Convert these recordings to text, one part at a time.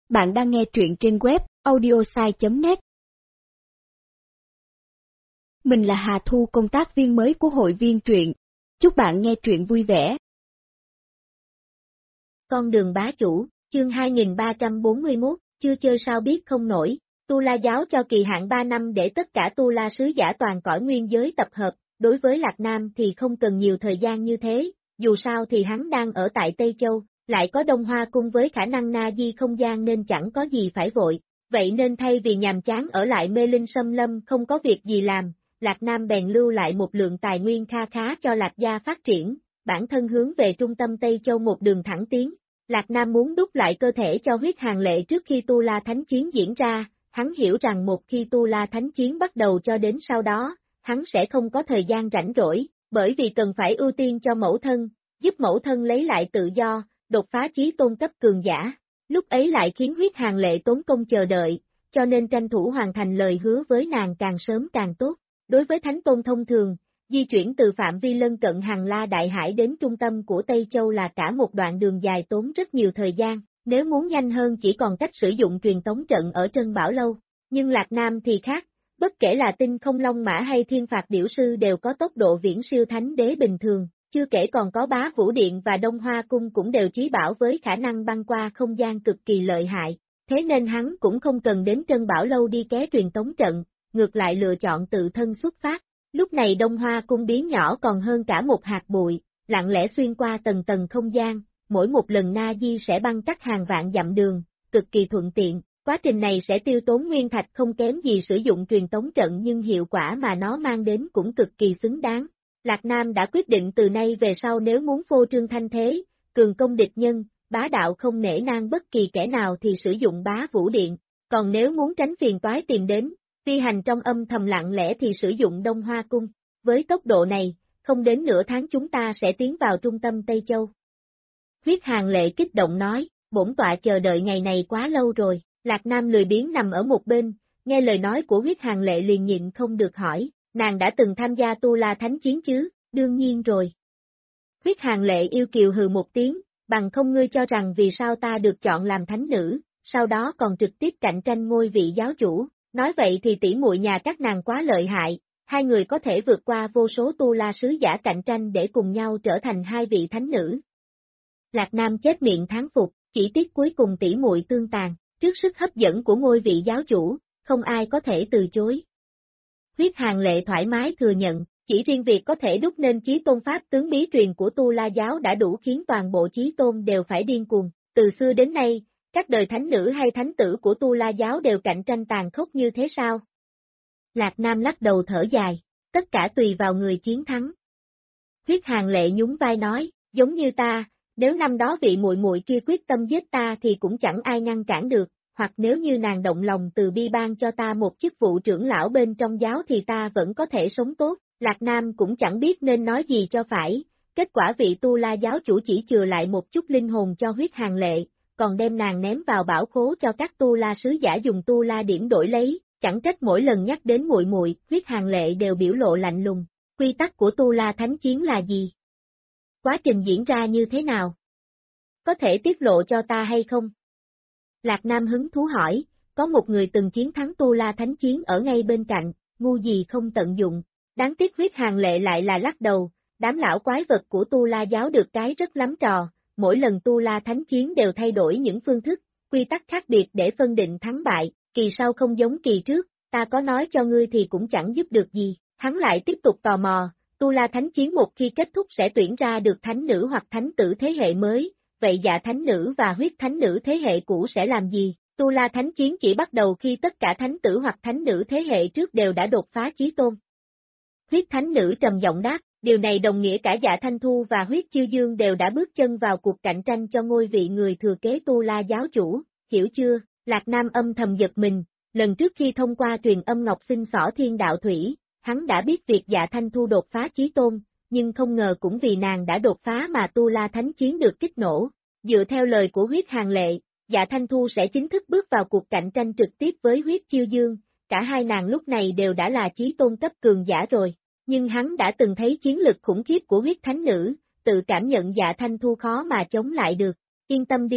Bạn đang nghe truyện trên web audiosai.net. Mình là Hà Thu, công tác viên mới của hội viên truyện. Chúc bạn nghe truyện vui vẻ. Con đường bá chủ, chương 2341, chưa chơi sao biết không nổi. Tu La giáo cho kỳ hạn 3 năm để tất cả Tu La sứ giả toàn cõi nguyên giới tập hợp, đối với Lạc Nam thì không cần nhiều thời gian như thế, dù sao thì hắn đang ở tại Tây Châu, lại có Đông Hoa cung với khả năng na di không gian nên chẳng có gì phải vội, vậy nên thay vì nhàm chán ở lại Mê Linh Xâm Lâm không có việc gì làm, Lạc Nam bèn lưu lại một lượng tài nguyên kha khá cho Lạc gia phát triển, bản thân hướng về trung tâm Tây Châu một đường thẳng tiến. Lạc Nam muốn đúc lại cơ thể cho huyết hàng lệ trước khi Tu La Thánh Chiến diễn ra, hắn hiểu rằng một khi Tu La Thánh Chiến bắt đầu cho đến sau đó, hắn sẽ không có thời gian rảnh rỗi, bởi vì cần phải ưu tiên cho mẫu thân, giúp mẫu thân lấy lại tự do, đột phá chí tôn cấp cường giả. Lúc ấy lại khiến huyết hàng lệ tốn công chờ đợi, cho nên tranh thủ hoàn thành lời hứa với nàng càng sớm càng tốt. Đối với Thánh Tôn thông thường, di chuyển từ phạm vi lân cận Hằng La Đại Hải đến trung tâm của Tây Châu là cả một đoạn đường dài tốn rất nhiều thời gian, nếu muốn nhanh hơn chỉ còn cách sử dụng truyền tống trận ở Trân Bảo Lâu. Nhưng Lạc Nam thì khác, bất kể là Tinh Không Long Mã hay Thiên Phạt Điểu Sư đều có tốc độ viễn siêu thánh đế bình thường, chưa kể còn có Bá Vũ Điện và Đông Hoa Cung cũng đều trí bảo với khả năng băng qua không gian cực kỳ lợi hại, thế nên hắn cũng không cần đến Trân Bảo Lâu đi ké truyền tống trận, ngược lại lựa chọn tự thân xuất phát. Lúc này Đông Hoa Cung biến nhỏ còn hơn cả một hạt bụi, lặng lẽ xuyên qua tầng tầng không gian, mỗi một lần na di sẽ băng cắt hàng vạn dặm đường, cực kỳ thuận tiện, quá trình này sẽ tiêu tốn nguyên thạch không kém gì sử dụng truyền tống trận nhưng hiệu quả mà nó mang đến cũng cực kỳ xứng đáng. Lạc Nam đã quyết định từ nay về sau nếu muốn phô trương thanh thế, cường công địch nhân, bá đạo không nể nang bất kỳ kẻ nào thì sử dụng Bá Vũ Điện, còn nếu muốn tránh phiền toái tìm đến, phi hành trong âm thầm lặng lẽ thì sử dụng Đông Hoa Cung. Với tốc độ này, không đến nửa tháng chúng ta sẽ tiến vào trung tâm Tây Châu. Huyết hàng lệ kích động nói, bổn tọa chờ đợi ngày này quá lâu rồi. Lạc Nam lười biếng nằm ở một bên, nghe lời nói của huyết hàng lệ liền nhịn không được hỏi, nàng đã từng tham gia Tu La Thánh Chiến chứ? Đương nhiên rồi. Huyết hàng lệ yêu kiều hừ một tiếng, bằng không ngươi cho rằng vì sao ta được chọn làm thánh nữ, sau đó còn trực tiếp cạnh tranh ngôi vị giáo chủ. Nói vậy thì tỷ muội nhà các nàng quá lợi hại, hai người có thể vượt qua vô số Tu La sứ giả cạnh tranh để cùng nhau trở thành hai vị thánh nữ. Lạc Nam chết miệng thán phục, chỉ tiếc cuối cùng tỷ muội tương tàn, trước sức hấp dẫn của ngôi vị giáo chủ, không ai có thể từ chối. Huyết hàng lệ thoải mái thừa nhận, chỉ riêng việc có thể đúc nên chí tôn pháp tướng bí truyền của Tu La giáo đã đủ khiến toàn bộ chí tôn đều phải điên cuồng, từ xưa đến nay. Các đời thánh nữ hay thánh tử của Tu La giáo đều cạnh tranh tàn khốc như thế sao? Lạc Nam lắc đầu thở dài, tất cả tùy vào người chiến thắng. Huyết hàng lệ nhún vai nói, giống như ta, nếu năm đó vị muội muội kia quyết tâm giết ta thì cũng chẳng ai ngăn cản được, hoặc nếu như nàng động lòng từ bi ban cho ta một chức vụ trưởng lão bên trong giáo thì ta vẫn có thể sống tốt. Lạc Nam cũng chẳng biết nên nói gì cho phải, kết quả vị Tu La giáo chủ chỉ chừa lại một chút linh hồn cho huyết hàng lệ, còn đem nàng ném vào bảo khố cho các Tu La sứ giả dùng Tu La điểm đổi lấy, chẳng trách mỗi lần nhắc đến muội muội, huyết hàng lệ đều biểu lộ lạnh lùng. Quy tắc của Tu La Thánh Chiến là gì? Quá trình diễn ra như thế nào? Có thể tiết lộ cho ta hay không? Lạc Nam hứng thú hỏi, có một người từng chiến thắng Tu La Thánh Chiến ở ngay bên cạnh, ngu gì không tận dụng, đáng tiếc huyết hàng lệ lại là lắc đầu, đám lão quái vật của Tu La giáo được cái rất lắm trò. Mỗi lần Tu La Thánh Chiến đều thay đổi những phương thức, quy tắc khác biệt để phân định thắng bại, kỳ sau không giống kỳ trước, ta có nói cho ngươi thì cũng chẳng giúp được gì. Hắn lại tiếp tục tò mò, Tu La Thánh Chiến một khi kết thúc sẽ tuyển ra được thánh nữ hoặc thánh tử thế hệ mới, vậy dạ thánh nữ và huyết thánh nữ thế hệ cũ sẽ làm gì? Tu La Thánh Chiến chỉ bắt đầu khi tất cả thánh tử hoặc thánh nữ thế hệ trước đều đã đột phá chí tôn. Huyết thánh nữ trầm giọng đáp, điều này đồng nghĩa cả Dạ Thanh Thu và Huyết Chiêu Dương đều đã bước chân vào cuộc cạnh tranh cho ngôi vị người thừa kế Tu La giáo chủ, hiểu chưa? Lạc Nam âm thầm giật mình, lần trước khi thông qua truyền âm ngọc xin xỏ thiên đạo thủy, hắn đã biết việc Dạ Thanh Thu đột phá chí tôn, nhưng không ngờ cũng vì nàng đã đột phá mà Tu La Thánh Chiến được kích nổ. Dựa theo lời của huyết hàng lệ, Dạ Thanh Thu sẽ chính thức bước vào cuộc cạnh tranh trực tiếp với Huyết Chiêu Dương, cả hai nàng lúc này đều đã là chí tôn cấp cường giả rồi. Nhưng hắn đã từng thấy chiến lực khủng khiếp của huyết thánh nữ, tự cảm nhận Dạ Thanh Thu khó mà chống lại được. Yên tâm đi,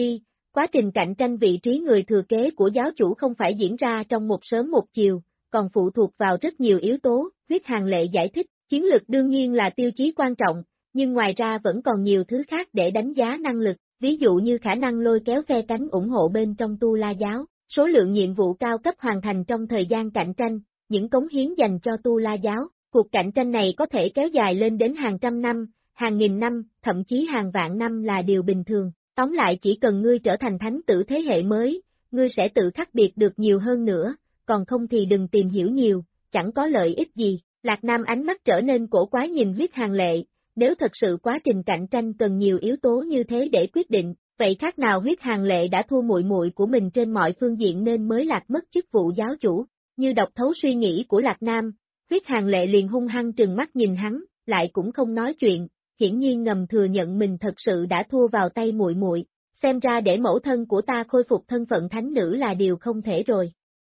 Quá trình cạnh tranh vị trí người thừa kế của giáo chủ không phải diễn ra trong một sớm một chiều, còn phụ thuộc vào rất nhiều yếu tố, Huyết Hàn Lệ giải thích, chiến lược đương nhiên là tiêu chí quan trọng, nhưng ngoài ra vẫn còn nhiều thứ khác để đánh giá năng lực, ví dụ như khả năng lôi kéo phe cánh ủng hộ bên trong Tu La giáo, số lượng nhiệm vụ cao cấp hoàn thành trong thời gian cạnh tranh, những cống hiến dành cho Tu La giáo. Cuộc cạnh tranh này có thể kéo dài lên đến hàng trăm năm, hàng nghìn năm, thậm chí hàng vạn năm là điều bình thường. Tóm lại chỉ cần ngươi trở thành thánh tử thế hệ mới, ngươi sẽ tự khác biệt được nhiều hơn nữa, còn không thì đừng tìm hiểu nhiều, chẳng có lợi ích gì. Lạc Nam ánh mắt trở nên cổ quái nhìn Huyết Hàn Lệ, nếu thật sự quá trình cạnh tranh cần nhiều yếu tố như thế để quyết định, vậy khác nào Huyết Hàn Lệ đã thua muội muội của mình trên mọi phương diện nên mới lạc mất chức vụ giáo chủ. Như đọc thấu suy nghĩ của Lạc Nam, Huyết Hàn Lệ liền hung hăng trừng mắt nhìn hắn, lại cũng không nói chuyện, hiển nhiên ngầm thừa nhận mình thật sự đã thua vào tay muội muội. Xem ra để mẫu thân của ta khôi phục thân phận thánh nữ là điều không thể rồi.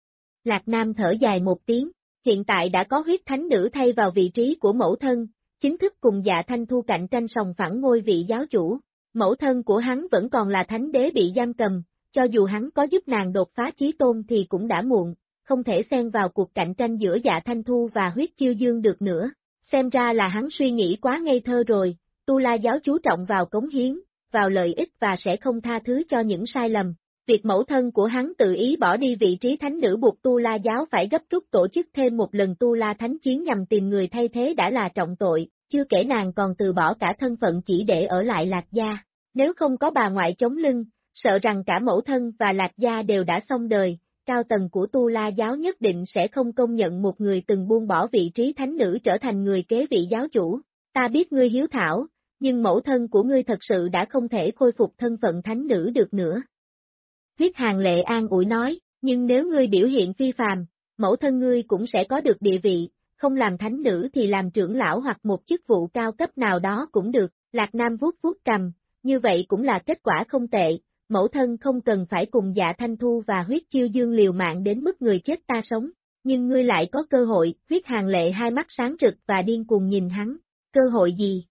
Lạc Nam thở dài một tiếng, hiện tại đã có huyết thánh nữ thay vào vị trí của mẫu thân, chính thức cùng Dạ Thanh Thu cạnh tranh sòng phẳng ngôi vị giáo chủ. Mẫu thân của hắn vẫn còn là thánh đế bị giam cầm, cho dù hắn có giúp nàng đột phá chí tôn thì cũng đã muộn, không thể xen vào cuộc cạnh tranh giữa Dạ Thanh Thu và Huyết Chiêu Dương được nữa. Xem ra là hắn suy nghĩ quá ngây thơ rồi, Tu La giáo chú trọng vào cống hiến, vào lợi ích và sẽ không tha thứ cho những sai lầm. Việc mẫu thân của hắn tự ý bỏ đi vị trí thánh nữ buộc Tu La giáo phải gấp rút tổ chức thêm một lần Tu La thánh chiến nhằm tìm người thay thế đã là trọng tội, chưa kể nàng còn từ bỏ cả thân phận chỉ để ở lại Lạc gia. Nếu không có bà ngoại chống lưng, sợ rằng cả mẫu thân và Lạc gia đều đã xong đời, cao tầng của Tu La giáo nhất định sẽ không công nhận một người từng buông bỏ vị trí thánh nữ trở thành người kế vị giáo chủ. Ta biết ngươi hiếu thảo, nhưng mẫu thân của ngươi thật sự đã không thể khôi phục thân phận thánh nữ được nữa. Huyết Hàn Lệ an ủi nói, nhưng nếu ngươi biểu hiện phi phàm, mẫu thân ngươi cũng sẽ có được địa vị, không làm thánh nữ thì làm trưởng lão hoặc một chức vụ cao cấp nào đó cũng được. Lạc Nam vuốt vuốt cằm, như vậy cũng là kết quả không tệ, mẫu thân không cần phải cùng Dạ Thanh Thu và Huyết Chiêu Dương liều mạng đến mức người chết ta sống, nhưng ngươi lại có cơ hội. Huyết Hàn Lệ hai mắt sáng rực và điên cuồng nhìn hắn, cơ hội gì?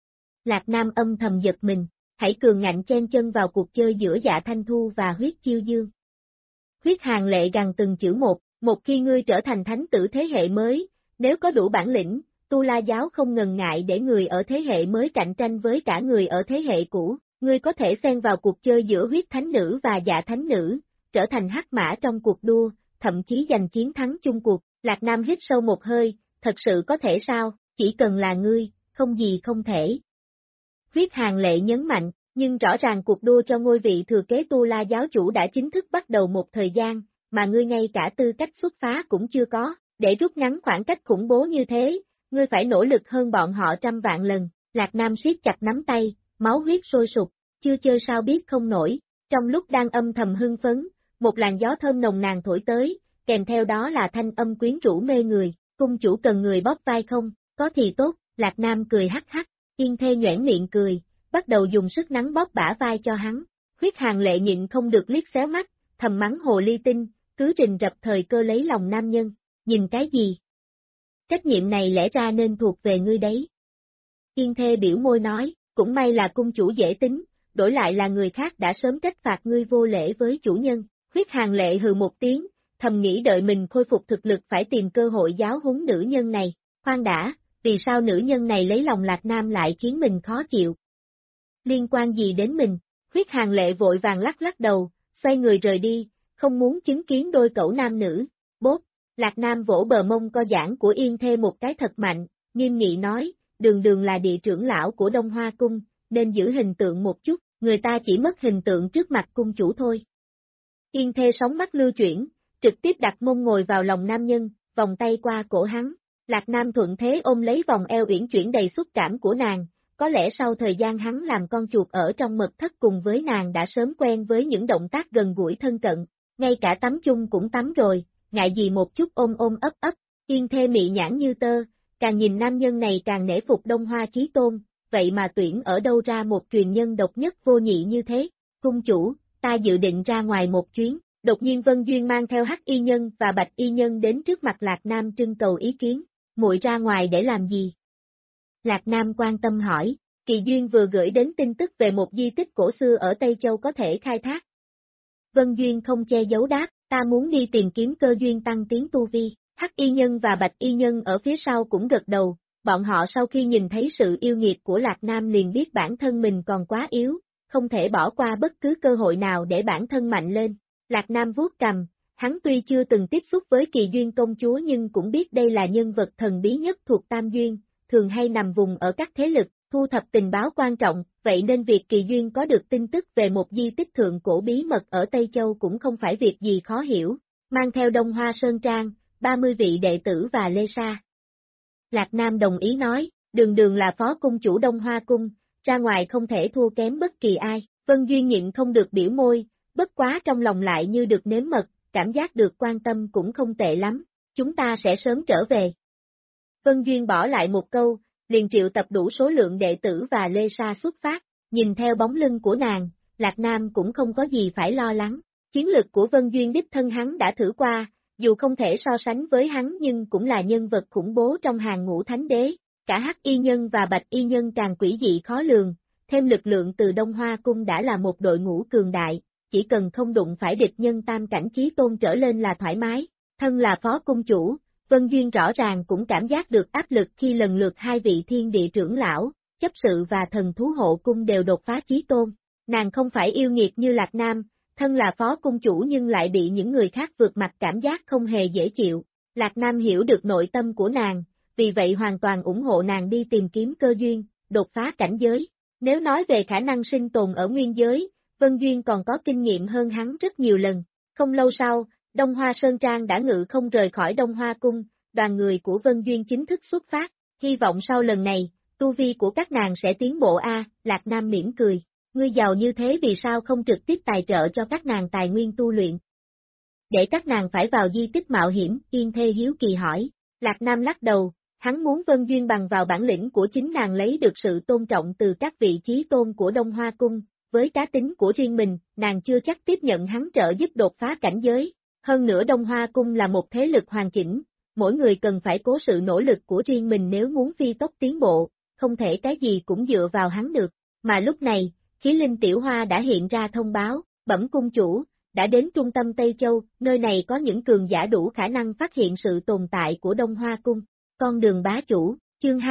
Lạc Nam âm thầm giật mình, hãy cường ngạnh chen chân vào cuộc chơi giữa Dạ Thanh Thu và Huyết Chiêu Dương. Huyết Hàn Lệ gằn từng chữ một khi ngươi trở thành thánh tử thế hệ mới, nếu có đủ bản lĩnh, Tu La giáo không ngần ngại để người ở thế hệ mới cạnh tranh với cả người ở thế hệ cũ, ngươi có thể xen vào cuộc chơi giữa huyết thánh nữ và Dạ thánh nữ, trở thành hắc mã trong cuộc đua, thậm chí giành chiến thắng chung cuộc. Lạc Nam hít sâu một hơi, thật sự có thể sao, chỉ cần là ngươi, không gì không thể. Huyết Hàn Lệ nhấn mạnh, nhưng rõ ràng cuộc đua cho ngôi vị thừa kế Tu La giáo chủ đã chính thức bắt đầu một thời gian, mà ngươi ngay cả tư cách xuất phá cũng chưa có, để rút ngắn khoảng cách khủng bố như thế, ngươi phải nỗ lực hơn bọn họ trăm vạn lần. Lạc Nam siết chặt nắm tay, máu huyết sôi sục, chưa chơi sao biết không nổi. Trong lúc đang âm thầm hưng phấn, một làn gió thơm nồng nàn thổi tới, kèm theo đó là thanh âm quyến rũ mê người, cung chủ cần người bóp vai không, có thì tốt. Lạc Nam cười hắc hắc, Yên Thê nhoẻn miệng cười, bắt đầu dùng sức nắng bóp bả vai cho hắn. Huyết Hàn Lệ nhịn không được liếc xéo mắt, thầm mắng hồ ly tinh, cứ rình rập thời cơ lấy lòng nam nhân, nhìn cái gì? Trách nhiệm này lẽ ra nên thuộc về ngươi đấy. Yên Thê biểu môi nói, cũng may là cung chủ dễ tính, đổi lại là người khác đã sớm trách phạt ngươi vô lễ với chủ nhân. Huyết Hàn Lệ hừ một tiếng, thầm nghĩ đợi mình khôi phục thực lực phải tìm cơ hội giáo huấn nữ nhân này. Khoan đã, vì sao nữ nhân này lấy lòng Lạc Nam lại khiến mình khó chịu? Liên quan gì đến mình? Huyết Hàn Lệ vội vàng lắc lắc đầu, xoay người rời đi, không muốn chứng kiến đôi cẩu nam nữ. Bốp, Lạc Nam vỗ bờ mông co giãn của Yên Thê một cái thật mạnh, nghiêm nghị nói, đường đường là địa trưởng lão của Đông Hoa Cung, nên giữ hình tượng một chút, người ta chỉ mất hình tượng trước mặt cung chủ thôi. Yên Thê sóng mắt lưu chuyển, trực tiếp đặt mông ngồi vào lòng nam nhân, vòng tay qua cổ hắn. Lạc Nam thuận thế ôm lấy vòng eo uyển chuyển đầy xúc cảm của nàng, có lẽ sau thời gian hắn làm con chuột ở trong mật thất cùng với nàng đã sớm quen với những động tác gần gũi thân cận, ngay cả tắm chung cũng tắm rồi, ngại gì một chút ôm ôm ấp ấp. Yên Thê mị nhãn như tơ, càng nhìn nam nhân này càng nể phục Đông Hoa Chí Tôn, vậy mà tuyển ở đâu ra một truyền nhân độc nhất vô nhị như thế. Cung chủ, ta dự định ra ngoài một chuyến. Đột nhiên Vân Duyên mang theo Hắc Y Nhân và Bạch Y Nhân đến trước mặt Lạc Nam trưng cầu ý kiến. Muội ra ngoài để làm gì? Lạc Nam quan tâm hỏi, Kỳ Duyên vừa gửi đến tin tức về một di tích cổ xưa ở Tây Châu có thể khai thác, Vân Duyên không che giấu đáp, ta muốn đi tìm kiếm cơ duyên tăng tiến tu vi. Hắc y nhân và bạch y nhân ở phía sau cũng gật đầu, bọn họ sau khi nhìn thấy sự yêu nghiệt của Lạc Nam liền biết bản thân mình còn quá yếu, không thể bỏ qua bất cứ cơ hội nào để bản thân mạnh lên. Lạc Nam vuốt cằm, hắn tuy chưa từng tiếp xúc với Kỳ Duyên công chúa nhưng cũng biết đây là nhân vật thần bí nhất thuộc Tam Duyên, thường hay nằm vùng ở các thế lực, thu thập tình báo quan trọng, vậy nên việc Kỳ Duyên có được tin tức về một di tích thượng cổ bí mật ở Tây Châu cũng không phải việc gì khó hiểu. Mang theo Đông Hoa Sơn Trang, 30 vị đệ tử và Lê Sa. Lạc Nam đồng ý nói, đường đường là phó cung chủ Đông Hoa Cung, ra ngoài không thể thua kém bất kỳ ai. Vân Duyên nhịn không được biểu môi, bất quá trong lòng lại như được nếm mật, cảm giác được quan tâm cũng không tệ lắm, chúng ta sẽ sớm trở về. Vân Duyên bỏ lại một câu, liền triệu tập đủ số lượng đệ tử và Lê Sa xuất phát, nhìn theo bóng lưng của nàng, Lạc Nam cũng không có gì phải lo lắng. Chiến lực của Vân Duyên đích thân hắn đã thử qua, dù không thể so sánh với hắn nhưng cũng là nhân vật khủng bố trong hàng ngũ thánh đế, cả Hắc y nhân và Bạch y nhân càng quỷ dị khó lường, thêm lực lượng từ Đông Hoa Cung đã là một đội ngũ cường đại, chỉ cần không đụng phải địch nhân tam cảnh chí tôn trở lên là thoải mái. Thân là phó cung chủ, Vân Duyên rõ ràng cũng cảm giác được áp lực khi lần lượt hai vị thiên địa trưởng lão, chấp sự và thần thú hộ cung đều đột phá chí tôn. Nàng không phải yêu nghiệt như Lạc Nam, thân là phó cung chủ nhưng lại bị những người khác vượt mặt, cảm giác không hề dễ chịu. Lạc Nam hiểu được nội tâm của nàng, vì vậy hoàn toàn ủng hộ nàng đi tìm kiếm cơ duyên, đột phá cảnh giới. Nếu nói về khả năng sinh tồn ở nguyên giới, Vân Duyên còn có kinh nghiệm hơn hắn rất nhiều lần. Không lâu sau, Đông Hoa Sơn Trang đã ngự không rời khỏi Đông Hoa Cung, đoàn người của Vân Duyên chính thức xuất phát, hy vọng sau lần này, tu vi của các nàng sẽ tiến bộ Lạc Nam mỉm cười. Ngươi giàu như thế vì sao không trực tiếp tài trợ cho các nàng tài nguyên tu luyện? Để các nàng phải vào di tích mạo hiểm, Yên Thê hiếu kỳ hỏi. Lạc Nam lắc đầu, hắn muốn Vân Duyên bằng vào bản lĩnh của chính nàng lấy được sự tôn trọng từ các vị chí tôn của Đông Hoa Cung, với cá tính của riêng mình, nàng chưa chắc tiếp nhận hắn trợ giúp đột phá cảnh giới. Hơn nữa Đông Hoa Cung là một thế lực hoàn chỉnh, mỗi người cần phải cố sự nỗ lực của riêng mình nếu muốn phi tốc tiến bộ, không thể cái gì cũng dựa vào hắn được. Mà lúc này, Khí Linh Tiểu Hoa đã hiện ra thông báo, bẩm cung chủ, đã đến trung tâm Tây Châu, nơi này có những cường giả đủ khả năng phát hiện sự tồn tại của Đông Hoa Cung. Con đường bá chủ, chương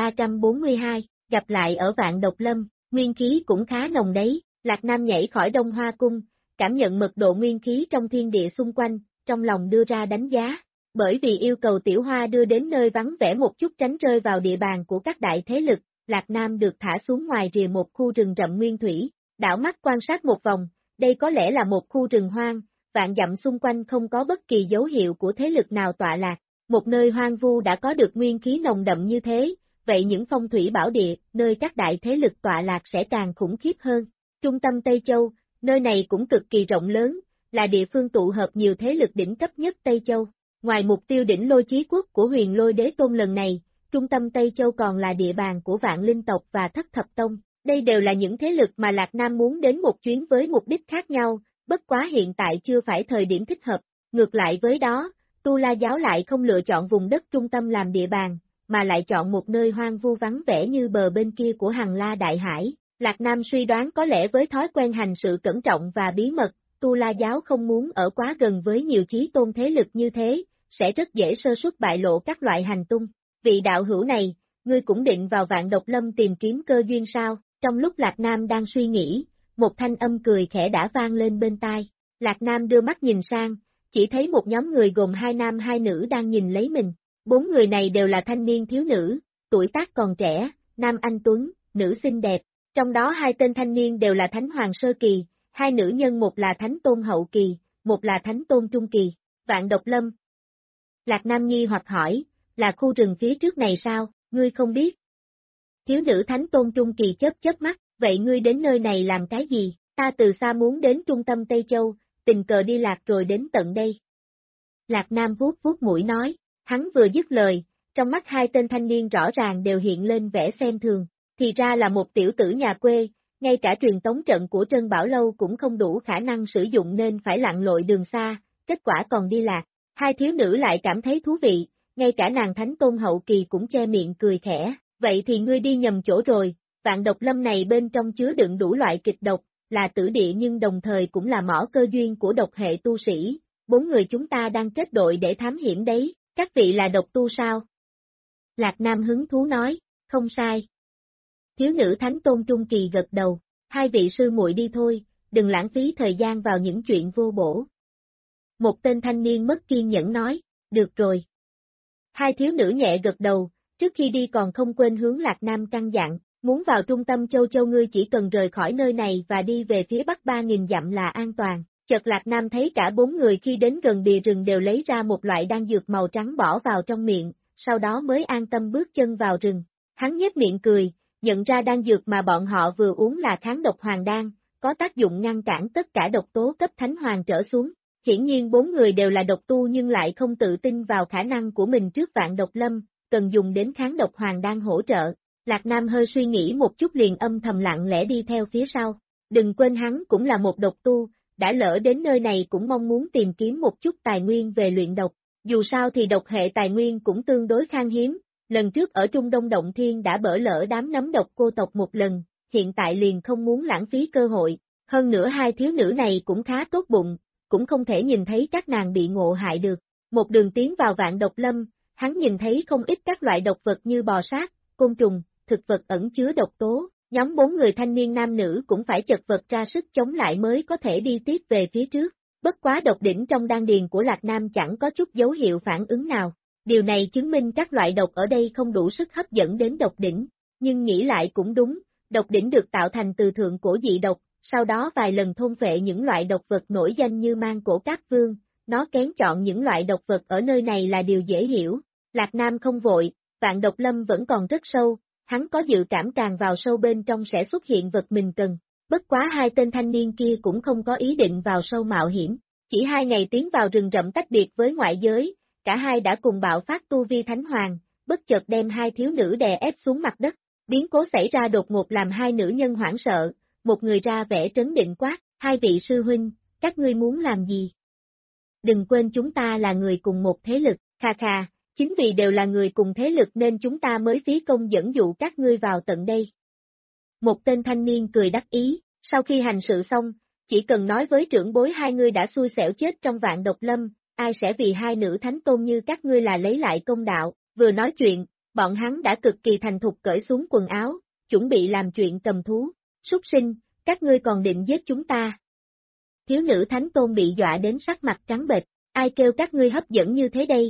2342, gặp lại ở Vạn Độc Lâm, nguyên khí cũng khá nồng đấy. Lạc Nam nhảy khỏi Đông Hoa Cung, cảm nhận mật độ nguyên khí trong thiên địa xung quanh, trong lòng đưa ra đánh giá. Bởi vì yêu cầu Tiểu Hoa đưa đến nơi vắng vẻ một chút tránh rơi vào địa bàn của các đại thế lực, Lạc Nam được thả xuống ngoài rìa một khu rừng rậm nguyên thủy, đảo mắt quan sát một vòng, đây có lẽ là một khu rừng hoang, vạn dặm xung quanh không có bất kỳ dấu hiệu của thế lực nào tọa lạc. Một nơi hoang vu đã có được nguyên khí nồng đậm như thế, vậy những phong thủy bảo địa, nơi các đại thế lực tọa lạc sẽ càng khủng khiếp hơn. Trung tâm Tây Châu, nơi này cũng cực kỳ rộng lớn, là địa phương tụ hợp nhiều thế lực đỉnh cấp nhất Tây Châu. Ngoài mục tiêu đỉnh lôi chí quốc của Huyền Lôi Đế Tôn lần này, trung tâm Tây Châu còn là địa bàn của Vạn Linh tộc và Thất Thập Tông. Đây đều là những thế lực mà Lạc Nam muốn đến một chuyến với mục đích khác nhau, bất quá hiện tại chưa phải thời điểm thích hợp. Ngược lại với đó, Tu La Giáo lại không lựa chọn vùng đất trung tâm làm địa bàn, mà lại chọn một nơi hoang vu vắng vẻ như bờ bên kia của Hằng La Đại Hải. Lạc Nam suy đoán có lẽ với thói quen hành sự cẩn trọng và bí mật, Tu La Giáo không muốn ở quá gần với nhiều chí tôn thế lực như thế, sẽ rất dễ sơ suất bại lộ các loại hành tung. Vị đạo hữu này, ngươi cũng định vào Vạn Độc Lâm tìm kiếm cơ duyên sao? Trong lúc Lạc Nam đang suy nghĩ, một thanh âm cười khẽ đã vang lên bên tai. Lạc Nam đưa mắt nhìn sang, chỉ thấy một nhóm người gồm 2 nam 2 nữ đang nhìn lấy mình. 4 người này đều là thanh niên thiếu nữ, tuổi tác còn trẻ, nam anh tuấn, nữ xinh đẹp. Trong đó 2 tên thanh niên đều là Thánh Hoàng Sơ Kỳ, 2 nữ nhân một là Thánh Tôn Hậu Kỳ, một là Thánh Tôn Trung Kỳ. Vạn Độc Lâm. Lạc Nam nghi hoặc hỏi, là khu rừng phía trước này sao, ngươi không biết? Thiếu nữ Thánh Tôn Trung Kỳ chớp mắt, vậy ngươi đến nơi này làm cái gì? Ta từ xa muốn đến trung tâm Tây Châu, tình cờ đi lạc rồi đến tận đây. Lạc Nam vuốt vuốt mũi nói, hắn vừa dứt lời, trong mắt 2 tên thanh niên rõ ràng đều hiện lên vẻ xem thường, thì ra là một tiểu tử nhà quê, ngay cả truyền tống trận của Trân Bảo Lâu cũng không đủ khả năng sử dụng nên phải lặn lội đường xa, kết quả còn đi lạc. 2 thiếu nữ lại cảm thấy thú vị, ngay cả nàng Thánh Tôn Hậu Kỳ cũng che miệng cười khẽ, vậy thì ngươi đi nhầm chỗ rồi, Vạn Độc Lâm này bên trong chứa đựng đủ loại kịch độc, là tử địa nhưng đồng thời cũng là mỏ cơ duyên của độc hệ tu sĩ, 4 người chúng ta đang kết đội để thám hiểm đấy, các vị là độc tu sao? Lạc Nam hứng thú nói, không sai. Thiếu nữ Thánh Tôn Trung Kỳ gật đầu, 2 vị sư muội đi thôi, đừng lãng phí thời gian vào những chuyện vô bổ. Một tên thanh niên mất kiên nhẫn nói, được rồi. 2 thiếu nữ nhẹ gật đầu, trước khi đi còn không quên hướng Lạc Nam căn dặn, muốn vào trung tâm Châu Châu ngươi chỉ cần rời khỏi nơi này và đi về phía bắc 3.000 dặm là an toàn. Chợt Lạc Nam thấy cả 4 người khi đến gần bìa rừng đều lấy ra một loại đan dược màu trắng bỏ vào trong miệng, sau đó mới an tâm bước chân vào rừng. Hắn nhếch miệng cười, nhận ra đan dược mà bọn họ vừa uống là kháng độc hoàng đan, có tác dụng ngăn cản tất cả độc tố cấp thánh hoàng trở xuống. Hiển nhiên 4 người đều là độc tu nhưng lại không tự tin vào khả năng của mình trước vạn độc lâm, cần dùng đến kháng độc hoàng đan hỗ trợ. Lạc Nam hơi suy nghĩ một chút liền âm thầm lặng lẽ đi theo phía sau. Đừng quên hắn cũng là một độc tu, đã lỡ đến nơi này cũng mong muốn tìm kiếm một chút tài nguyên về luyện độc. Dù sao thì độc hệ tài nguyên cũng tương đối khan hiếm, lần trước ở Trung Đông Động Thiên đã bỡ lỡ đám nấm độc cô tộc một lần, hiện tại liền không muốn lãng phí cơ hội. Hơn nữa 2 thiếu nữ này cũng khá tốt bụng, cũng không thể nhìn thấy các nàng bị ngộ hại được. Một đường tiến vào vạn độc lâm, hắn nhìn thấy không ít các loại độc vật như bò sát, côn trùng, thực vật ẩn chứa độc tố. Nhóm 4 người thanh niên nam nữ cũng phải chật vật ra sức chống lại mới có thể đi tiếp về phía trước. Bất quá độc đỉnh trong đan điền của Lạc Nam chẳng có chút dấu hiệu phản ứng nào. Điều này chứng minh các loại độc ở đây không đủ sức hấp dẫn đến độc đỉnh. Nhưng nghĩ lại cũng đúng, độc đỉnh được tạo thành từ thượng cổ dị độc, sau đó vài lần thôn phệ những loại độc vật nổi danh như mang cổ cát vương, nó kén chọn những loại độc vật ở nơi này là điều dễ hiểu. Lạc Nam không vội, vạn độc lâm vẫn còn rất sâu, hắn có dự cảm càng vào sâu bên trong sẽ xuất hiện vật mình cần. Bất quá 2 tên thanh niên kia cũng không có ý định vào sâu mạo hiểm, chỉ 2 ngày tiến vào rừng rậm tách biệt với ngoại giới, cả hai đã cùng bạo phát tu vi thánh hoàng, bất chợt đem 2 thiếu nữ đè ép xuống mặt đất. Biến cố xảy ra đột ngột làm 2 nữ nhân hoảng sợ, một người ra vẻ trấn định quát, 2 vị sư huynh, các ngươi muốn làm gì? Đừng quên chúng ta là người cùng một thế lực, kha kha, chính vì đều là người cùng thế lực nên chúng ta mới phí công dẫn dụ các ngươi vào tận đây. Một tên thanh niên cười đắc ý, sau khi hành sự xong, chỉ cần nói với trưởng bối 2 ngươi đã xui xẻo chết trong vạn độc lâm, ai sẽ vì 2 nữ thánh tôn như các ngươi là lấy lại công đạo. Vừa nói chuyện, bọn hắn đã cực kỳ thành thục cởi xuống quần áo, chuẩn bị làm chuyện cầm thú. Súc sinh, các ngươi còn định giết chúng ta. Thiếu nữ thánh tôn bị dọa đến sắc mặt trắng bệch, ai kêu các ngươi hấp dẫn như thế đây?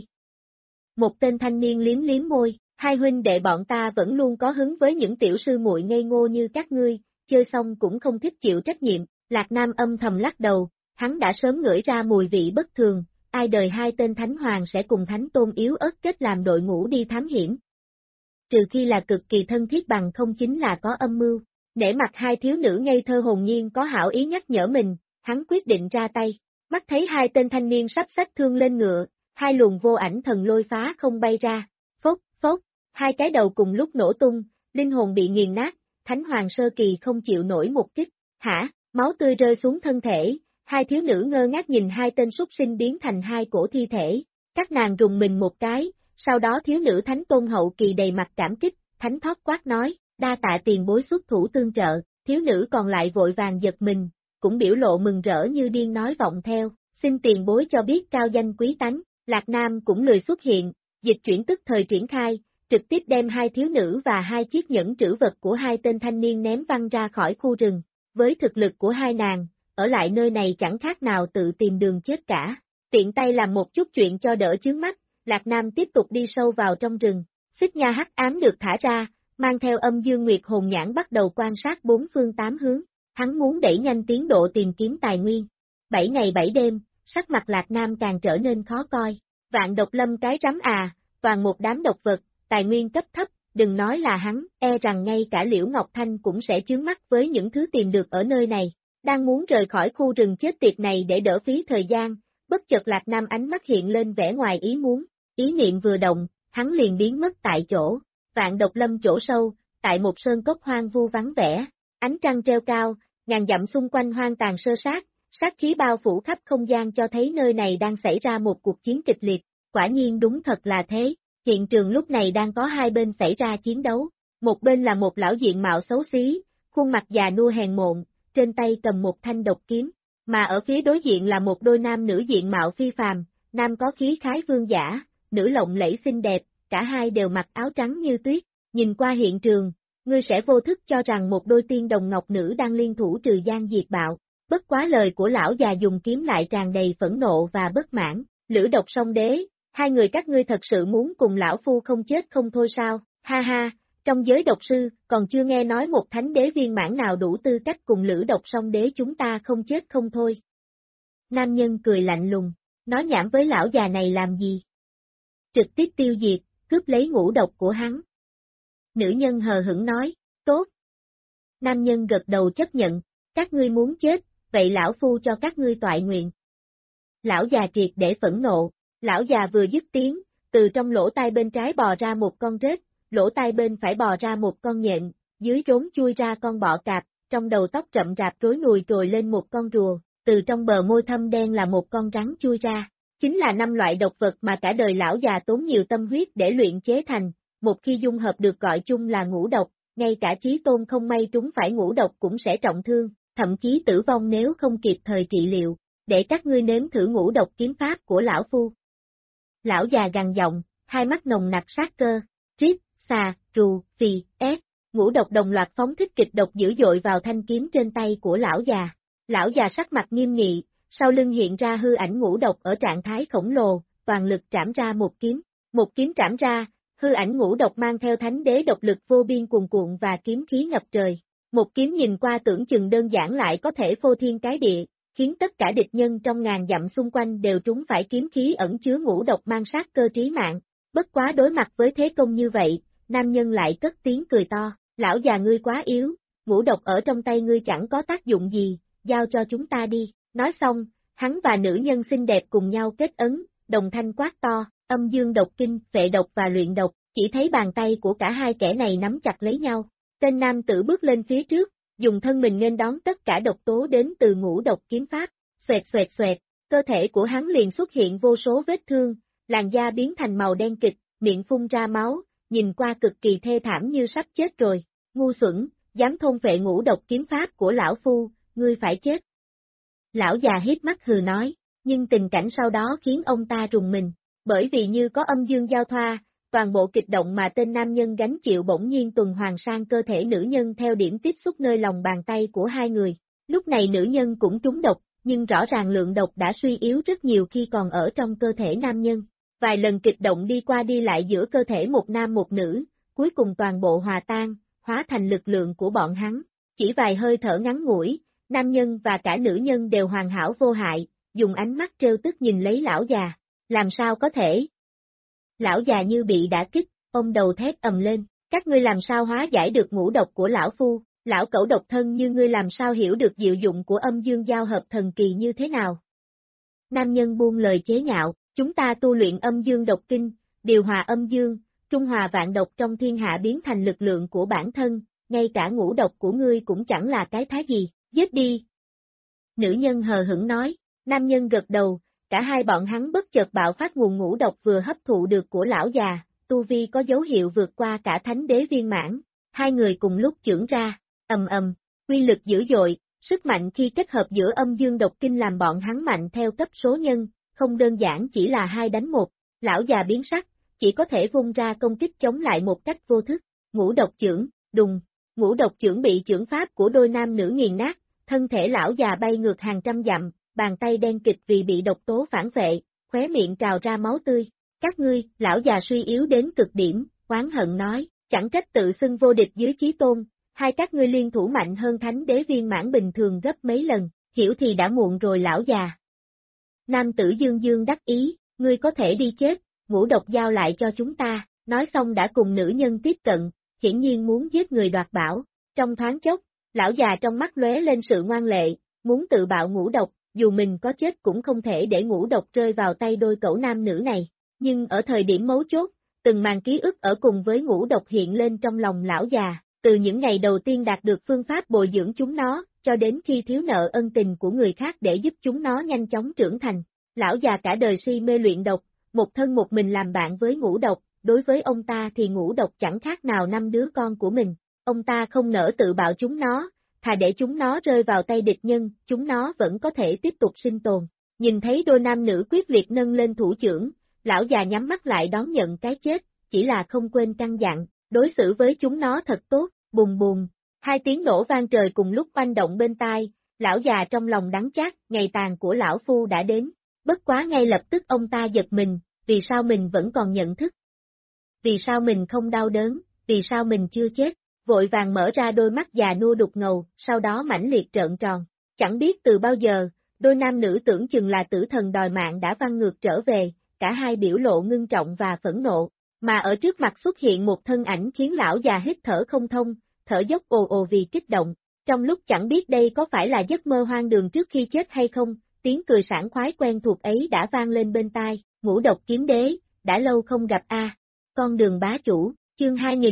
Một tên thanh niên liếm liếm môi, 2 huynh đệ bọn ta vẫn luôn có hứng với những tiểu sư muội ngây ngô như các ngươi, chơi xong cũng không thích chịu trách nhiệm. Lạc Nam âm thầm lắc đầu, hắn đã sớm ngửi ra mùi vị bất thường, ai đời 2 tên thánh hoàng sẽ cùng thánh tôn yếu ớt kết làm đội ngũ đi thám hiểm. Trừ khi là cực kỳ thân thiết bằng không chính là có âm mưu. Nể mặt 2 thiếu nữ ngây thơ hồn nhiên có hảo ý nhắc nhở mình, hắn quyết định ra tay. Mắt thấy 2 tên thanh niên sắp xách thương lên ngựa, 2 luồng vô ảnh thần lôi phá không bay ra. Phốc, phốc, 2 cái đầu cùng lúc nổ tung, linh hồn bị nghiền nát, thánh hoàng sơ kỳ không chịu nổi một kích. Hả, máu tươi rơi xuống thân thể, 2 thiếu nữ ngơ ngác nhìn 2 tên súc sinh biến thành 2 cổ thi thể. Các nàng rùng mình một cái, sau đó thiếu nữ thánh tôn hậu kỳ đầy mặt cảm kích, thánh thoát quát nói. Đa tạ tiền bối xuất thủ tương trợ, thiếu nữ còn lại vội vàng giật mình, cũng biểu lộ mừng rỡ như điên nói vọng theo, xin tiền bối cho biết cao danh quý tánh. Lạc Nam cũng lười xuất hiện, dịch chuyển tức thời triển khai, trực tiếp đem 2 thiếu nữ và 2 chiếc nhẫn trữ vật của 2 tên thanh niên ném văng ra khỏi khu rừng. Với thực lực của 2 nàng, ở lại nơi này chẳng khác nào tự tìm đường chết cả. Tiện tay làm một chút chuyện cho đỡ chướng mắt, Lạc Nam tiếp tục đi sâu vào trong rừng. Xích nha hắc ám được thả ra, mang theo âm dương nguyệt hồn nhãn bắt đầu quan sát 4 phương 8 hướng. Hắn muốn đẩy nhanh tiến độ tìm kiếm tài nguyên. 7 ngày 7 đêm, sắc mặt Lạc Nam càng trở nên khó coi. Vạn độc lâm cái rắm à, toàn một đám độc vật, tài nguyên cấp thấp, đừng nói là hắn, e rằng ngay cả Liễu Ngọc Thanh cũng sẽ chướng mắt với những thứ tìm được ở nơi này. Đang muốn rời khỏi khu rừng chết tiệt này để đỡ phí thời gian, bất chợt Lạc Nam ánh mắt hiện lên vẻ ngoài ý muốn, ý niệm vừa động, hắn liền biến mất tại chỗ. Vạn độc lâm chỗ sâu, tại một sơn cốc hoang vu vắng vẻ, ánh trăng treo cao, ngàn dặm xung quanh hoang tàn sơ sát, sát khí bao phủ khắp không gian cho thấy nơi này đang xảy ra một cuộc chiến kịch liệt. Quả nhiên đúng thật là thế, hiện trường lúc này đang có 2 bên xảy ra chiến đấu, một bên là một lão diện mạo xấu xí, khuôn mặt già nua hèn mọn, trên tay cầm một thanh độc kiếm, mà ở phía đối diện là một đôi nam nữ diện mạo phi phàm, nam có khí khái vương giả, nữ lộng lẫy xinh đẹp, cả hai đều mặc áo trắng như tuyết, nhìn qua hiện trường, ngươi sẽ vô thức cho rằng một đôi tiên đồng ngọc nữ đang liên thủ trừ gian diệt bạo. Bất quá lời của lão già dùng kiếm lại tràn đầy phẫn nộ và bất mãn, Lữ Độc Song Đế, hai người các ngươi thật sự muốn cùng lão phu không chết không thôi sao, ha ha, trong giới độc sư, còn chưa nghe nói một thánh đế viên mãn nào đủ tư cách cùng Lữ Độc Song Đế chúng ta không chết không thôi. Nam nhân cười lạnh lùng, nói nhảm với lão già này làm gì? Trực tiếp tiêu diệt, cướp lấy ngũ độc của hắn. Nữ nhân hờ hững nói, tốt. Nam nhân gật đầu chấp nhận, các ngươi muốn chết, vậy lão phu cho các ngươi toại nguyện. Lão già triệt để phẫn nộ, lão già vừa dứt tiếng, từ trong lỗ tai bên trái bò ra một con rết, lỗ tai bên phải bò ra một con nhện, dưới rốn chui ra con bọ cạp, trong đầu tóc rậm rạp rối nùi trồi lên một con rùa, từ trong bờ môi thâm đen là một con rắn chui ra. Chính là 5 loại độc vật mà cả đời lão già tốn nhiều tâm huyết để luyện chế thành, một khi dung hợp được gọi chung là ngũ độc, ngay cả chí tôn không may trúng phải ngũ độc cũng sẽ trọng thương, thậm chí tử vong nếu không kịp thời trị liệu, để các ngươi nếm thử ngũ độc kiếm pháp của lão phu. Lão già gằn giọng, hai mắt nồng nặc sát cơ, rít, xà, rù, phì, ép, ngũ độc đồng loạt phóng thích kịch độc dữ dội vào thanh kiếm trên tay của lão già. Lão già sắc mặt nghiêm nghị, sau lưng hiện ra hư ảnh ngũ độc ở trạng thái khổng lồ, toàn lực trảm ra một kiếm trảm ra, hư ảnh ngũ độc mang theo thánh đế độc lực vô biên cuồn cuộn và kiếm khí ngập trời. Một kiếm nhìn qua tưởng chừng đơn giản lại có thể phô thiên cái địa, khiến tất cả địch nhân trong ngàn dặm xung quanh đều trúng phải kiếm khí ẩn chứa ngũ độc mang sát cơ trí mạng. Bất quá đối mặt với thế công như vậy, nam nhân lại cất tiếng cười to, lão già ngươi quá yếu, ngũ độc ở trong tay ngươi chẳng có tác dụng gì, giao cho chúng ta đi. Nói xong, hắn và nữ nhân xinh đẹp cùng nhau kết ấn, đồng thanh quát to, âm dương độc kinh, phệ độc và luyện độc, chỉ thấy bàn tay của cả hai kẻ này nắm chặt lấy nhau. Tên nam tử bước lên phía trước, dùng thân mình nghênh đón tất cả độc tố đến từ ngũ độc kiếm pháp, xoẹt xoẹt xoẹt, cơ thể của hắn liền xuất hiện vô số vết thương, làn da biến thành màu đen kịch, miệng phun ra máu, nhìn qua cực kỳ thê thảm như sắp chết rồi. Ngu xuẩn, dám thôn phệ ngũ độc kiếm pháp của lão phu, ngươi phải chết. Lão già hít mắt hừ nói, nhưng tình cảnh sau đó khiến ông ta rùng mình, bởi vì như có âm dương giao thoa, toàn bộ kịch động mà tên nam nhân gánh chịu bỗng nhiên tuần hoàn sang cơ thể nữ nhân theo điểm tiếp xúc nơi lòng bàn tay của hai người. Lúc này nữ nhân cũng trúng độc, nhưng rõ ràng lượng độc đã suy yếu rất nhiều khi còn ở trong cơ thể nam nhân. Vài lần kịch động đi qua đi lại giữa cơ thể một nam một nữ, cuối cùng toàn bộ hòa tan, hóa thành lực lượng của bọn hắn. Chỉ vài hơi thở ngắn ngủi, nam nhân và cả nữ nhân đều hoàn hảo vô hại, dùng ánh mắt trêu tức nhìn lấy lão già. Làm sao có thể? Lão già như bị đả kích, ông đầu thét ầm lên, các ngươi làm sao hóa giải được ngũ độc của lão phu, lão cẩu độc thân như ngươi làm sao hiểu được diệu dụng của âm dương giao hợp thần kỳ như thế nào? Nam nhân buông lời chế nhạo, chúng ta tu luyện âm dương độc kinh, điều hòa âm dương, trung hòa vạn độc trong thiên hạ biến thành lực lượng của bản thân, ngay cả ngũ độc của ngươi cũng chẳng là cái thá gì, giết đi. Nữ nhân hờ hững nói, nam nhân gật đầu, cả hai bọn hắn bất chợt bạo phát nguồn ngũ độc vừa hấp thụ được của lão già, tu vi có dấu hiệu vượt qua cả thánh đế viên mãn, hai người cùng lúc chưởng ra, ầm ầm, uy lực dữ dội, sức mạnh khi kết hợp giữa âm dương độc kinh làm bọn hắn mạnh theo cấp số nhân, không đơn giản chỉ là 2 đánh 1, lão già biến sắc, chỉ có thể vung ra công kích chống lại một cách vô thức, ngũ độc chưởng, đùng, ngũ độc chưởng bị chưởng pháp của đôi nam nữ nghiền nát, thân thể lão già bay ngược hàng trăm dặm, bàn tay đen kịch vì bị độc tố phản vệ, khóe miệng trào ra máu tươi. Các ngươi, lão già suy yếu đến cực điểm, oán hận nói, chẳng trách tự xưng vô địch dưới chí tôn, hai các ngươi liên thủ mạnh hơn thánh đế viên mãn bình thường gấp mấy lần, hiểu thì đã muộn rồi lão già. Nam tử dương dương đắc ý, ngươi có thể đi chết, ngũ độc giao lại cho chúng ta, nói xong đã cùng nữ nhân tiếp cận, hiển nhiên muốn giết người đoạt bảo. Trong thoáng chốc, lão già trong mắt lóe lên sự ngoan lệ, muốn tự bạo ngũ độc, dù mình có chết cũng không thể để ngũ độc rơi vào tay đôi cẩu nam nữ này. Nhưng ở thời điểm mấu chốt, từng màn ký ức ở cùng với ngũ độc hiện lên trong lòng lão già, từ những ngày đầu tiên đạt được phương pháp bồi dưỡng chúng nó, cho đến khi thiếu nợ ân tình của người khác để giúp chúng nó nhanh chóng trưởng thành. Lão già cả đời si mê luyện độc, một thân một mình làm bạn với ngũ độc, đối với ông ta thì ngũ độc chẳng khác nào 5 đứa con của mình, ông ta không nỡ tự bạo chúng nó, thà để chúng nó rơi vào tay địch nhân, chúng nó vẫn có thể tiếp tục sinh tồn. Nhìn thấy đôi nam nữ quyết liệt nâng lên thủ chưởng, lão già nhắm mắt lại đón nhận cái chết, chỉ là không quên căn dặn, đối xử với chúng nó thật tốt, bùm bùm. Hai tiếng nổ vang trời cùng lúc oanh động bên tai, lão già trong lòng đắng chát, ngày tàn của lão phu đã đến. Bất quá ngay lập tức ông ta giật mình, vì sao mình vẫn còn nhận thức? Vì sao mình không đau đớn, vì sao mình chưa chết? Vội vàng mở ra đôi mắt già nua đục ngầu, sau đó mãnh liệt trợn tròn. Chẳng biết từ bao giờ, đôi nam nữ tưởng chừng là tử thần đòi mạng đã văng ngược trở về, cả hai biểu lộ ngưng trọng và phẫn nộ, mà ở trước mặt xuất hiện một thân ảnh khiến lão già hít thở không thông, thở dốc ồ ồ vì kích động. Trong lúc chẳng biết đây có phải là giấc mơ hoang đường trước khi chết hay không, tiếng cười sảng khoái quen thuộc ấy đã vang lên bên tai, Ngũ Độc Kiếm Đế, đã lâu không gặp a. Con đường bá chủ, chương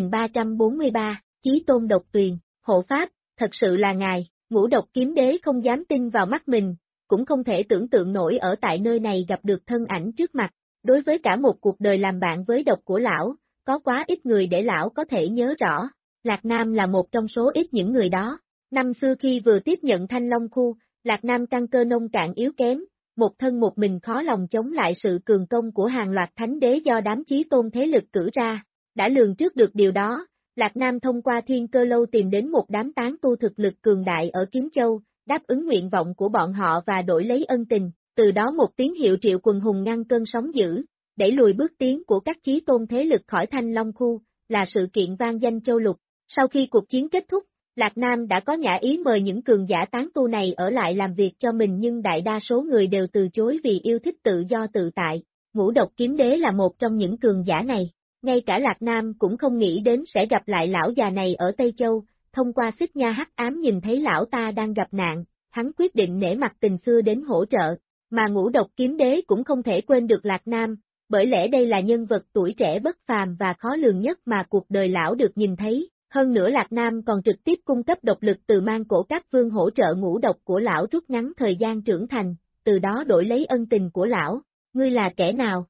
2343, Chí Tôn Độc Tuyền, hộ pháp, thật sự là ngài. Ngũ Độc Kiếm Đế không dám tin vào mắt mình, cũng không thể tưởng tượng nổi ở tại nơi này gặp được thân ảnh trước mặt. Đối với cả một cuộc đời làm bạn với độc của lão, có quá ít người để lão có thể nhớ rõ. Lạc Nam là một trong số ít những người đó. Năm xưa khi vừa tiếp nhận Thanh Long Khu, Lạc Nam căn cơ nông cạn yếu kém, một thân một mình khó lòng chống lại sự cường công của hàng loạt thánh đế do đám chí tôn thế lực cử ra. Đã lường trước được điều đó, Lạc Nam thông qua Thiên Cơ Lâu tìm đến một đám tán tu thực lực cường đại ở Kiếm Châu, đáp ứng nguyện vọng của bọn họ và đổi lấy ân tình, từ đó một tiếng hiệu triệu quần hùng ngăn cơn sóng dữ, đẩy lùi bước tiến của các chí tôn thế lực khỏi Thanh Long Khu, là sự kiện vang danh châu lục. Sau khi cuộc chiến kết thúc, Lạc Nam đã có nhã ý mời những cường giả tán tu này ở lại làm việc cho mình nhưng đại đa số người đều từ chối vì yêu thích tự do tự tại. Ngũ Độc Kiếm Đế là một trong những cường giả này. Ngay cả Lạc Nam cũng không nghĩ đến sẽ gặp lại lão già này ở Tây Châu, thông qua xích nha hắc ám nhìn thấy lão ta đang gặp nạn, hắn quyết định nể mặt tình xưa đến hỗ trợ, mà Ngũ Độc Kiếm Đế cũng không thể quên được Lạc Nam, bởi lẽ đây là nhân vật tuổi trẻ bất phàm và khó lường nhất mà cuộc đời lão được nhìn thấy, hơn nữa Lạc Nam còn trực tiếp cung cấp độc lực từ mang cổ các vương hỗ trợ ngũ độc của lão rút ngắn thời gian trưởng thành, từ đó đổi lấy ân tình của lão. Ngươi là kẻ nào?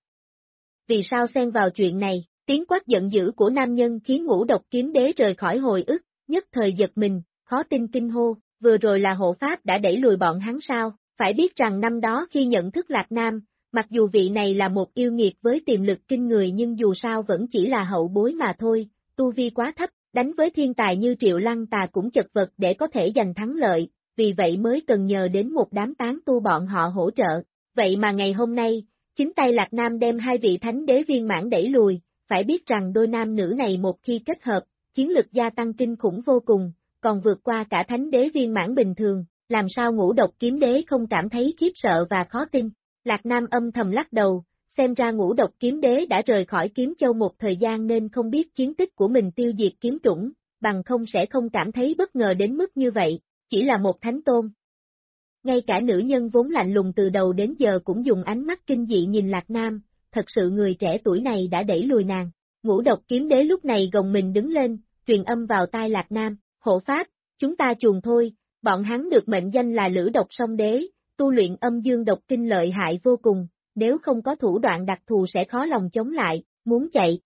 Vì sao xen vào chuyện này? Tiếng quát giận dữ của nam nhân khiến Ngũ Độc Kiếm Đế rời khỏi hồi ức, nhất thời giật mình, khó tin kinh hô, vừa rồi là hộ pháp đã đẩy lùi bọn hắn sao? Phải biết rằng năm đó khi nhận thức Lạc Nam, mặc dù vị này là một yêu nghiệt với tiềm lực kinh người nhưng dù sao vẫn chỉ là hậu bối mà thôi, tu vi quá thấp, đánh với thiên tài như Triệu Lăng Tà cũng chật vật để có thể giành thắng lợi, vì vậy mới cần nhờ đến một đám tán tu bọn họ hỗ trợ. Vậy mà ngày hôm nay, chính tay Lạc Nam đem hai vị thánh đế viên mãn đẩy lùi, phải biết rằng đôi nam nữ này một khi kết hợp, chiến lực gia tăng kinh khủng vô cùng, còn vượt qua cả thánh đế viên mãn bình thường, làm sao Ngũ Độc Kiếm Đế không cảm thấy khiếp sợ và khó tin. Lạc Nam âm thầm lắc đầu, xem ra Ngũ Độc Kiếm Đế đã rời khỏi Kiếm Châu một thời gian nên không biết chiến tích của mình tiêu diệt kiếm trũng, bằng không sẽ không cảm thấy bất ngờ đến mức như vậy, chỉ là một thánh tôn. Ngay cả nữ nhân vốn lạnh lùng từ đầu đến giờ cũng dùng ánh mắt kinh dị nhìn Lạc Nam, thật sự người trẻ tuổi này đã đẩy lùi nàng. Ngũ Độc Kiếm Đế lúc này gồng mình đứng lên, truyền âm vào tai Lạc Nam, hộ pháp, chúng ta chuồn thôi, bọn hắn được mệnh danh là Lữ Độc Song Đế, tu luyện âm dương độc kinh lợi hại vô cùng, nếu không có thủ đoạn đặc thù sẽ khó lòng chống lại, muốn chạy.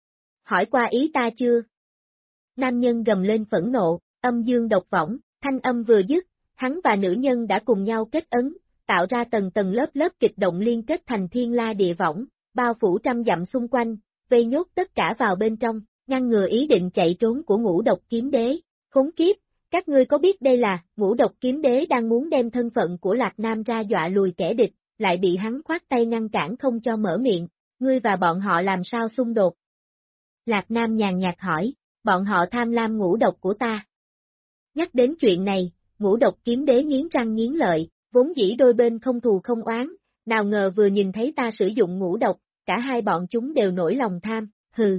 Hỏi qua ý ta chưa? Nam nhân gầm lên phẫn nộ, âm dương độc võng, thanh âm vừa dứt, hắn và nữ nhân đã cùng nhau kết ấn, tạo ra tầng tầng lớp lớp kịch động liên kết thành thiên la địa võng, bao phủ trăm dặm xung quanh, vây nhốt tất cả vào bên trong, ngăn ngừa ý định chạy trốn của Ngũ Độc Kiếm Đế. Khốn kiếp, các ngươi có biết đây là, Ngũ Độc Kiếm Đế đang muốn đem thân phận của Lạc Nam ra dọa lùi kẻ địch, lại bị hắn khoát tay ngăn cản không cho mở miệng, ngươi và bọn họ làm sao xung đột? Lạc Nam nhàn nhạt hỏi, bọn họ tham lam ngũ độc của ta. Nhắc đến chuyện này, Ngũ Độc Kiếm Đế nghiến răng nghiến lợi, vốn dĩ đôi bên không thù không oán, nào ngờ vừa nhìn thấy ta sử dụng ngũ độc, cả hai bọn chúng đều nổi lòng tham, hừ.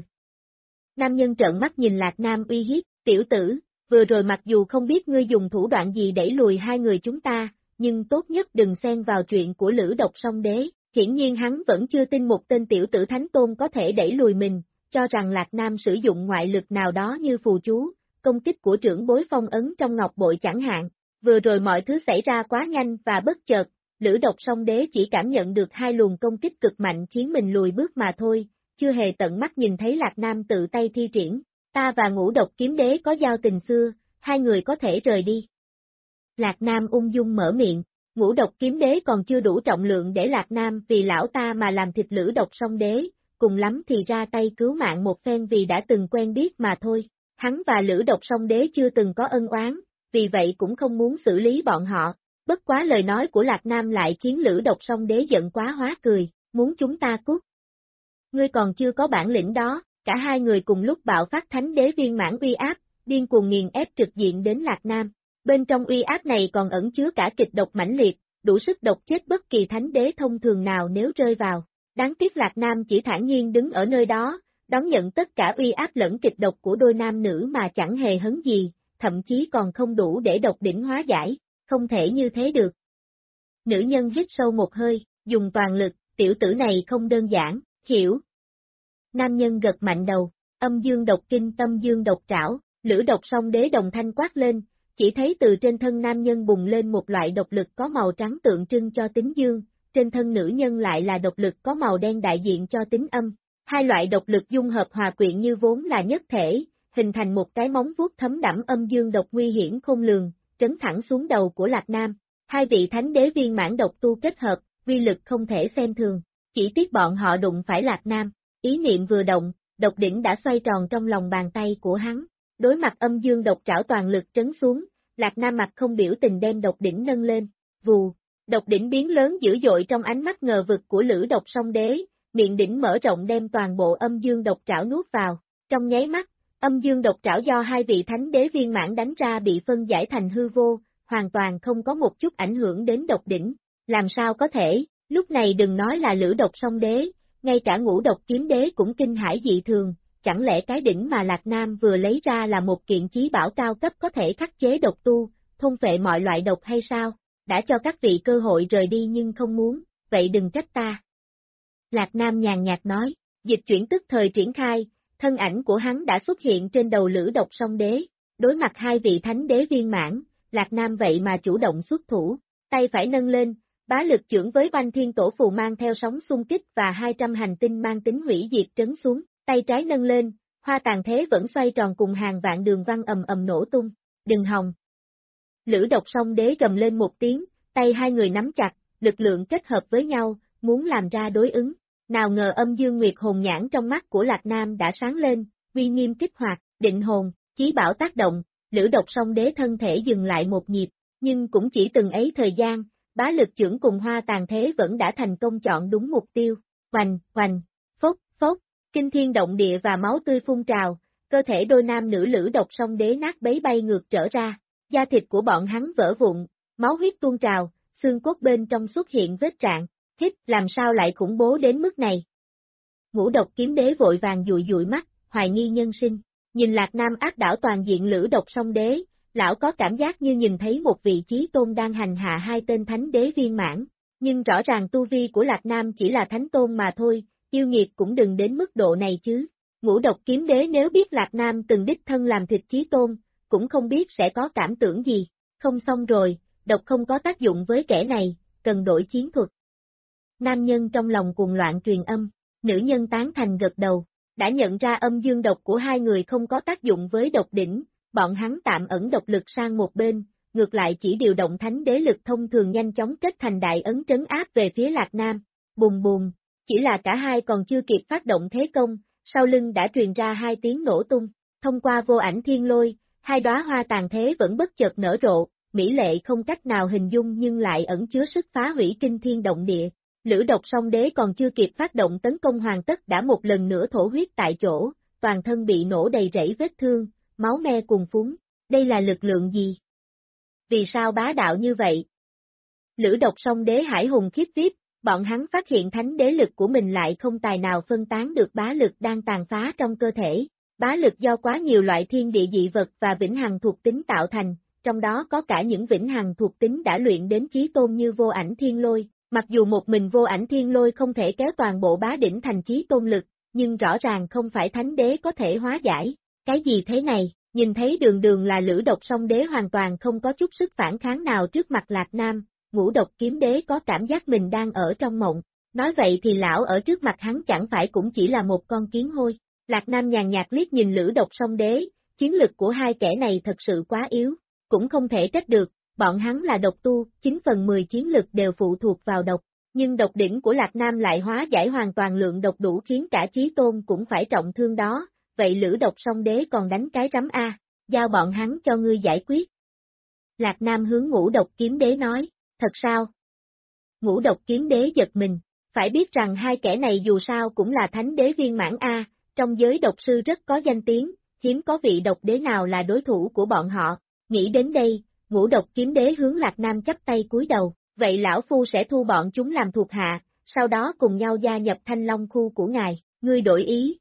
Nam nhân trợn mắt nhìn Lạc Nam uy hiếp, tiểu tử, vừa rồi mặc dù không biết ngươi dùng thủ đoạn gì đẩy lùi hai người chúng ta, nhưng tốt nhất đừng xen vào chuyện của Lữ Độc Song Đế, hiển nhiên hắn vẫn chưa tin một tên tiểu tử thánh tôn có thể đẩy lùi mình, cho rằng Lạc Nam sử dụng ngoại lực nào đó như phù chú, công kích của trưởng bối phong ấn trong ngọc bội chẳng hạn, vừa rồi mọi thứ xảy ra quá nhanh và bất chợt, Lữ Độc Song Đế chỉ cảm nhận được hai luồng công kích cực mạnh khiến mình lùi bước mà thôi, chưa hề tận mắt nhìn thấy Lạc Nam tự tay thi triển, ta và Ngũ Độc Kiếm Đế có giao tình xưa, hai người có thể rời đi. Lạc Nam ung dung mở miệng, Ngũ Độc Kiếm Đế còn chưa đủ trọng lượng để Lạc Nam vì lão ta mà làm thịt Lữ Độc Song Đế, cùng lắm thì ra tay cứu mạng một phen vì đã từng quen biết mà thôi. Hắn và Lữ Độc Song Đế chưa từng có ân oán, vì vậy cũng không muốn xử lý bọn họ. Bất quá lời nói của Lạc Nam lại khiến Lữ Độc Song Đế giận quá hóa cười, muốn chúng ta cút. Ngươi còn chưa có bản lĩnh đó, cả hai người cùng lúc bạo phát thánh đế viên mãn uy áp, điên cuồng nghiền ép trực diện đến Lạc Nam. Bên trong uy áp này còn ẩn chứa cả kịch độc mãnh liệt, đủ sức độc chết bất kỳ thánh đế thông thường nào nếu rơi vào. Đáng tiếc Lạc Nam chỉ thản nhiên đứng ở nơi đó, đón nhận tất cả uy áp lẫn kịch độc của đôi nam nữ mà chẳng hề hấn gì, thậm chí còn không đủ để độc đỉnh hóa giải, không thể như thế được. Nữ nhân hít sâu một hơi, dùng toàn lực, tiểu tử này không đơn giản, hiểu. Nam nhân gật mạnh đầu, âm dương độc kinh tâm dương độc trảo, Lữ Độc Song Đế đồng thanh quát lên, chỉ thấy từ trên thân nam nhân bùng lên một loại độc lực có màu trắng tượng trưng cho tính dương, trên thân nữ nhân lại là độc lực có màu đen đại diện cho tính âm. Hai loại độc lực dung hợp hòa quyện như vốn là nhất thể, hình thành một cái móng vuốt thấm đẫm âm dương độc nguy hiểm khôn lường, trấn thẳng xuống đầu của Lạc Nam. Hai vị thánh đế viên mãn độc tu kết hợp, uy lực không thể xem thường. Chỉ tiếc bọn họ đụng phải Lạc Nam, ý niệm vừa động, độc đỉnh đã xoay tròn trong lòng bàn tay của hắn. Đối mặt âm dương độc trảo toàn lực trấn xuống, Lạc Nam mặt không biểu tình đem độc đỉnh nâng lên. Vù, độc đỉnh biến lớn dữ dội trong ánh mắt ngờ vực của Lữ Độc Song Đế, miệng đỉnh mở rộng đem toàn bộ âm dương độc trảo nuốt vào. Trong nháy mắt, âm dương độc trảo do hai vị thánh đế viên mãn đánh ra bị phân giải thành hư vô, hoàn toàn không có một chút ảnh hưởng đến độc đỉnh. Làm sao có thể, lúc này đừng nói là Lữ Độc Song Đế, ngay cả Ngũ Độc Kiếm Đế cũng kinh hãi dị thường, chẳng lẽ cái đỉnh mà Lạc Nam vừa lấy ra là một kiện chí bảo cao cấp có thể khắc chế độc tu, thôn phệ mọi loại độc hay sao? Đã cho các vị cơ hội rời đi nhưng không muốn, vậy đừng trách ta. Lạc Nam nhàn nhạt nói, dịch chuyển tức thời triển khai, thân ảnh của hắn đã xuất hiện trên đầu Lữ Độc Song Đế, đối mặt hai vị thánh đế viên mãn, Lạc Nam vậy mà chủ động xuất thủ, tay phải nâng lên, bá lực chưởng với Oanh Thiên Tổ Phù mang theo sóng xung kích và 200 hành tinh mang tính hủy diệt trấn xuống, tay trái nâng lên, hoa tàn thế vẫn xoay tròn cùng hàng vạn đường văn ầm ầm nổ tung, đừng hòng. Lữ Độc Song Đế gầm lên một tiếng, tay hai người nắm chặt, lực lượng kết hợp với nhau, muốn làm ra đối ứng. Nào ngờ âm dương nguyệt hồn nhãn trong mắt của Lạc Nam đã sáng lên, uy nghiêm kích hoạt, định hồn, chí bảo tác động, Lữ Độc Song Đế thân thể dừng lại một nhịp, nhưng cũng chỉ từng ấy thời gian, bá lực chưởng cùng hoa tàn thế vẫn đã thành công chọn đúng mục tiêu. Hoành, hoành, phốc, phốc, kinh thiên động địa và máu tươi phun trào, cơ thể đôi nam nữ Lữ Độc Song Đế nát bấy bay ngược trở ra, da thịt của bọn hắn vỡ vụn, máu huyết tuôn trào, xương cốt bên trong xuất hiện vết rạn. Hít, làm sao lại khủng bố đến mức này? Ngũ Độc Kiếm Đế vội vàng dụi dụi mắt, hoài nghi nhân sinh, nhìn Lạc Nam áp đảo toàn diện Lữ Độc Song Đế, lão có cảm giác như nhìn thấy một vị chí tôn đang hành hạ hai tên thánh đế viên mãn, nhưng rõ ràng tu vi của Lạc Nam chỉ là thánh tôn mà thôi, yêu nghiệt cũng đừng đến mức độ này chứ. Ngũ Độc Kiếm Đế nếu biết Lạc Nam từng đích thân làm thịt chí tôn, cũng không biết sẽ có cảm tưởng gì, không xong rồi, độc không có tác dụng với kẻ này, cần đổi chiến thuật. Nam nhân trong lòng cuồng loạn truyền âm, nữ nhân tán thành gật đầu, đã nhận ra âm dương độc của hai người không có tác dụng với độc đỉnh, bọn hắn tạm ẩn độc lực sang một bên, ngược lại chỉ điều động thánh đế lực thông thường nhanh chóng kết thành đại ấn trấn áp về phía Lạc Nam, bùm bùm, chỉ là cả hai còn chưa kịp phát động thế công, sau lưng đã truyền ra hai tiếng nổ tung, thông qua vô ảnh thiên lôi, hai đóa hoa tàn thế vẫn bất chợt nở rộ, mỹ lệ không cách nào hình dung nhưng lại ẩn chứa sức phá hủy kinh thiên động địa. Lữ Độc Song Đế còn chưa kịp phát động tấn công hoàn tất đã một lần nữa thổ huyết tại chỗ, toàn thân bị nổ đầy rẫy vết thương, máu me cuồn phúng, đây là lực lượng gì? Vì sao bá đạo như vậy? Lữ Độc Song Đế hải hùng khiếp vía, bọn hắn phát hiện thánh đế lực của mình lại không tài nào phân tán được bá lực đang tàn phá trong cơ thể, bá lực do quá nhiều loại thiên địa dị vật và vĩnh hằng thuộc tính tạo thành, trong đó có cả những vĩnh hằng thuộc tính đã luyện đến chí tôn như vô ảnh thiên lôi. Mặc dù một mình vô ảnh thiên lôi không thể kéo toàn bộ bá đỉnh thành chí tôn lực, nhưng rõ ràng không phải thánh đế có thể hóa giải. Cái gì thế này, nhìn thấy đường đường là Lữ Độc Song Đế hoàn toàn không có chút sức phản kháng nào trước mặt Lạc Nam, Ngũ Độc Kiếm Đế có cảm giác mình đang ở trong mộng. Nói vậy thì lão ở trước mặt hắn chẳng phải cũng chỉ là một con kiến hôi. Lạc Nam nhàn nhạt liếc nhìn Lữ Độc Song Đế, chiến lực của hai kẻ này thật sự quá yếu, cũng không thể trách được, bọn hắn là độc tu, 9/10 chiến lực đều phụ thuộc vào độc, nhưng độc đỉnh của Lạc Nam lại hóa giải hoàn toàn lượng độc đủ khiến cả Chí Tôn cũng phải trọng thương đó, vậy lữ độc song đế còn đánh cái rắm a, giao bọn hắn cho ngươi giải quyết. Lạc Nam hướng Ngũ Độc Kiếm Đế nói, thật sao? Ngũ Độc Kiếm Đế giật mình, phải biết rằng hai kẻ này dù sao cũng là thánh đế viên mãn a, trong giới độc sư rất có danh tiếng, hiếm có vị độc đế nào là đối thủ của bọn họ. Nghĩ đến đây, Ngũ Độc Kiếm Đế hướng Lạc Nam chắp tay cúi đầu, vậy lão phu sẽ thu bọn chúng làm thuộc hạ, sau đó cùng nhau gia nhập Thanh Long khu của ngài, ngươi đổi ý.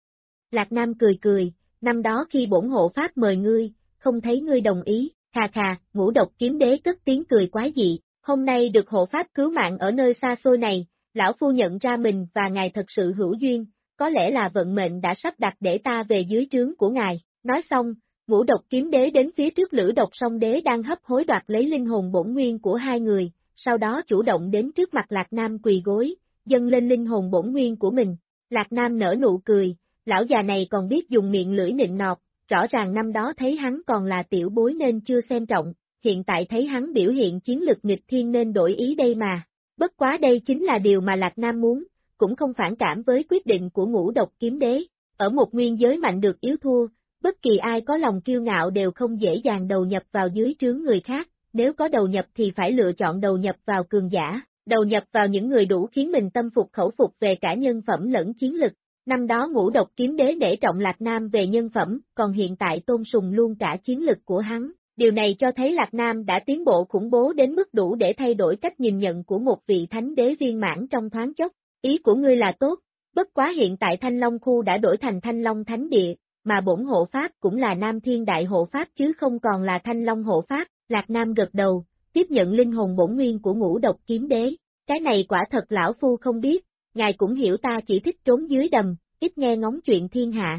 Lạc Nam cười cười, năm đó khi bổn hộ pháp mời ngươi, không thấy ngươi đồng ý, khà khà, Ngũ Độc Kiếm Đế cất tiếng cười quái dị, hôm nay được hộ pháp cứu mạng ở nơi xa xôi này, lão phu nhận ra mình và ngài thật sự hữu duyên, có lẽ là vận mệnh đã sắp đặt để ta về dưới trướng của ngài. Nói xong, Ngũ Độc Kiếm Đế đến phía trước lữ độc song đế đang hấp hối đoạt lấy linh hồn bổn nguyên của hai người, sau đó chủ động đến trước mặt Lạc Nam quỳ gối, dâng lên linh hồn bổn nguyên của mình. Lạc Nam nở nụ cười, lão già này còn biết dùng miệng lưỡi nịnh nọt, rõ ràng năm đó thấy hắn còn là tiểu bối nên chưa xem trọng, hiện tại thấy hắn biểu hiện chiến lực nghịch thiên nên đổi ý đây mà. Bất quá đây chính là điều mà Lạc Nam muốn, cũng không phản cảm với quyết định của Ngũ Độc Kiếm Đế. Ở một nguyên giới mạnh được yếu thua, bất kỳ ai có lòng kiêu ngạo đều không dễ dàng đầu nhập vào dưới trướng người khác, nếu có đầu nhập thì phải lựa chọn đầu nhập vào cường giả, đầu nhập vào những người đủ khiến mình tâm phục khẩu phục về cả nhân phẩm lẫn chiến lực. Năm đó Ngũ Độc Kiếm Đế nể trọng Lạc Nam về nhân phẩm, còn hiện tại tôn sùng luôn cả chiến lực của hắn. Điều này cho thấy Lạc Nam đã tiến bộ khủng bố đến mức đủ để thay đổi cách nhìn nhận của một vị thánh đế viên mãn trong thoáng chốc. Ý của ngươi là tốt, bất quá hiện tại Thanh Long khu đã đổi thành Thanh Long Thánh Địa, mà bổn hộ pháp cũng là Nam Thiên Đại hộ pháp chứ không còn là Thanh Long hộ pháp. Lạc Nam gật đầu, tiếp nhận linh hồn bổn nguyên của Ngũ Độc Kiếm Đế. Cái này quả thật lão phu không biết, ngài cũng hiểu ta chỉ thích trốn dưới đầm, ít nghe ngóng chuyện thiên hạ.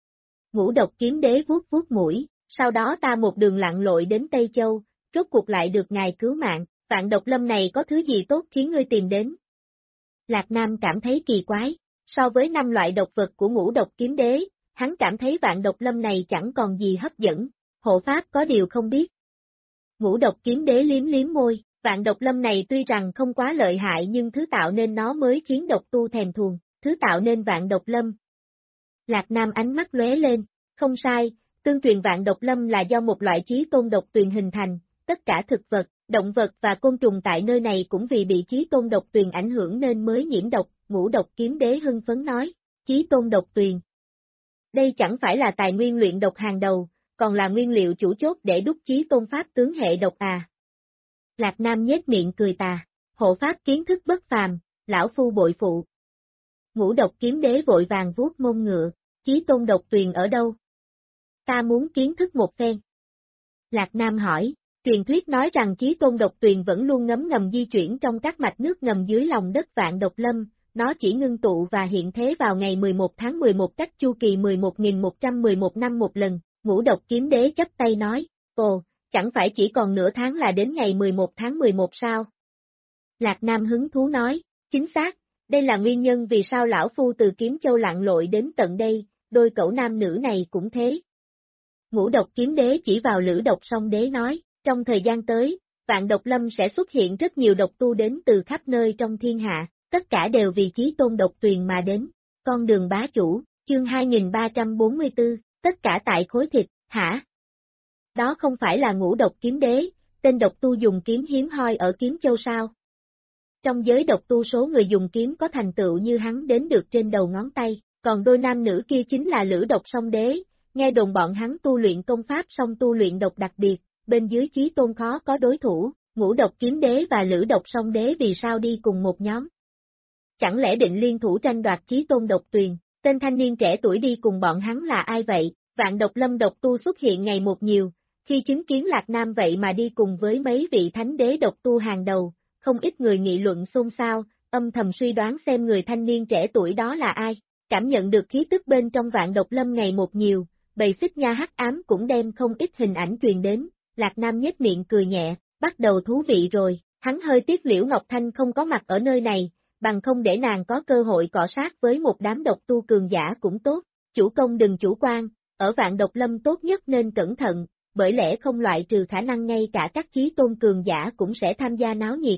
Ngũ Độc Kiếm Đế vuốt vuốt mũi, sau đó ta một đường lặn lội đến Tây Châu, rốt cuộc lại được ngài cứu mạng, Vạn Độc Lâm này có thứ gì tốt khiến ngươi tìm đến? Lạc Nam cảm thấy kỳ quái, so với 5 loại độc vật của Ngũ Độc Kiếm Đế, hắn cảm thấy Vạn Độc Lâm này chẳng còn gì hấp dẫn, hộ pháp có điều không biết. Ngũ Độc Kiếm Đế liếm liếm môi, Vạn Độc Lâm này tuy rằng không quá lợi hại nhưng thứ tạo nên nó mới khiến độc tu thèm thuồng, thứ tạo nên Vạn Độc Lâm. Lạc Nam ánh mắt lóe lên, không sai, tương truyền Vạn Độc Lâm là do một loại chí tôn độc tuyền hình thành, tất cả thực vật, động vật và côn trùng tại nơi này cũng vì bị chí tôn độc tuyền ảnh hưởng nên mới nhiễm độc. Ngũ Độc Kiếm Đế hưng phấn nói, chí tôn độc tuyền. Đây chẳng phải là tài nguyên luyện độc hàng đầu, còn là nguyên liệu chủ chốt để đúc chí tôn pháp tướng hệ độc à. Lạc Nam nhếch miệng cười tà, hộ pháp kiến thức bất phàm, lão phu bội phụ. Ngũ Độc Kiếm Đế vội vàng vuốt mông ngựa, chí tôn độc tuyền ở đâu? Ta muốn kiến thức một phen. Lạc Nam hỏi, truyền thuyết nói rằng chí tôn độc tuyền vẫn luôn ngấm ngầm di chuyển trong các mạch nước ngầm dưới lòng đất Vạn Độc Lâm, nó chỉ ngưng tụ và hiện thế vào ngày 11 tháng 11 cách chu kỳ 11.111 năm một lần. Ngũ Độc Kiếm Đế chắp tay nói, ồ, chẳng phải chỉ còn nửa tháng là đến ngày 11 tháng 11 sao? Lạc Nam hứng thú nói, chính xác, đây là nguyên nhân vì sao lão phu từ Kiếm Châu lặn lội đến tận đây, đôi cẩu nam nữ này cũng thế. Ngũ Độc Kiếm Đế chỉ vào lữ độc song đế nói, trong thời gian tới, Vạn Độc Lâm sẽ xuất hiện rất nhiều độc tu đến từ khắp nơi trong thiên hạ, tất cả đều vì chí tôn độc tuyền mà đến. Con đường bá chủ, chương 2344, tất cả tại khối thịt, hả? Đó không phải là Ngũ Độc Kiếm Đế, tên độc tu dùng kiếm hiếm hoi ở Kiếm Châu sao? Trong giới độc tu số người dùng kiếm có thành tựu như hắn đến được trên đầu ngón tay, còn đôi nam nữ kia chính là lữ độc song đế, nghe đồn bọn hắn tu luyện công pháp song tu luyện độc đặc biệt, bên dưới chí tôn khó có đối thủ. Ngũ Độc Kiếm Đế và lữ độc song đế vì sao đi cùng một nhóm? Chẳng lẽ định liên thủ tranh đoạt chí tôn độc tuyền, tên thanh niên trẻ tuổi đi cùng bọn hắn là ai vậy? Vạn Độc Lâm độc tu xuất hiện ngày một nhiều, khi chứng kiến Lạc Nam vậy mà đi cùng với mấy vị thánh đế độc tu hàng đầu, không ít người nghị luận xôn xao, âm thầm suy đoán xem người thanh niên trẻ tuổi đó là ai. Cảm nhận được khí tức bên trong Vạn Độc Lâm ngày một nhiều, bầy xích nha hắc ám cũng đem không ít hình ảnh truyền đến, Lạc Nam nhếch miệng cười nhẹ, bắt đầu thú vị rồi, hắn hơi tiếc Liễu Ngọc Thanh không có mặt ở nơi này, bằng không để nàng có cơ hội cọ sát với một đám độc tu cường giả cũng tốt, chủ công đừng chủ quan, ở Vạn Độc Lâm tốt nhất nên cẩn thận, bởi lẽ không loại trừ khả năng ngay cả các chí tôn cường giả cũng sẽ tham gia náo nhiệt.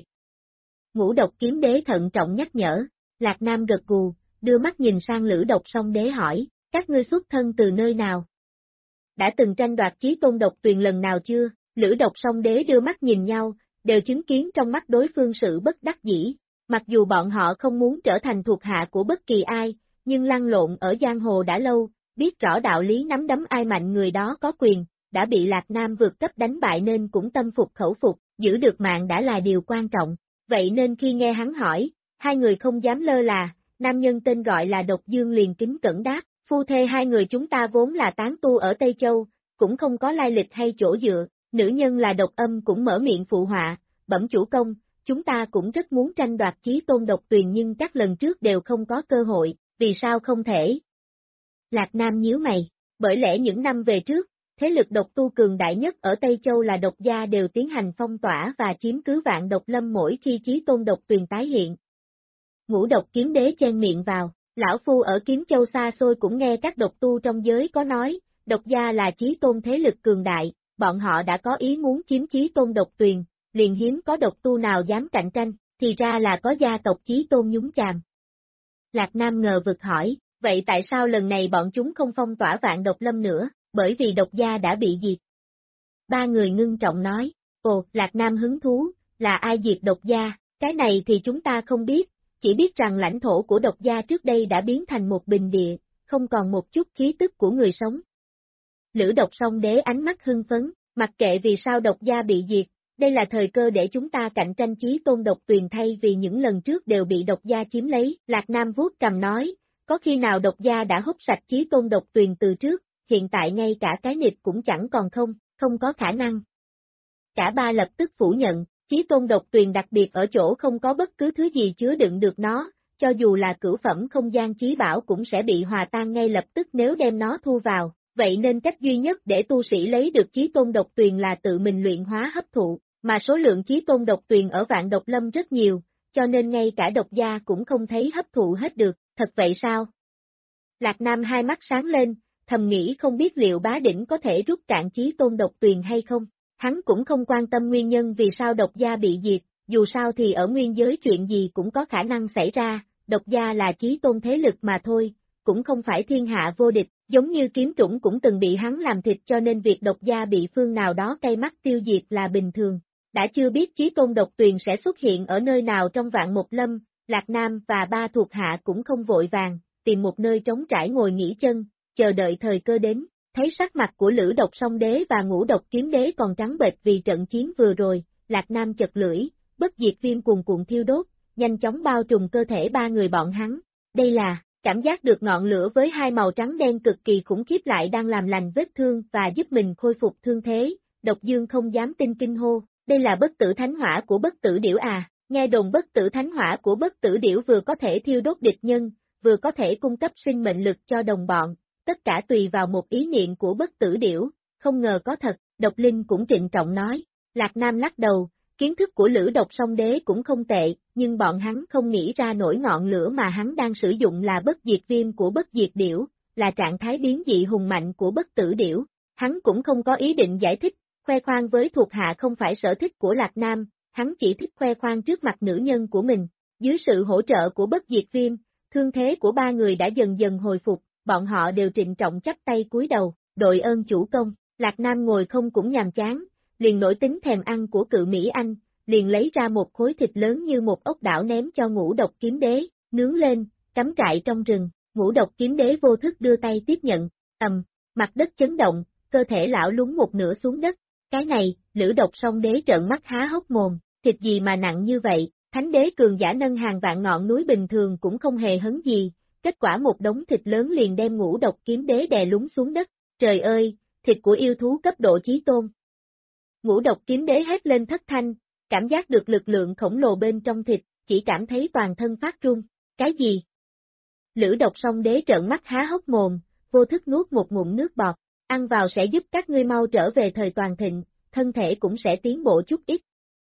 Ngũ Độc Kiếm Đế thận trọng nhắc nhở, Lạc Nam gật gù, đưa mắt nhìn sang Lữ Độc Song Đế hỏi, các ngươi xuất thân từ nơi nào? Đã từng tranh đoạt chí tôn độc tuyền lần nào chưa? Lữ Độc Song Đế đưa mắt nhìn nhau, đều chứng kiến trong mắt đối phương sự bất đắc dĩ. Mặc dù bọn họ không muốn trở thành thuộc hạ của bất kỳ ai, nhưng lăn lộn ở giang hồ đã lâu, biết rõ đạo lý nắm đấm ai mạnh người đó có quyền, đã bị Lạc Nam vượt cấp đánh bại nên cũng tâm phục khẩu phục, giữ được mạng đã là điều quan trọng. Vậy nên khi nghe hắn hỏi, hai người không dám lơ là, nam nhân tên gọi là Độc Dương liền kính cẩn đáp, phu thê hai người chúng ta vốn là tán tu ở Tây Châu, cũng không có lai lịch hay chỗ dựa, nữ nhân là Độc Âm cũng mở miệng phụ họa, bẩm chủ công, chúng ta cũng rất muốn tranh đoạt chí tôn độc tuyền nhưng các lần trước đều không có cơ hội, vì sao không thể? Lạc Nam nhíu mày, bởi lẽ những năm về trước, thế lực độc tu cường đại nhất ở Tây Châu là Độc Gia đều tiến hành phong tỏa và chiếm cứ Vạn Độc Lâm mỗi khi chí tôn độc tuyền tái hiện. Ngũ Độc Kiếm Đế chen miệng vào, lão phu ở Kiếm Châu xa xôi cũng nghe các độc tu trong giới có nói, Độc Gia là chí tôn thế lực cường đại, bọn họ đã có ý muốn chiếm chí tôn độc tuyền, liền hiếm có độc tu nào dám cạnh tranh, thì ra là có gia tộc chí tôn nhúng chàm. Lạc Nam ngờ vực hỏi, vậy tại sao lần này bọn chúng không phong tỏa Vạn Độc Lâm nữa, bởi vì Độc Gia đã bị diệt. Ba người ngưng trọng nói, ồ, Lạc Nam hứng thú, là ai diệt Độc Gia, cái này thì chúng ta không biết, chỉ biết rằng lãnh thổ của Độc Gia trước đây đã biến thành một bình địa, không còn một chút khí tức của người sống. Lữ Độc Song Đế ánh mắt hưng phấn, mặc kệ vì sao Độc Gia bị diệt, đây là thời cơ để chúng ta cạnh tranh chí tôn độc tuyền thay vì những lần trước đều bị Độc Gia chiếm lấy. Lạc Nam vuốt cầm nói, có khi nào Độc Gia đã hút sạch chí tôn độc tuyền từ trước, hiện tại ngay cả cái nịt cũng chẳng còn không có khả năng. Cả ba lập tức phủ nhận, chí tôn độc tuyền đặc biệt ở chỗ không có bất cứ thứ gì chứa đựng được nó, cho dù là cửu phẩm không gian chí bảo cũng sẽ bị hòa tan ngay lập tức nếu đem nó thu vào, vậy nên cách duy nhất để tu sĩ lấy được chí tôn độc tuyền là tự mình luyện hóa hấp thụ, mà số lượng chí tôn độc tuyền ở Vạn Độc Lâm rất nhiều, cho nên ngay cả Độc Gia cũng không thấy hấp thụ hết được, thật vậy sao? Lạc Nam hai mắt sáng lên, thầm nghĩ không biết liệu bá đỉnh có thể rút cạn chí tôn độc tuyền hay không, hắn cũng không quan tâm nguyên nhân vì sao Độc Gia bị diệt, dù sao thì ở nguyên giới chuyện gì cũng có khả năng xảy ra, Độc Gia là chí tôn thế lực mà thôi, cũng không phải thiên hạ vô địch, giống như Kiếm Trũng cũng từng bị hắn làm thịt cho nên việc Độc Gia bị phương nào đó cay mắt tiêu diệt là bình thường. Đã chưa biết chí tôn độc tuyền sẽ xuất hiện ở nơi nào trong Vạn Một Lâm, Lạc Nam và ba thuộc hạ cũng không vội vàng, tìm một nơi trống trải ngồi nghỉ chân, chờ đợi thời cơ đến, thấy sắc mặt của Lữ Độc Song Đế và Ngũ Độc Kiếm Đế còn trắng bệch vì trận chiến vừa rồi, Lạc Nam chật lưỡi, bất diệt viêm cuồn cuộn thiêu đốt, nhanh chóng bao trùm cơ thể ba người bọn hắn, đây là, cảm giác được ngọn lửa với hai màu trắng đen cực kỳ khủng khiếp lại đang làm lành vết thương và giúp mình khôi phục thương thế, Độc Dương không dám tin kinh hô. Đây là bất tử thánh hỏa của bất tử điểu à, nghe đồn bất tử thánh hỏa của bất tử điểu vừa có thể thiêu đốt địch nhân, vừa có thể cung cấp sinh mệnh lực cho đồng bọn, tất cả tùy vào một ý niệm của bất tử điểu, không ngờ có thật, Độc Linh cũng trịnh trọng nói, Lạc Nam lắc đầu, kiến thức của Lữ Độc Song Đế cũng không tệ, nhưng bọn hắn không nghĩ ra nổi ngọn lửa mà hắn đang sử dụng là bất diệt viêm của bất diệt điểu, là trạng thái biến dị hùng mạnh của bất tử điểu, hắn cũng không có ý định giải thích. Khoe khoang với thuộc hạ không phải sở thích của Lạc Nam, hắn chỉ thích khoe khoang trước mặt nữ nhân của mình. Dưới sự hỗ trợ của bất diệt viêm, thương thế của ba người đã dần dần hồi phục, bọn họ đều trịnh trọng chắp tay cúi đầu, đội ơn chủ công. Lạc Nam ngồi không cũng nhàm chán, liền nổi tính thèm ăn của Cự Mỹ Anh, liền lấy ra một khối thịt lớn như một ốc đảo ném cho Ngũ Độc Kiếm Đế, nướng lên, cắm trại trong rừng. Ngũ Độc Kiếm Đế vô thức đưa tay tiếp nhận, mặt đất chấn động, cơ thể lão lún một nửa xuống đất. Cái này, Lữ Độc Song Đế trợn mắt há hốc mồm, thịt gì mà nặng như vậy, thánh đế cường giả nâng hàng vạn ngọn núi bình thường cũng không hề hấn gì, kết quả một đống thịt lớn liền đem Ngũ Độc Kiếm Đế đè lún xuống đất, trời ơi, thịt của yêu thú cấp độ chí tôn. Ngũ Độc Kiếm Đế hét lên thất thanh, cảm giác được lực lượng khổng lồ bên trong thịt, chỉ cảm thấy toàn thân phát run, cái gì? Lữ Độc Song Đế trợn mắt há hốc mồm, vô thức nuốt một ngụm nước bọt. Ăn vào sẽ giúp các ngươi mau trở về thời toàn thịnh, thân thể cũng sẽ tiến bộ chút ít.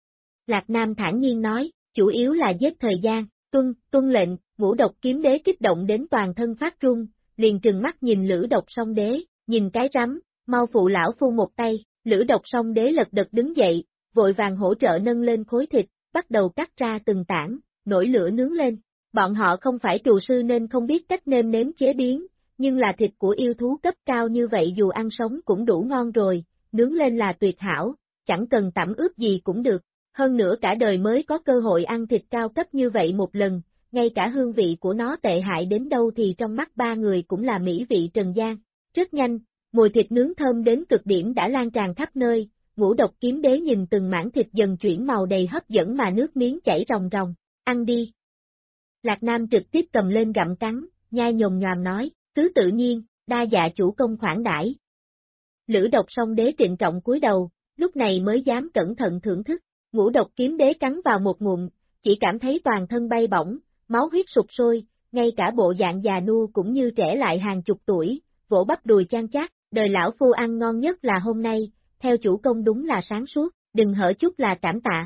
Lạc Nam thản nhiên nói, chủ yếu là giết thời gian, tuân lệnh, Ngũ Độc Kiếm Đế kích động đến toàn thân phát run, liền trừng mắt nhìn Lữ Độc Song Đế, nhìn cái rắm, mau phụ lão phu một tay, Lữ Độc Song Đế lật đật đứng dậy, vội vàng hỗ trợ nâng lên khối thịt, bắt đầu cắt ra từng tảng, nổi lửa nướng lên. Bọn họ không phải trù sư nên không biết cách nêm nếm chế biến, nhưng là thịt của yêu thú cấp cao như vậy dù ăn sống cũng đủ ngon rồi, nướng lên là tuyệt hảo, chẳng cần tẩm ướp gì cũng được. Hơn nữa cả đời mới có cơ hội ăn thịt cao cấp như vậy một lần, ngay cả hương vị của nó tệ hại đến đâu thì trong mắt ba người cũng là mỹ vị trần gian. Rất nhanh, mùi thịt nướng thơm đến cực điểm đã lan tràn khắp nơi, Ngũ Độc Kiếm Đế nhìn từng mảng thịt dần chuyển màu đầy hấp dẫn mà nước miếng chảy ròng ròng, ăn đi. Lạc Nam trực tiếp cầm lên gặm cắn, nhai nhồm nhoàm nói, cứ tự nhiên, đa dạ chủ công khoản đãi. Lữ Độc Song Đế trịnh trọng cúi đầu, lúc này mới dám cẩn thận thưởng thức. Ngũ Độc Kiếm Đế cắn vào một ngụm, chỉ cảm thấy toàn thân bay bổng, máu huyết sục sôi, ngay cả bộ dạng già nua cũng như trẻ lại hàng chục tuổi, vỗ bắp đùi chan chát, đời lão phu ăn ngon nhất là hôm nay, theo chủ công đúng là sáng suốt, đừng hở chút là cảm tạ.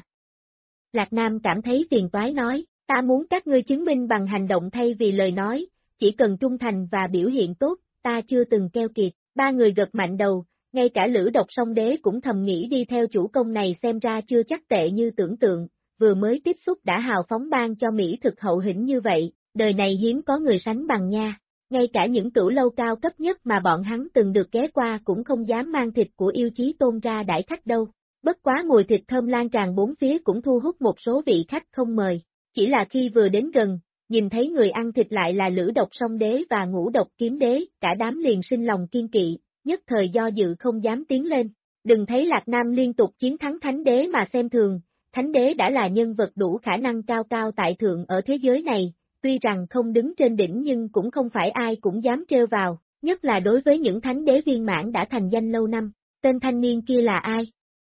Lạc Nam cảm thấy phiền toái nói, ta muốn các ngươi chứng minh bằng hành động thay vì lời nói, chỉ cần trung thành và biểu hiện tốt, ta chưa từng keo kiệt. Ba người gật mạnh đầu, ngay cả Lữ Độc Song Đế cũng thầm nghĩ đi theo chủ công này xem ra chưa chắc tệ như tưởng tượng, vừa mới tiếp xúc đã hào phóng ban cho Mỹ thực hậu hĩnh như vậy, đời này hiếm có người sánh bằng nha. Ngay cả những tửu lâu cao cấp nhất mà bọn hắn từng được ghé qua cũng không dám mang thịt của yêu chí tôn ra đãi khách đâu. Bất quá mùi thịt thơm lan tràn bốn phía cũng thu hút một số vị khách không mời. Chỉ là khi vừa đến gần, nhìn thấy người ăn thịt lại là Lữ Độc Song Đế và Ngũ Độc Kiếm Đế, cả đám liền sinh lòng kiên kỵ, nhất thời do dự không dám tiến lên. Đừng thấy Lạc Nam liên tục chiến thắng Thánh Đế mà xem thường, Thánh Đế đã là nhân vật đủ khả năng cao cao tại thượng ở thế giới này, tuy rằng không đứng trên đỉnh nhưng cũng không phải ai cũng dám trêu vào, nhất là đối với những Thánh Đế viên mãn đã thành danh lâu năm. Tên thanh niên kia là ai?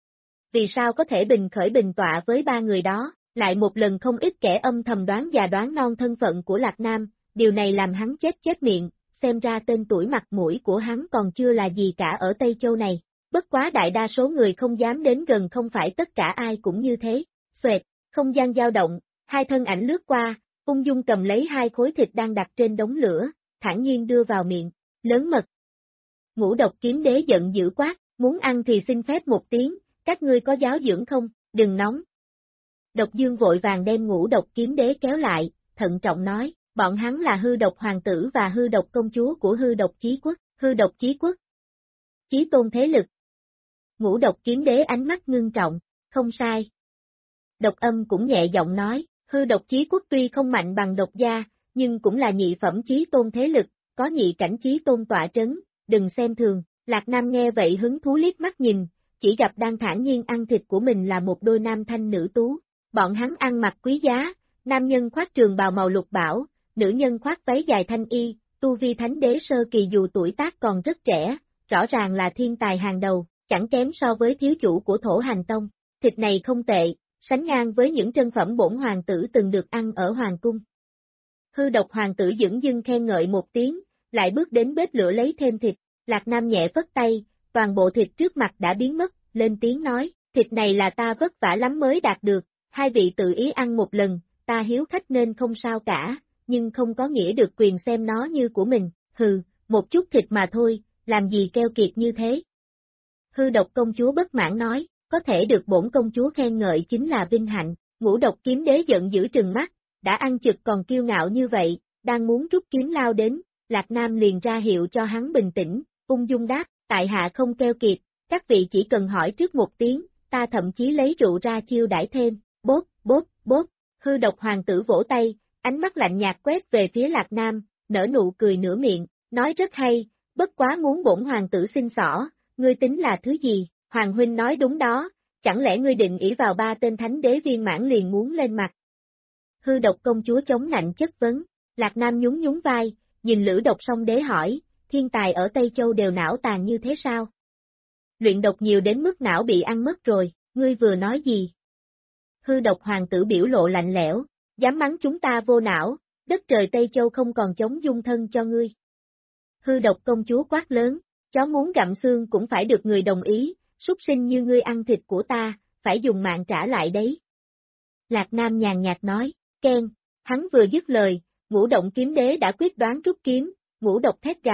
Vì sao có thể bình khởi bình tọa với ba người đó? Lại một lần không ít kẻ âm thầm đoán và đoán non thân phận của Lạc Nam, điều này làm hắn chết miệng, xem ra tên tuổi mặt mũi của hắn còn chưa là gì cả ở Tây Châu này. Bất quá đại đa số người không dám đến gần, không phải tất cả ai cũng như thế. Xoẹt, không gian dao động, hai thân ảnh lướt qua, ung dung cầm lấy hai khối thịt đang đặt trên đống lửa, thản nhiên đưa vào miệng, lớn mật. Ngũ Độc Kiếm Đế giận dữ quát, muốn ăn thì xin phép một tiếng, các ngươi có giáo dưỡng không, đừng nóng. Độc Dương vội vàng đem Ngũ Độc Kiếm Đế kéo lại, thận trọng nói, bọn hắn là Hư Độc Hoàng tử và Hư Độc Công Chúa của Hư Độc Chí Quốc, Hư Độc Chí Quốc. Chí tôn thế lực. Ngũ Độc Kiếm Đế ánh mắt ngưng trọng, không sai. Độc Âm cũng nhẹ giọng nói, Hư Độc Chí Quốc tuy không mạnh bằng Độc Gia, nhưng cũng là nhị phẩm chí tôn thế lực, có nhị cảnh chí tôn tọa trấn, đừng xem thường. Lạc Nam nghe vậy hứng thú liếc mắt nhìn, chỉ gặp đang thản nhiên ăn thịt của mình là một đôi nam thanh nữ tú. Bọn hắn ăn mặc quý giá, nam nhân khoác trường bào màu lục bảo, nữ nhân khoác váy dài thanh y, tu vi Thánh Đế sơ kỳ dù tuổi tác còn rất trẻ, rõ ràng là thiên tài hàng đầu, chẳng kém so với thiếu chủ của Thổ Hành Tông. Thịt này không tệ, sánh ngang với những trân phẩm bổn hoàng tử từng được ăn ở hoàng cung. Hư Độc Hoàng tử dửng dưng khen ngợi một tiếng, lại bước đến bếp lửa lấy thêm thịt. Lạc Nam nhẹ phất tay, toàn bộ thịt trước mặt đã biến mất, lên tiếng nói, thịt này là ta vất vả lắm mới đạt được, hai vị tự ý ăn một lần, ta hiếu khách nên không sao cả, nhưng không có nghĩa được quyền xem nó như của mình, hừ, một chút thịt mà thôi, làm gì keo kiệt như thế. Hư Độc Công Chúa bất mãn nói, có thể được bổn công chúa khen ngợi chính là vinh hạnh. Ngũ Độc Kiếm Đế giận dữ trừng mắt, đã ăn chực còn kiêu ngạo như vậy, đang muốn rút kiếm lao đến, Lạc Nam liền ra hiệu cho hắn bình tĩnh, ung dung đáp, tại hạ không keo kiệt, các vị chỉ cần hỏi trước một tiếng, ta thậm chí lấy rượu ra chiêu đãi thêm, bốp, bốp, bốp. Hư Độc Hoàng tử vỗ tay, ánh mắt lạnh nhạt quét về phía Lạc Nam, nở nụ cười nửa miệng, nói rất hay, bất quá muốn bổn hoàng tử xin xỏ, ngươi tính là thứ gì? Hoàng huynh nói đúng đó, chẳng lẽ ngươi định ỷ vào ba tên Thánh Đế viên mãn liền muốn lên mặt? Hư Độc Công Chúa chống nạnh chất vấn, Lạc Nam nhún nhún vai, nhìn Lữ Độc Song Đế hỏi, thiên tài ở Tây Châu đều não tàn như thế sao? Luyện độc nhiều đến mức não bị ăn mất rồi, ngươi vừa nói gì? Hư Độc Hoàng tử biểu lộ lạnh lẽo, dám mắng chúng ta vô não, đất trời Tây Châu không còn chống dung thân cho ngươi. Hư Độc Công Chúa quát lớn, chó muốn gặm xương cũng phải được người đồng ý, súc sinh như ngươi ăn thịt của ta, phải dùng mạng trả lại đấy. Lạc Nam nhàn nhạt nói, khen, hắn vừa dứt lời, Ngũ Động Kiếm Đế đã quyết đoán rút kiếm, Ngũ Độc thét gào,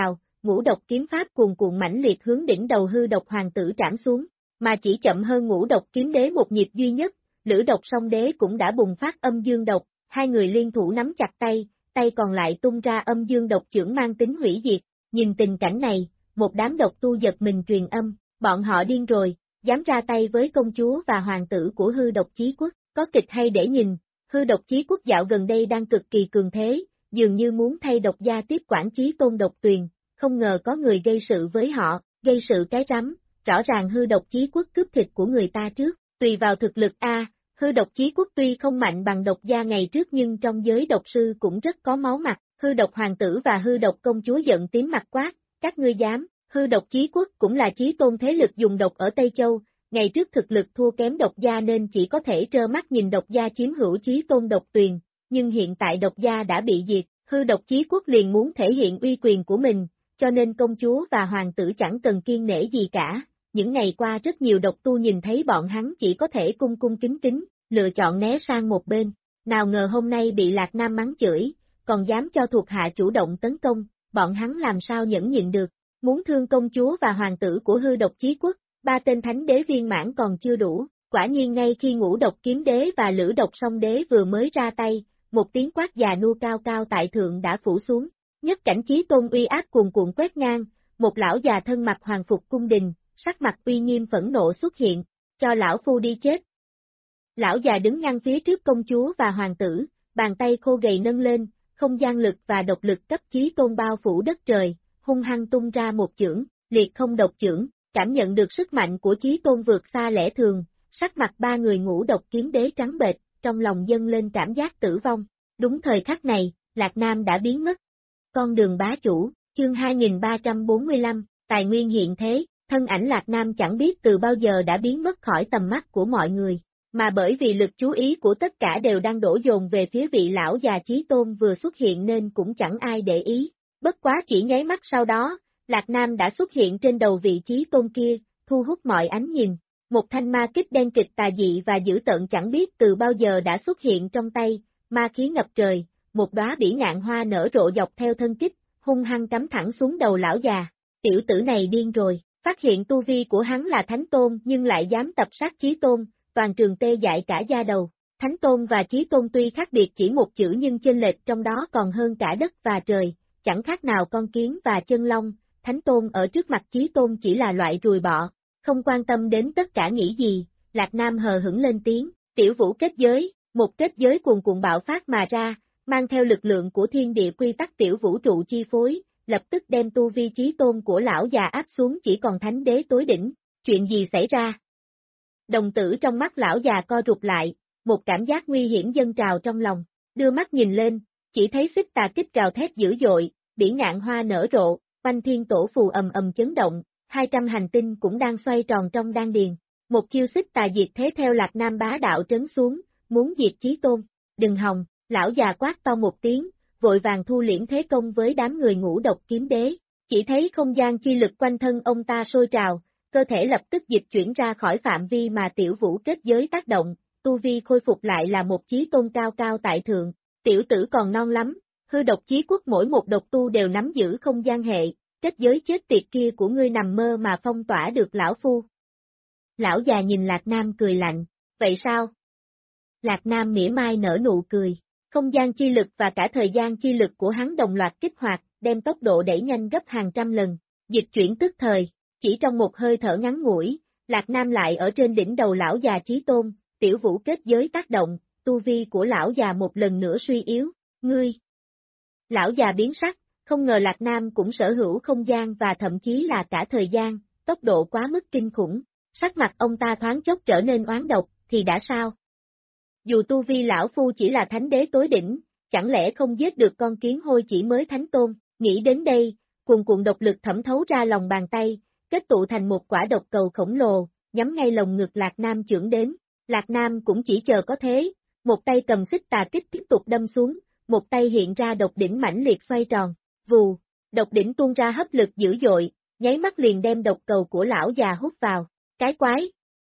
ngũ độc kiếm pháp cuồn cuộn mãnh liệt hướng đỉnh đầu hư độc hoàng tử trảm xuống, mà chỉ chậm hơn ngũ độc kiếm đế một nhịp duy nhất, lữ độc song đế cũng đã bùng phát âm dương độc, hai người liên thủ nắm chặt tay, tay còn lại tung ra âm dương độc chưởng mang tính hủy diệt. Nhìn tình cảnh này, một đám độc tu giật mình truyền âm, bọn họ điên rồi, dám ra tay với công chúa và hoàng tử của hư độc chí quốc, có kịch hay để nhìn. Hư độc chí quốc dạo gần đây đang cực kỳ cường thế, dường như muốn thay độc gia tiếp quản Chí Tôn độc tuyền, không ngờ có người gây sự với họ, gây sự cái rắm, rõ ràng hư độc chí quốc cướp thịt của người ta trước, tùy vào thực lực hư độc chí quốc tuy không mạnh bằng độc gia ngày trước nhưng trong giới độc sư cũng rất có máu mặt, hư độc hoàng tử và hư độc công chúa giận tím mặt quát, các ngươi dám, hư độc chí quốc cũng là Chí Tôn thế lực dùng độc ở Tây Châu. Ngày trước thực lực thua kém độc gia nên chỉ có thể trơ mắt nhìn độc gia chiếm hữu Chí Tôn độc tuyền, nhưng hiện tại độc gia đã bị diệt, hư độc chí quốc liền muốn thể hiện uy quyền của mình, cho nên công chúa và hoàng tử chẳng cần kiêng nể gì cả. Những ngày qua rất nhiều độc tu nhìn thấy bọn hắn chỉ có thể cung cung kính kính, lựa chọn né sang một bên, nào ngờ hôm nay bị Lạc Nam mắng chửi, còn dám cho thuộc hạ chủ động tấn công, bọn hắn làm sao nhẫn nhịn được, muốn thương công chúa và hoàng tử của hư độc chí quốc. Ba tên thánh đế viên mãn còn chưa đủ, quả nhiên ngay khi ngũ độc kiếm đế và lữ độc song đế vừa mới ra tay, một tiếng quát già nua cao cao tại thượng đã phủ xuống, nhất cảnh Chí Tôn uy áp cuồn cuộn quét ngang, một lão già thân mặc hoàng phục cung đình, sắc mặt uy nghiêm phẫn nộ xuất hiện, cho lão phu đi chết. Lão già đứng ngăn phía trước công chúa và hoàng tử, bàn tay khô gầy nâng lên, không gian lực và độc lực cấp Chí Tôn bao phủ đất trời, hung hăng tung ra một chưởng, liệt không độc chưởng. Cảm nhận được sức mạnh của Chí Tôn vượt xa lẽ thường, sắc mặt ba người ngũ độc kiếm đế trắng bệch, trong lòng dâng lên cảm giác tử vong. Đúng thời khắc này, Lạc Nam đã biến mất. Con đường bá chủ, chương 2345, tài nguyên hiện thế, thân ảnh Lạc Nam chẳng biết từ bao giờ đã biến mất khỏi tầm mắt của mọi người, mà bởi vì lực chú ý của tất cả đều đang đổ dồn về phía vị lão già Chí Tôn vừa xuất hiện nên cũng chẳng ai để ý. Bất quá chỉ nháy mắt sau đó, Lạc Nam đã xuất hiện trên đầu vị Chí Tôn kia, thu hút mọi ánh nhìn. Một thanh ma kích đen kịch tà dị và dữ tợn chẳng biết từ bao giờ đã xuất hiện trong tay, ma khí ngập trời, một đóa bỉ ngạn hoa nở rộ dọc theo thân kích, hung hăng cắm thẳng xuống đầu lão già. Tiểu tử này điên rồi, phát hiện tu vi của hắn là Thánh Tôn nhưng lại dám tập sát Chí Tôn, toàn trường tê dại cả da đầu. Thánh Tôn và Chí Tôn tuy khác biệt chỉ một chữ nhưng chênh lệch trong đó còn hơn cả đất và trời, chẳng khác nào con kiến và chân long. Thánh Tôn ở trước mặt Chí Tôn chỉ là loại ruồi bọ, không quan tâm đến tất cả nghĩ gì, Lạc Nam hờ hững lên tiếng, tiểu vũ kết giới, một kết giới cuồn cuộn bạo phát mà ra, mang theo lực lượng của thiên địa quy tắc tiểu vũ trụ chi phối, lập tức đem tu vi Chí Tôn của lão già áp xuống chỉ còn thánh đế tối đỉnh, chuyện gì xảy ra? Đồng tử trong mắt lão già co rụt lại, một cảm giác nguy hiểm dâng trào trong lòng, đưa mắt nhìn lên, chỉ thấy xích tà kích gào thét dữ dội, bỉ ngạn hoa nở rộ. Oanh thiên tổ phù ầm ầm chấn động, 200 hành tinh cũng đang xoay tròn trong đan điền. Một chiêu xích tà diệt thế theo Lạc Nam bá đạo trấn xuống, muốn diệt Chí Tôn. Đừng hòng, lão già quát to một tiếng, vội vàng thu liễm thế công với đám người ngũ độc kiếm đế. Chỉ thấy không gian chi lực quanh thân ông ta sôi trào, cơ thể lập tức dịch chuyển ra khỏi phạm vi mà tiểu vũ kết giới tác động, tu vi khôi phục lại là một Chí Tôn cao cao tại thượng. Tiểu tử còn non lắm. Hư độc chí quốc mỗi một độc tu đều nắm giữ không gian hệ, kết giới chết tiệt kia của ngươi nằm mơ mà phong tỏa được lão phu. Lão già nhìn Lạc Nam cười lạnh, vậy sao? Lạc Nam mỉa mai nở nụ cười, không gian chi lực và cả thời gian chi lực của hắn đồng loạt kích hoạt, đem tốc độ đẩy nhanh gấp hàng trăm lần, dịch chuyển tức thời, chỉ trong một hơi thở ngắn ngủi, Lạc Nam lại ở trên đỉnh đầu lão già Chí Tôn, tiểu vũ kết giới tác động, tu vi của lão già một lần nữa suy yếu, ngươi. Lão già biến sắc, không ngờ Lạc Nam cũng sở hữu không gian và thậm chí là cả thời gian, tốc độ quá mức kinh khủng, sắc mặt ông ta thoáng chốc trở nên oán độc, thì đã sao? Dù tu vi lão phu chỉ là thánh đế tối đỉnh, chẳng lẽ không giết được con kiến hôi chỉ mới thánh tôn, nghĩ đến đây, cuồn cuộn độc lực thẩm thấu ra lòng bàn tay, kết tụ thành một quả độc cầu khổng lồ, nhắm ngay lồng ngực Lạc Nam chưởng đến, Lạc Nam cũng chỉ chờ có thế, một tay cầm xích tà kích tiếp tục đâm xuống, một tay hiện ra độc đỉnh mãnh liệt xoay tròn, vù, độc đỉnh tuôn ra hấp lực dữ dội, nháy mắt liền đem độc cầu của lão già hút vào, cái quái.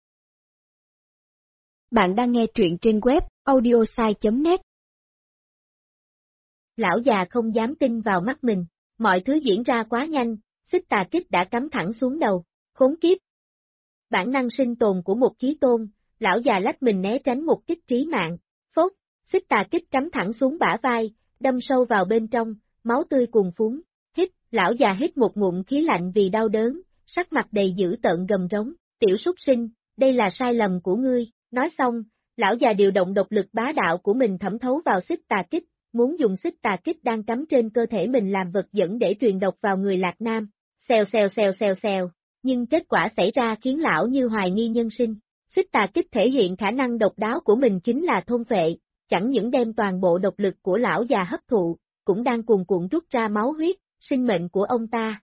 Bạn đang nghe truyện trên web audiosai.net. Lão già không dám tin vào mắt mình, Mọi thứ diễn ra quá nhanh, xích tà kích đã cắm thẳng xuống đầu, khốn kiếp. Bản năng sinh tồn của một chí tôn, lão già lách mình né tránh một kích trí mạng, phốt, xích tà kích cắm thẳng xuống bả vai, đâm sâu vào bên trong, máu tươi cuồn phún, lão già hít một ngụm khí lạnh vì đau đớn, sắc mặt đầy dữ tợn gầm rống, tiểu súc sinh, đây là sai lầm của ngươi, nói xong, lão già điều động độc lực bá đạo của mình thẩm thấu vào xích tà kích, muốn dùng xích tà kích đang cắm trên cơ thể mình làm vật dẫn để truyền độc vào người Lạc Nam, xèo, nhưng kết quả xảy ra khiến lão như hoài nghi nhân sinh, xích tà kích thể hiện khả năng độc đáo của mình chính là thôn phệ, chẳng những đem toàn bộ độc lực của lão già hấp thụ, cũng đang cuồn cuộn rút ra máu huyết, sinh mệnh của ông ta,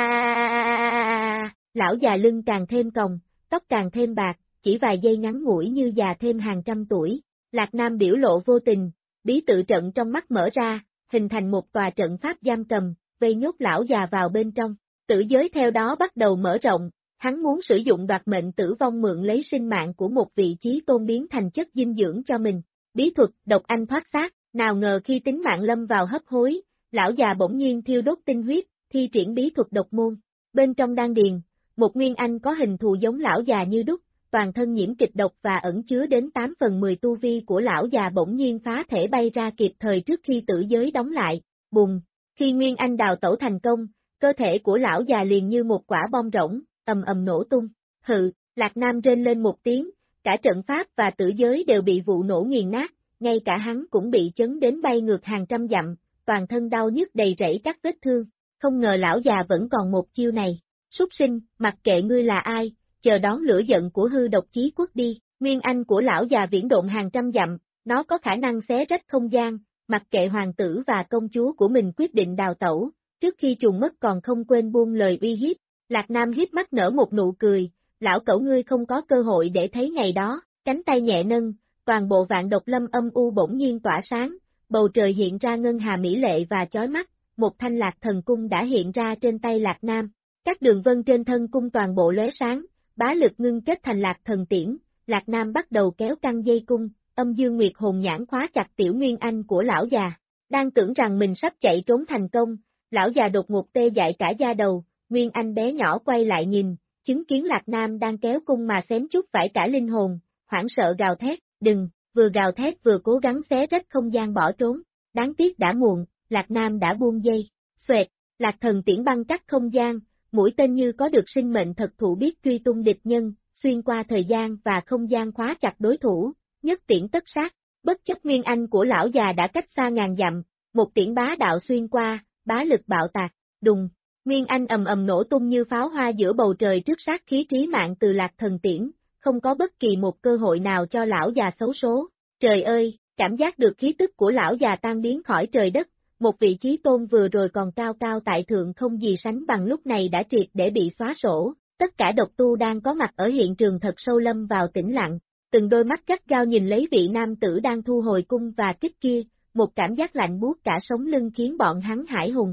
lão già lưng càng thêm còng, tóc càng thêm bạc, chỉ vài giây ngắn ngủi như già thêm hàng trăm tuổi, Lạc Nam biểu lộ vô tình, bí tự trận trong mắt mở ra, hình thành một tòa trận pháp giam cầm, vây nhốt lão già vào bên trong, tử giới theo đó bắt đầu mở rộng, hắn muốn sử dụng đoạt mệnh tử vong mượn lấy sinh mạng của một vị chí tôn biến thành chất dinh dưỡng cho mình, bí thuật độc anh thoát xác, nào ngờ khi tính mạng lâm vào hấp hối, lão già bỗng nhiên thiêu đốt tinh huyết, thi triển bí thuật độc môn, bên trong đan điền, một nguyên anh có hình thù giống lão già như đúc, toàn thân nhiễm kịch độc và ẩn chứa đến 8/10 tu vi của lão già bỗng nhiên phá thể bay ra kịp thời trước khi tử giới đóng lại, bùng, khi nguyên anh đào tẩu thành công, cơ thể của lão già liền như một quả bom rỗng, ầm ầm nổ tung, hự, Lạc Nam rên lên một tiếng, cả trận pháp và tử giới đều bị vụ nổ nghiền nát, ngay cả hắn cũng bị chấn đến bay ngược hàng trăm dặm, toàn thân đau nhức đầy rẫy các vết thương, không ngờ lão già vẫn còn một chiêu này, súc sinh, mặc kệ ngươi là ai, chờ đón lửa giận của hư độc chí quốc đi, nguyên anh của lão già viễn độn hàng trăm dặm, nó có khả năng xé rách không gian, mặc kệ hoàng tử và công chúa của mình quyết định đào tẩu, trước khi trùng mất còn không quên buông lời uy hiếp, Lạc Nam hiếp mắt nở một nụ cười, lão cẩu ngươi không có cơ hội để thấy ngày đó, cánh tay nhẹ nâng, toàn bộ vạn độc lâm âm u bỗng nhiên tỏa sáng, bầu trời hiện ra ngân hà mỹ lệ và chói mắt, một thanh lạc thần cung đã hiện ra trên tay Lạc Nam, các đường vân trên thân cung toàn bộ lóe sáng, bá lực ngưng kết thành lạc thần tiễn, Lạc Nam bắt đầu kéo căng dây cung, âm dương nguyệt hồn nhãn khóa chặt tiểu nguyên anh của lão già, đang tưởng rằng mình sắp chạy trốn thành công, lão già đột ngột tê dại cả da đầu, nguyên anh bé nhỏ quay lại nhìn, chứng kiến Lạc Nam đang kéo cung mà xém chút phải cả linh hồn, hoảng sợ gào thét, đừng, vừa gào thét vừa cố gắng xé rách không gian bỏ trốn, đáng tiếc đã muộn, Lạc Nam đã buông dây, xoẹt, lạc thần tiễn băng cắt không gian, mũi tên như có được sinh mệnh thật thụ biết truy tung địch nhân, xuyên qua thời gian và không gian khóa chặt đối thủ, nhất tiễn tất sát, bất chấp nguyên anh của lão già đã cách xa ngàn dặm, một tiễn bá đạo xuyên qua, bá lực bạo tạc, đùng, nguyên anh ầm ầm nổ tung như pháo hoa giữa bầu trời trước sát khí trí mạng từ lạc thần tiễn, không có bất kỳ một cơ hội nào cho lão già xấu số, trời ơi, cảm giác được khí tức của lão già tan biến khỏi trời đất, một vị trí tôn vừa rồi còn cao cao tại thượng không gì sánh bằng lúc này đã triệt để bị xóa sổ, tất cả độc tu đang có mặt ở hiện trường thật sâu lâm vào tĩnh lặng, từng đôi mắt gắt gao nhìn lấy vị nam tử đang thu hồi cung và kích kia, một cảm giác lạnh buốt cả sống lưng khiến bọn hắn hải hùng,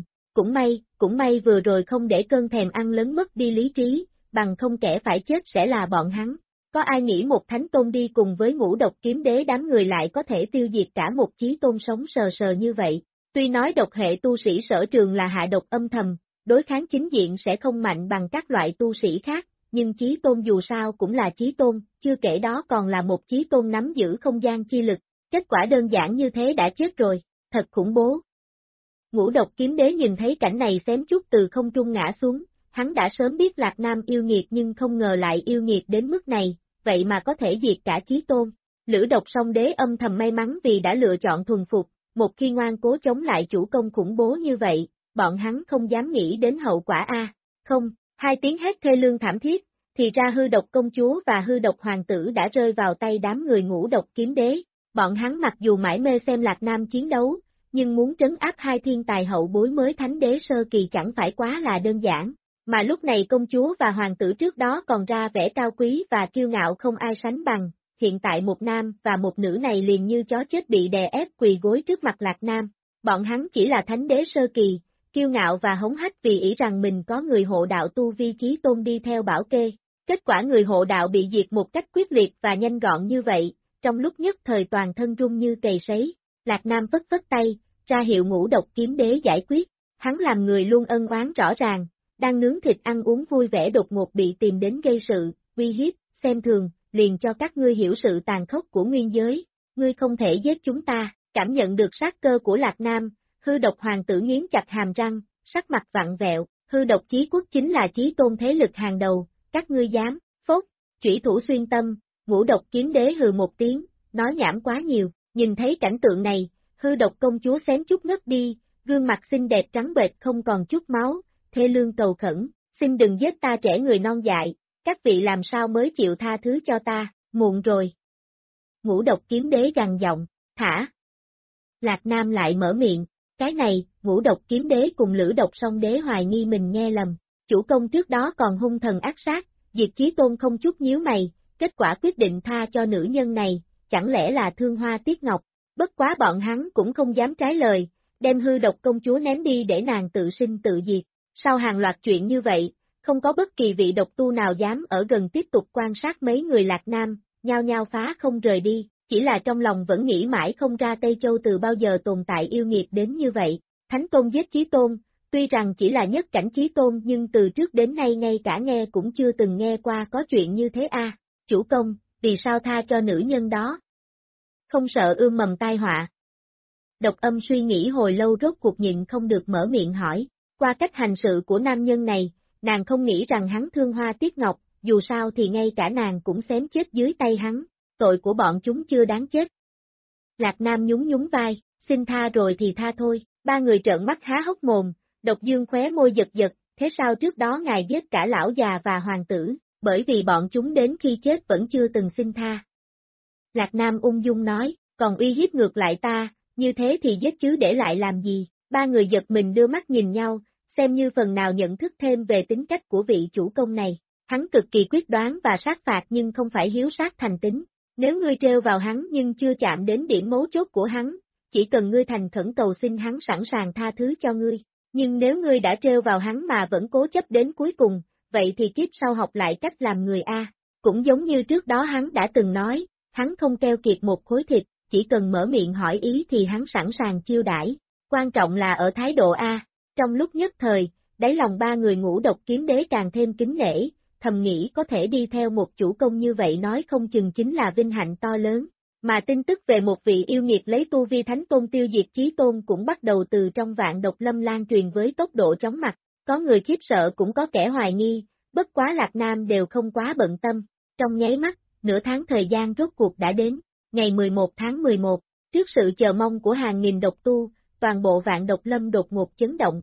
cũng may vừa rồi không để cơn thèm ăn lớn mất đi lý trí, bằng không kẻ phải chết sẽ là bọn hắn. Có ai nghĩ một thánh tôn đi cùng với ngũ độc kiếm đế đám người lại có thể tiêu diệt cả một chí tôn sống sờ sờ như vậy, tuy nói độc hệ tu sĩ sở trường là hạ độc âm thầm, đối kháng chính diện sẽ không mạnh bằng các loại tu sĩ khác, nhưng chí tôn dù sao cũng là chí tôn, chưa kể đó còn là một chí tôn nắm giữ không gian chi lực, kết quả đơn giản như thế đã chết rồi, thật khủng bố. Ngũ độc kiếm đế nhìn thấy cảnh này xém chút từ không trung ngã xuống, hắn đã sớm biết Lạc Nam yêu nghiệt nhưng không ngờ lại yêu nghiệt đến mức này, vậy mà có thể diệt cả chí tôn. Lữ độc song đế âm thầm may mắn vì đã lựa chọn thuần phục, một khi ngoan cố chống lại chủ công khủng bố như vậy, bọn hắn không dám nghĩ đến hậu quả a. Không, hai tiếng hét thê lương thảm thiết, thì ra hư độc công chúa và hư độc hoàng tử đã rơi vào tay đám người ngũ độc kiếm đế. Bọn hắn mặc dù mải mê xem Lạc Nam chiến đấu, nhưng muốn trấn áp hai thiên tài hậu bối mới thánh đế sơ kỳ chẳng phải quá là đơn giản, mà lúc này công chúa và hoàng tử trước đó còn ra vẻ cao quý và kiêu ngạo không ai sánh bằng, hiện tại một nam và một nữ này liền như chó chết bị đè ép quỳ gối trước mặt Lạc Nam, bọn hắn chỉ là thánh đế sơ kỳ, kiêu ngạo và hống hách vì ý rằng mình có người hộ đạo tu vi chí tôn đi theo bảo kê, kết quả người hộ đạo bị diệt một cách quyết liệt và nhanh gọn như vậy, trong lúc nhất thời toàn thân run như cầy sấy, Lạc Nam phất phất tay, ra hiệu ngũ độc kiếm đế giải quyết, Hắn làm người luôn ân oán rõ ràng, đang nướng thịt ăn uống vui vẻ đột ngột bị tìm đến gây sự, uy hiếp, xem thường, liền cho các ngươi hiểu sự tàn khốc của nguyên giới, ngươi không thể giết chúng ta, cảm nhận được sát cơ của Lạc Nam, hư độc hoàng tử nghiến chặt hàm răng, sắc mặt vặn vẹo, hư độc chí quốc chính là chí tôn thế lực hàng đầu, các ngươi dám, phốt, chủy thủ xuyên tâm, ngũ độc kiếm đế hừ một tiếng, nói nhảm quá nhiều, nhìn thấy cảnh tượng này, hư độc công chúa xém chút ngất đi, gương mặt xinh đẹp trắng bệch không còn chút máu, thê lương cầu khẩn, xin đừng giết ta trẻ người non dại, các vị làm sao mới chịu tha thứ cho ta, muộn rồi. Ngũ độc kiếm đế gằn giọng, thả. Lạc Nam lại mở miệng, cái này, ngũ độc kiếm đế cùng lữ độc song đế hoài nghi mình nghe lầm, chủ công trước đó còn hung thần ác sát, Diệt Chí Tôn không chút nhíu mày, kết quả quyết định tha cho nữ nhân này, chẳng lẽ là thương hoa tiếc ngọc, bất quá bọn hắn cũng không dám trái lời, đem hư độc công chúa ném đi để nàng tự sinh tự diệt, sau hàng loạt chuyện như vậy, không có bất kỳ vị độc tu nào dám ở gần tiếp tục quan sát mấy người Lạc Nam, nhao nhao phá không rời đi, chỉ là trong lòng vẫn nghĩ mãi không ra Tây Châu từ bao giờ tồn tại yêu nghiệt đến như vậy. Thánh Tôn giết Chí Tôn, tuy rằng chỉ là nhất cảnh Chí Tôn nhưng từ trước đến nay ngay cả nghe cũng chưa từng nghe qua có chuyện như thế a. Chủ công, vì sao tha cho nữ nhân đó? Không sợ ươm mầm tai họa. Độc Âm suy nghĩ hồi lâu rốt cuộc nhịn không được mở miệng hỏi, qua cách hành sự của nam nhân này, nàng không nghĩ rằng hắn thương hoa tiếc ngọc, dù sao thì ngay cả nàng cũng xém chết dưới tay hắn, tội của bọn chúng chưa đáng chết. Lạc Nam nhún nhún vai, xin tha rồi thì tha thôi, ba người trợn mắt há hốc mồm, Độc Dương khóe môi giật giật, thế sao trước đó ngài giết cả lão già và hoàng tử, bởi vì bọn chúng đến khi chết vẫn chưa từng xin tha. Lạc Nam ung dung nói, còn uy hiếp ngược lại ta, như thế thì giết chứ để lại làm gì, ba người giật mình đưa mắt nhìn nhau, xem như phần nào nhận thức thêm về tính cách của vị chủ công này, hắn cực kỳ quyết đoán và sát phạt nhưng không phải hiếu sát thành tính, nếu ngươi treo vào hắn nhưng chưa chạm đến điểm mấu chốt của hắn, chỉ cần ngươi thành khẩn cầu xin hắn sẵn sàng tha thứ cho ngươi, nhưng nếu ngươi đã treo vào hắn mà vẫn cố chấp đến cuối cùng, vậy thì kiếp sau học lại cách làm người A, cũng giống như trước đó hắn đã từng nói, hắn không keo kiệt một khối thịt, chỉ cần mở miệng hỏi ý thì hắn sẵn sàng chiêu đãi, quan trọng là ở thái độ A, trong lúc nhất thời, đáy lòng ba người ngũ độc kiếm đế càng thêm kính nể, thầm nghĩ có thể đi theo một chủ công như vậy nói không chừng chính là vinh hạnh to lớn, mà tin tức về một vị yêu nghiệt lấy tu vi thánh tôn tiêu diệt Chí Tôn cũng bắt đầu từ trong Vạn Độc Lâm lan truyền với tốc độ chóng mặt, có người khiếp sợ cũng có kẻ hoài nghi, bất quá Lạc Nam đều không quá bận tâm, trong nháy mắt, nửa tháng thời gian rốt cuộc đã đến, ngày 11 tháng 11, trước sự chờ mong của hàng nghìn độc tu, toàn bộ Vạn Độc Lâm đột ngột chấn động,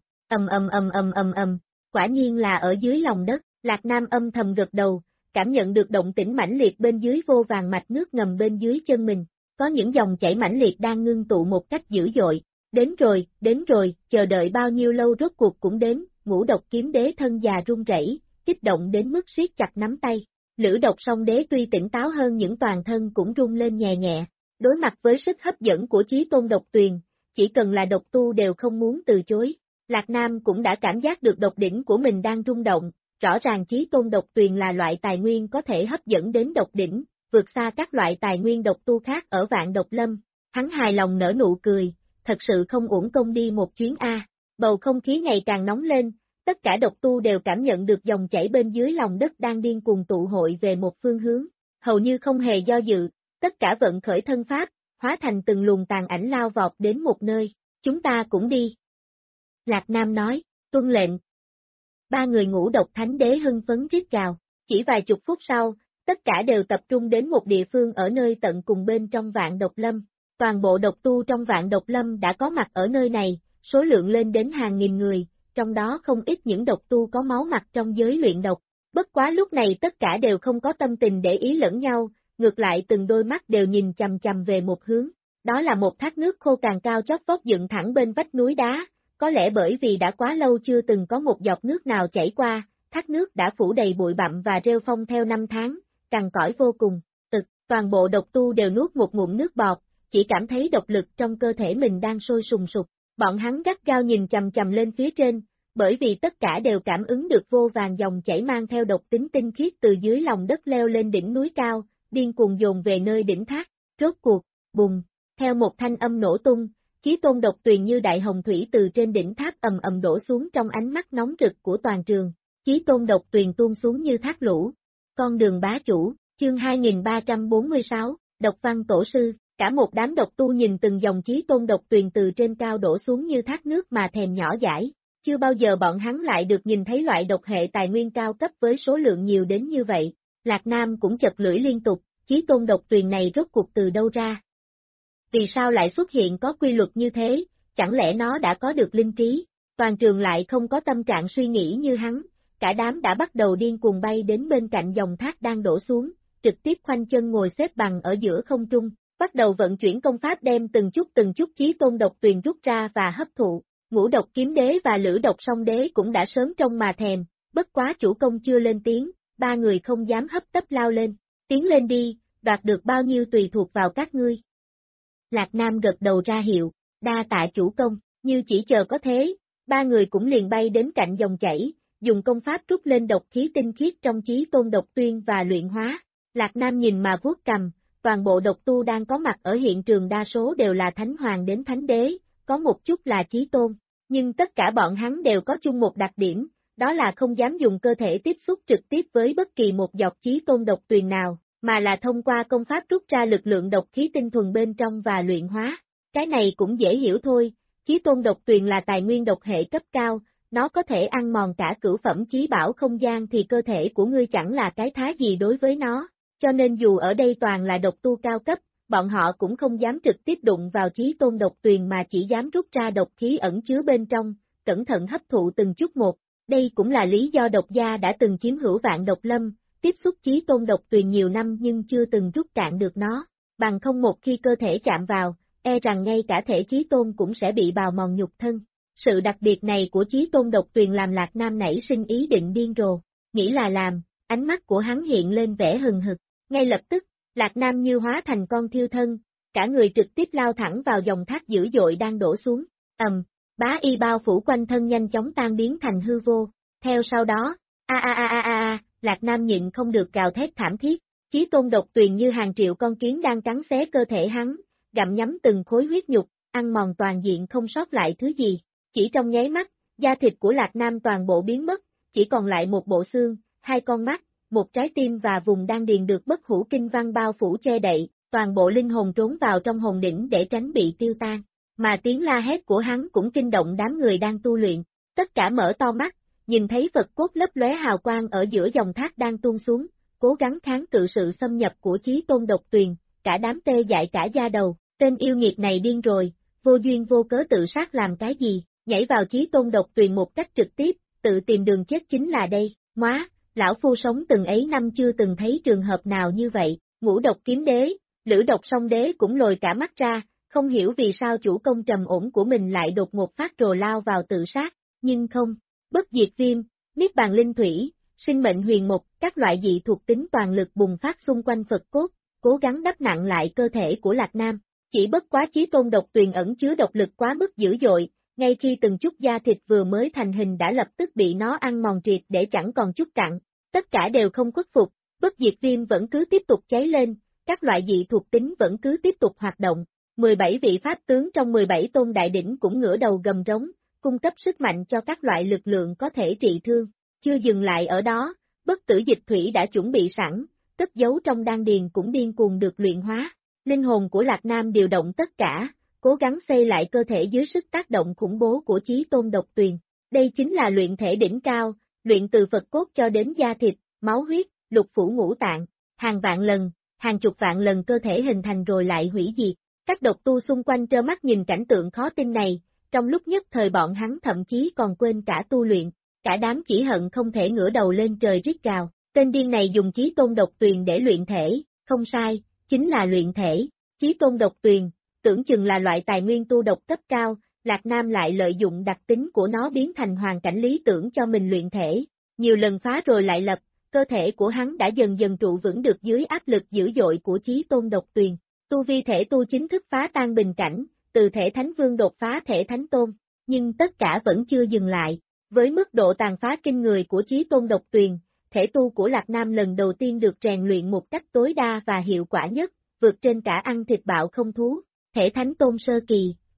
quả nhiên là ở dưới lòng đất, Lạc Nam âm thầm gật đầu, cảm nhận được động tĩnh mãnh liệt bên dưới vô vàng mạch nước ngầm bên dưới chân mình, có những dòng chảy mãnh liệt đang ngưng tụ một cách dữ dội, đến rồi, chờ đợi bao nhiêu lâu rốt cuộc cũng đến, ngũ độc kiếm đế thân già run rẩy, kích động đến mức siết chặt nắm tay, lữ độc song đế tuy tỉnh táo hơn những toàn thân cũng run lên nhẹ nhẹ, đối mặt với sức hấp dẫn của Chí Tôn độc tuyền, chỉ cần là độc tu đều không muốn từ chối, Lạc Nam cũng đã cảm giác được độc đỉnh của mình đang rung động, rõ ràng Chí Tôn độc tuyền là loại tài nguyên có thể hấp dẫn đến độc đỉnh, vượt xa các loại tài nguyên độc tu khác ở Vạn Độc Lâm, hắn hài lòng nở nụ cười, thật sự không uổng công đi một chuyến A, bầu không khí ngày càng nóng lên, tất cả độc tu đều cảm nhận được dòng chảy bên dưới lòng đất đang điên cuồng tụ hội về một phương hướng, hầu như không hề do dự, tất cả vận khởi thân pháp, hóa thành từng luồng tàn ảnh lao vọt đến một nơi, chúng ta cũng đi. Lạc Nam nói, tuân lệnh. Ba người ngũ độc thánh đế hưng phấn rít gào, chỉ vài chục phút sau, tất cả đều tập trung đến một địa phương ở nơi tận cùng bên trong Vạn Độc Lâm, toàn bộ độc tu trong Vạn Độc Lâm đã có mặt ở nơi này, số lượng lên đến hàng nghìn người, trong đó không ít những độc tu có máu mặt trong giới luyện độc, bất quá lúc này tất cả đều không có tâm tình để ý lẫn nhau, ngược lại từng đôi mắt đều nhìn chằm chằm về một hướng, đó là một thác nước khô cằn cao chót vót dựng thẳng bên vách núi đá, có lẽ bởi vì đã quá lâu chưa từng có một giọt nước nào chảy qua, thác nước đã phủ đầy bụi bặm và rêu phong theo năm tháng, cằn cõi vô cùng, toàn bộ độc tu đều nuốt một ngụm nước bọt, chỉ cảm thấy độc lực trong cơ thể mình đang sôi sùng sục, bọn hắn gắt gao nhìn chằm chằm lên phía trên, bởi vì tất cả đều cảm ứng được vô vàng dòng chảy mang theo độc tính tinh khiết từ dưới lòng đất leo lên đỉnh núi cao, điên cuồng dồn về nơi đỉnh thác, rốt cuộc, bùng, theo một thanh âm nổ tung, Chí tôn độc tuyền như đại hồng thủy từ trên đỉnh tháp ầm ầm đổ xuống trong ánh mắt nóng rực của toàn trường. Chí tôn độc tuyền tuôn xuống như thác lũ. Con đường bá chủ, chương 2346, độc văn tổ sư, cả một đám độc tu nhìn từng dòng chí tôn độc tuyền từ trên cao đổ xuống như thác nước mà thèm nhỏ dãi. Chưa bao giờ bọn hắn lại được nhìn thấy loại độc hệ tài nguyên cao cấp với số lượng nhiều đến như vậy. Lạc Nam cũng chật lưỡi liên tục, chí tôn độc tuyền này rốt cuộc từ đâu ra? Vì sao lại xuất hiện có quy luật như thế, chẳng lẽ nó đã có được linh trí? Toàn trường lại không có tâm trạng suy nghĩ như hắn, cả đám đã bắt đầu điên cuồng bay đến bên cạnh dòng thác đang đổ xuống, trực tiếp khoanh chân ngồi xếp bằng ở giữa không trung, bắt đầu vận chuyển công pháp đem từng chút chí tôn độc tuyền rút ra và hấp thụ. Ngũ độc kiếm đế và lữ độc song đế cũng đã sớm trông mà thèm, bất quá chủ công chưa lên tiếng, ba người không dám hấp tấp lao lên. Tiến lên đi, đoạt được bao nhiêu tùy thuộc vào các ngươi. Lạc Nam gật đầu ra hiệu, đa tạ chủ công, như chỉ chờ có thế, ba người cũng liền bay đến cạnh dòng chảy, dùng công pháp rút lên độc khí tinh khiết trong chí tôn độc tuyên và luyện hóa. Lạc Nam nhìn mà vuốt cầm, toàn bộ độc tu đang có mặt ở hiện trường đa số đều là thánh hoàng đến thánh đế, có một chút là chí tôn, nhưng tất cả bọn hắn đều có chung một đặc điểm, đó là không dám dùng cơ thể tiếp xúc trực tiếp với bất kỳ một giọt chí tôn độc tuyền nào, mà là thông qua công pháp rút ra lực lượng độc khí tinh thuần bên trong và luyện hóa. Cái này cũng dễ hiểu thôi, chí tôn độc tuyền là tài nguyên độc hệ cấp cao, nó có thể ăn mòn cả cửu phẩm chí bảo không gian thì cơ thể của ngươi chẳng là cái thá gì đối với nó, cho nên dù ở đây toàn là độc tu cao cấp, bọn họ cũng không dám trực tiếp đụng vào chí tôn độc tuyền mà chỉ dám rút ra độc khí ẩn chứa bên trong, cẩn thận hấp thụ từng chút một. Đây cũng là lý do độc gia đã từng chiếm hữu Vạn Độc Lâm, tiếp xúc chí tôn độc tuyền nhiều năm nhưng chưa từng rút cạn được nó, bằng không một khi cơ thể chạm vào, e rằng ngay cả thể chí tôn cũng sẽ bị bào mòn nhục thân. Sự đặc biệt này của chí tôn độc tuyền làm Lạc Nam nảy sinh ý định điên rồ, nghĩ là làm, ánh mắt của hắn hiện lên vẻ hừng hực, ngay lập tức, Lạc Nam như hóa thành con thiêu thân, cả người trực tiếp lao thẳng vào dòng thác dữ dội đang đổ xuống, bá y bao phủ quanh thân nhanh chóng tan biến thành hư vô, theo sau đó, Lạc Nam nhịn không được gào thét thảm thiết, chí tôn độc tuyền như hàng triệu con kiến đang cắn xé cơ thể hắn, gặm nhấm từng khối huyết nhục, ăn mòn toàn diện không sót lại thứ gì, chỉ trong nháy mắt, da thịt của Lạc Nam toàn bộ biến mất, chỉ còn lại một bộ xương, hai con mắt, một trái tim và vùng đan điền được bất hủ kinh văn bao phủ che đậy, toàn bộ linh hồn trốn vào trong hồn đỉnh để tránh bị tiêu tan, mà tiếng la hét của hắn cũng kinh động đám người đang tu luyện, tất cả mở to mắt, nhìn thấy Phật cốt lấp lóe hào quang ở giữa dòng thác đang tuôn xuống, cố gắng kháng cự sự xâm nhập của chí tôn độc tuyền, cả đám tê dại cả da đầu, tên yêu nghiệt này điên rồi, vô duyên vô cớ tự sát làm cái gì, nhảy vào chí tôn độc tuyền một cách trực tiếp, tự tìm đường chết chính là đây, móa, lão phu sống từng ấy năm chưa từng thấy trường hợp nào như vậy, ngũ độc kiếm đế, lữ độc song đế cũng lồi cả mắt ra, không hiểu vì sao chủ công trầm ổn của mình lại đột ngột phát rồ lao vào tự sát, nhưng không, bất diệt viêm, niết bàn linh thủy, sinh mệnh huyền mục, các loại dị thuộc tính toàn lực bùng phát xung quanh Phật cốt, cố gắng đắp nặng lại cơ thể của Lạc Nam, chỉ bất quá chí tôn độc tuyền ẩn chứa độc lực quá mức dữ dội, ngay khi từng chút da thịt vừa mới thành hình đã lập tức bị nó ăn mòn triệt để chẳng còn chút cặn, tất cả đều không khuất phục, bất diệt viêm vẫn cứ tiếp tục cháy lên, các loại dị thuộc tính vẫn cứ tiếp tục hoạt động, 17 vị pháp tướng trong 17 tôn đại đỉnh cũng ngửa đầu gầm rống, cung cấp sức mạnh cho các loại lực lượng có thể trị thương, chưa dừng lại ở đó, bất tử dịch thủy đã chuẩn bị sẵn, cất giấu trong đan điền cũng điên cuồng được luyện hóa, linh hồn của Lạc Nam điều động tất cả, cố gắng xây lại cơ thể dưới sức tác động khủng bố của chí tôn độc tuyền, đây chính là luyện thể đỉnh cao, luyện từ Phật cốt cho đến da thịt, máu huyết, lục phủ ngũ tạng, hàng vạn lần, hàng chục vạn lần cơ thể hình thành rồi lại hủy diệt. Các độc tu xung quanh trơ mắt nhìn cảnh tượng khó tin này, trong lúc nhất thời bọn hắn thậm chí còn quên cả tu luyện, cả đám chỉ hận không thể ngửa đầu lên trời rít gào, tên điên này dùng chí tôn độc tuyền để luyện thể, không sai, chính là luyện thể, chí tôn độc tuyền, tưởng chừng là loại tài nguyên tu độc cấp cao, Lạc Nam lại lợi dụng đặc tính của nó biến thành hoàn cảnh lý tưởng cho mình luyện thể, nhiều lần phá rồi lại lập, cơ thể của hắn đã dần dần trụ vững được dưới áp lực dữ dội của chí tôn độc tuyền. Tu vi thể tu chính thức phá tan bình cảnh, từ thể thánh vương đột phá thể thánh tôn, nhưng tất cả vẫn chưa dừng lại, với mức độ tàn phá kinh người của chí tôn độc tuyền, thể tu của Lạc Nam lần đầu tiên được rèn luyện một cách tối đa và hiệu quả nhất, vượt trên cả ăn thịt bạo không thú, thể thánh tôn sơ kỳ,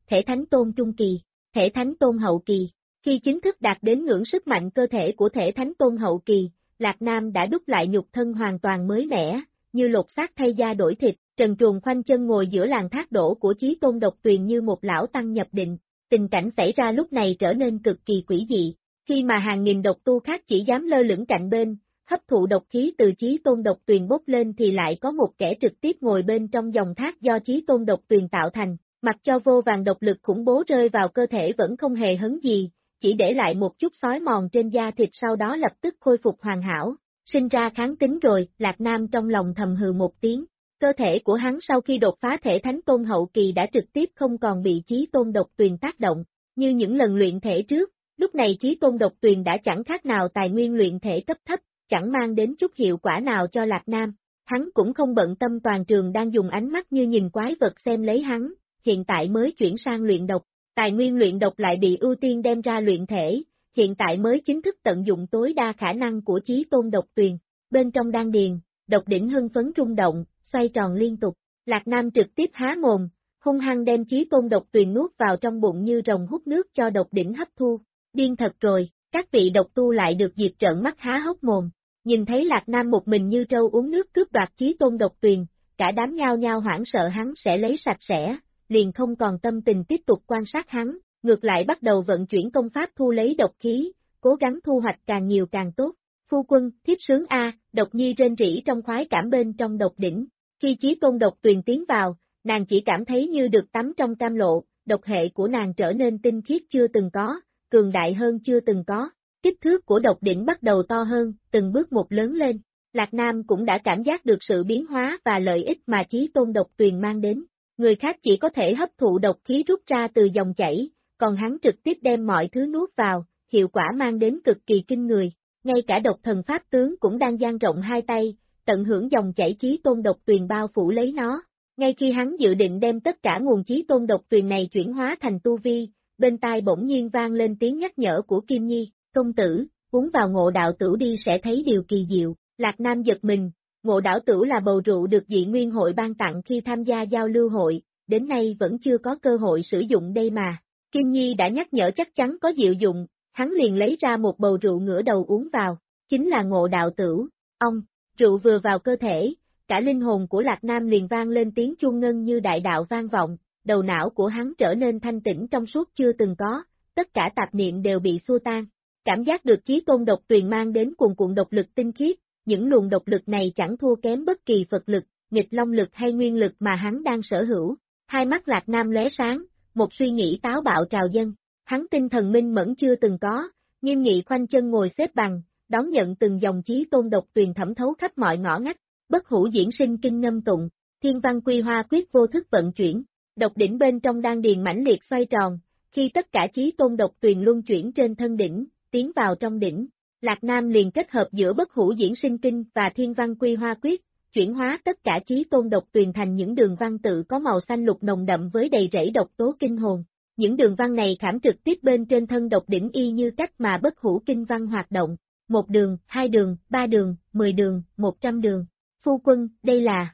thể thánh tôn trung kỳ, thể thánh tôn hậu kỳ. Khi chính thức đạt đến ngưỡng sức mạnh cơ thể của thể thánh tôn hậu kỳ, Lạc Nam đã đúc lại nhục thân hoàn toàn mới mẻ, như lột xác thay da đổi thịt, trần truồng khoanh chân ngồi giữa làn thác đổ của Chí Tôn Độc Tuyền như một lão tăng nhập định. Tình cảnh xảy ra lúc này trở nên cực kỳ quỷ dị, khi mà hàng nghìn độc tu khác chỉ dám lơ lửng cạnh bên, hấp thụ độc khí từ Chí Tôn Độc Tuyền bốc lên thì lại có một kẻ trực tiếp ngồi bên trong dòng thác do Chí Tôn Độc Tuyền tạo thành, mặc cho vô vàn độc lực khủng bố rơi vào cơ thể vẫn không hề hấn gì, chỉ để lại một chút xói mòn trên da thịt sau đó lập tức khôi phục hoàn hảo, sinh ra kháng tính rồi. Lạc Nam trong lòng thầm hừ một tiếng. Cơ thể của hắn sau khi đột phá thể thánh tôn hậu kỳ đã trực tiếp không còn bị Chí Tôn Độc Tuyền tác động, như những lần luyện thể trước, lúc này Chí Tôn Độc Tuyền đã chẳng khác nào tài nguyên luyện thể cấp thấp, chẳng mang đến chút hiệu quả nào cho Lạc Nam. Hắn cũng không bận tâm toàn trường đang dùng ánh mắt như nhìn quái vật xem lấy hắn, hiện tại mới chuyển sang luyện độc, tài nguyên luyện độc lại bị ưu tiên đem ra luyện thể, hiện tại mới chính thức tận dụng tối đa khả năng của Chí Tôn Độc Tuyền. Bên trong đan điền, độc đỉnh hưng phấn rung động, xoay tròn liên tục. Lạc Nam trực tiếp há mồm, hung hăng đem Chí Tôn Độc Tuyền nuốt vào trong bụng như rồng hút nước cho độc đỉnh hấp thu. Điên thật rồi, các vị độc tu lại được dịp trợn mắt há hốc mồm. Nhìn thấy Lạc Nam một mình như trâu uống nước cướp đoạt Chí Tôn Độc Tuyền, cả đám nhao nhao hoảng sợ hắn sẽ lấy sạch sẽ, liền không còn tâm tình tiếp tục quan sát hắn, ngược lại bắt đầu vận chuyển công pháp thu lấy độc khí, cố gắng thu hoạch càng nhiều càng tốt. Phu quân, thiếp sướng a, Độc Nhi rên rỉ trong khoái cảm bên trong độc đỉnh. Khi Chí Tôn Độc Tuyền tiến vào, nàng chỉ cảm thấy như được tắm trong cam lộ, độc hệ của nàng trở nên tinh khiết chưa từng có, cường đại hơn chưa từng có. Kích thước của độc đỉnh bắt đầu to hơn, từng bước một lớn lên. Lạc Nam cũng đã cảm giác được sự biến hóa và lợi ích mà Chí Tôn Độc Tuyền mang đến. Người khác chỉ có thể hấp thụ độc khí rút ra từ dòng chảy, còn hắn trực tiếp đem mọi thứ nuốt vào, hiệu quả mang đến cực kỳ kinh người. Ngay cả độc thần pháp tướng cũng đang dang rộng hai tay, tận hưởng dòng chảy Chí Tôn Độc Tuyền bao phủ lấy nó. Ngay khi hắn dự định đem tất cả nguồn Chí Tôn Độc Tuyền này chuyển hóa thành tu vi, bên tai bỗng nhiên vang lên tiếng nhắc nhở của Kim Nhi, công tử, uống vào Ngộ Đạo Tửu đi sẽ thấy điều kỳ diệu. Lạc Nam giật mình, Ngộ Đạo Tửu là bầu rượu được Dị Nguyên hội ban tặng khi tham gia giao lưu hội, đến nay vẫn chưa có cơ hội sử dụng đây mà. Kim Nhi đã nhắc nhở chắc chắn có diệu dụng, hắn liền lấy ra một bầu rượu ngửa đầu uống vào, chính là Ngộ Đạo Tửu. Ông, rượu vừa vào cơ thể, cả linh hồn của Lạc Nam liền vang lên tiếng chuông ngân như đại đạo vang vọng, đầu não của hắn trở nên thanh tĩnh trong suốt chưa từng có, tất cả tạp niệm đều bị xua tan. Cảm giác được Chí Tôn Độc Tuyền mang đến cuồn cuộn độc lực tinh khiết, những luồng độc lực này chẳng thua kém bất kỳ Phật lực, nghịch long lực hay nguyên lực mà hắn đang sở hữu. Hai mắt Lạc Nam lóe sáng, một suy nghĩ táo bạo trào dâng, hắn tinh thần minh mẫn chưa từng có, nghiêm nghị khoanh chân ngồi xếp bằng, đón nhận từng dòng Chí Tôn Độc Tuyền thẩm thấu khắp mọi ngõ ngách, bất hủ diễn sinh kinh ngâm tụng, thiên văn quy hoa quyết vô thức vận chuyển, độc đỉnh bên trong đan điền mãnh liệt xoay tròn, khi tất cả Chí Tôn Độc Tuyền luân chuyển trên thân đỉnh, tiến vào trong đỉnh, Lạc Nam liền kết hợp giữa bất hủ diễn sinh kinh và thiên văn quy hoa quyết, chuyển hóa tất cả Chí Tôn Độc Tuyền thành những đường văn tự có màu xanh lục nồng đậm với đầy rẫy độc tố kinh hồn. Những đường văn này khảm trực tiếp bên trên thân độc đỉnh y như cách mà bất hủ kinh văn hoạt động. 1 đường, 2 đường, 3 đường, 10 đường, 100 đường. Phu quân, đây là...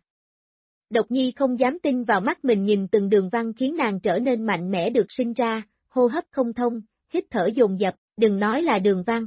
Độc Nhi không dám tin vào mắt mình, nhìn từng đường văn khiến nàng trở nên mạnh mẽ được sinh ra, hô hấp không thông, hít thở dồn dập, đừng nói là đường văn.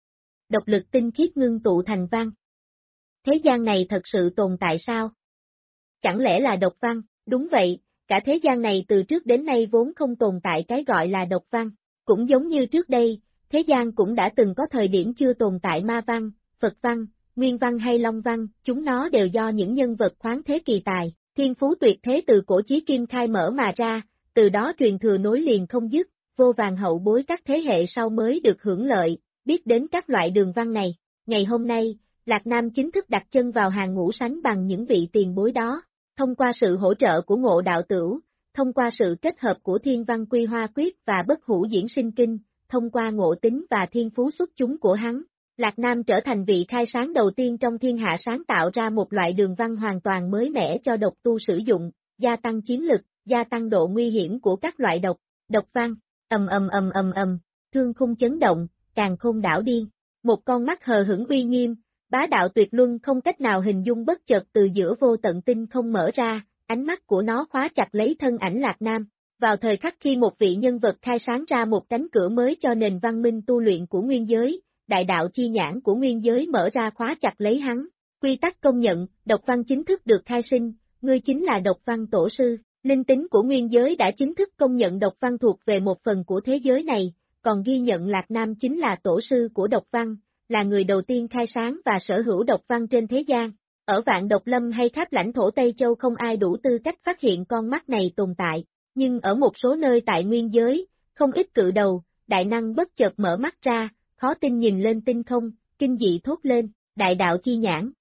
Độc lực tinh khiết ngưng tụ thành văn. Thế gian này thật sự tồn tại sao? Chẳng lẽ là độc văn? Đúng vậy, cả thế gian này từ trước đến nay vốn không tồn tại cái gọi là độc văn. Cũng giống như trước đây, thế gian cũng đã từng có thời điểm chưa tồn tại ma văn, Phật văn, Nguyên văn hay Long văn, chúng nó đều do những nhân vật khoáng thế kỳ tài, thiên phú tuyệt thế từ cổ chí kim khai mở mà ra, từ đó truyền thừa nối liền không dứt, vô vàn hậu bối các thế hệ sau mới được hưởng lợi, biết đến các loại đường văn này. Ngày hôm nay, Lạc Nam chính thức đặt chân vào hàng ngũ sánh bằng những vị tiền bối đó, thông qua sự hỗ trợ của Ngộ Đạo Tửu, thông qua sự kết hợp của thiên văn quy hoa quyết và bất hủ diễn sinh kinh, thông qua ngộ tính và thiên phú xuất chúng của hắn, Lạc Nam trở thành vị khai sáng đầu tiên trong thiên hạ sáng tạo ra một loại đường văn hoàn toàn mới mẻ cho độc tu sử dụng, gia tăng chiến lực, gia tăng độ nguy hiểm của các loại độc. Độc văn, thương khung chấn động, càn khôn đảo điên. Một con mắt hờ hững uy nghiêm, bá đạo tuyệt luân không cách nào hình dung bất chợt từ giữa vô tận tinh không mở ra, ánh mắt của nó khóa chặt lấy thân ảnh Lạc Nam. Vào thời khắc khi một vị nhân vật khai sáng ra một cánh cửa mới cho nền văn minh tu luyện của nguyên giới, đại đạo chi nhãn của nguyên giới mở ra khóa chặt lấy hắn. Quy tắc công nhận, độc văn chính thức được khai sinh, ngươi chính là độc văn tổ sư. Linh tính của nguyên giới đã chính thức công nhận độc văn thuộc về một phần của thế giới này, còn ghi nhận Lạc Nam chính là tổ sư của độc văn, là người đầu tiên khai sáng và sở hữu độc văn trên thế gian. Ở Vạn Độc Lâm hay khắp lãnh thổ Tây Châu không ai đủ tư cách phát hiện con mắt này tồn tại, nhưng ở một số nơi tại nguyên giới, không ít cự đầu, đại năng bất chợt mở mắt ra, khó tin nhìn lên tinh không, kinh dị thốt lên, đại đạo chi nhãn.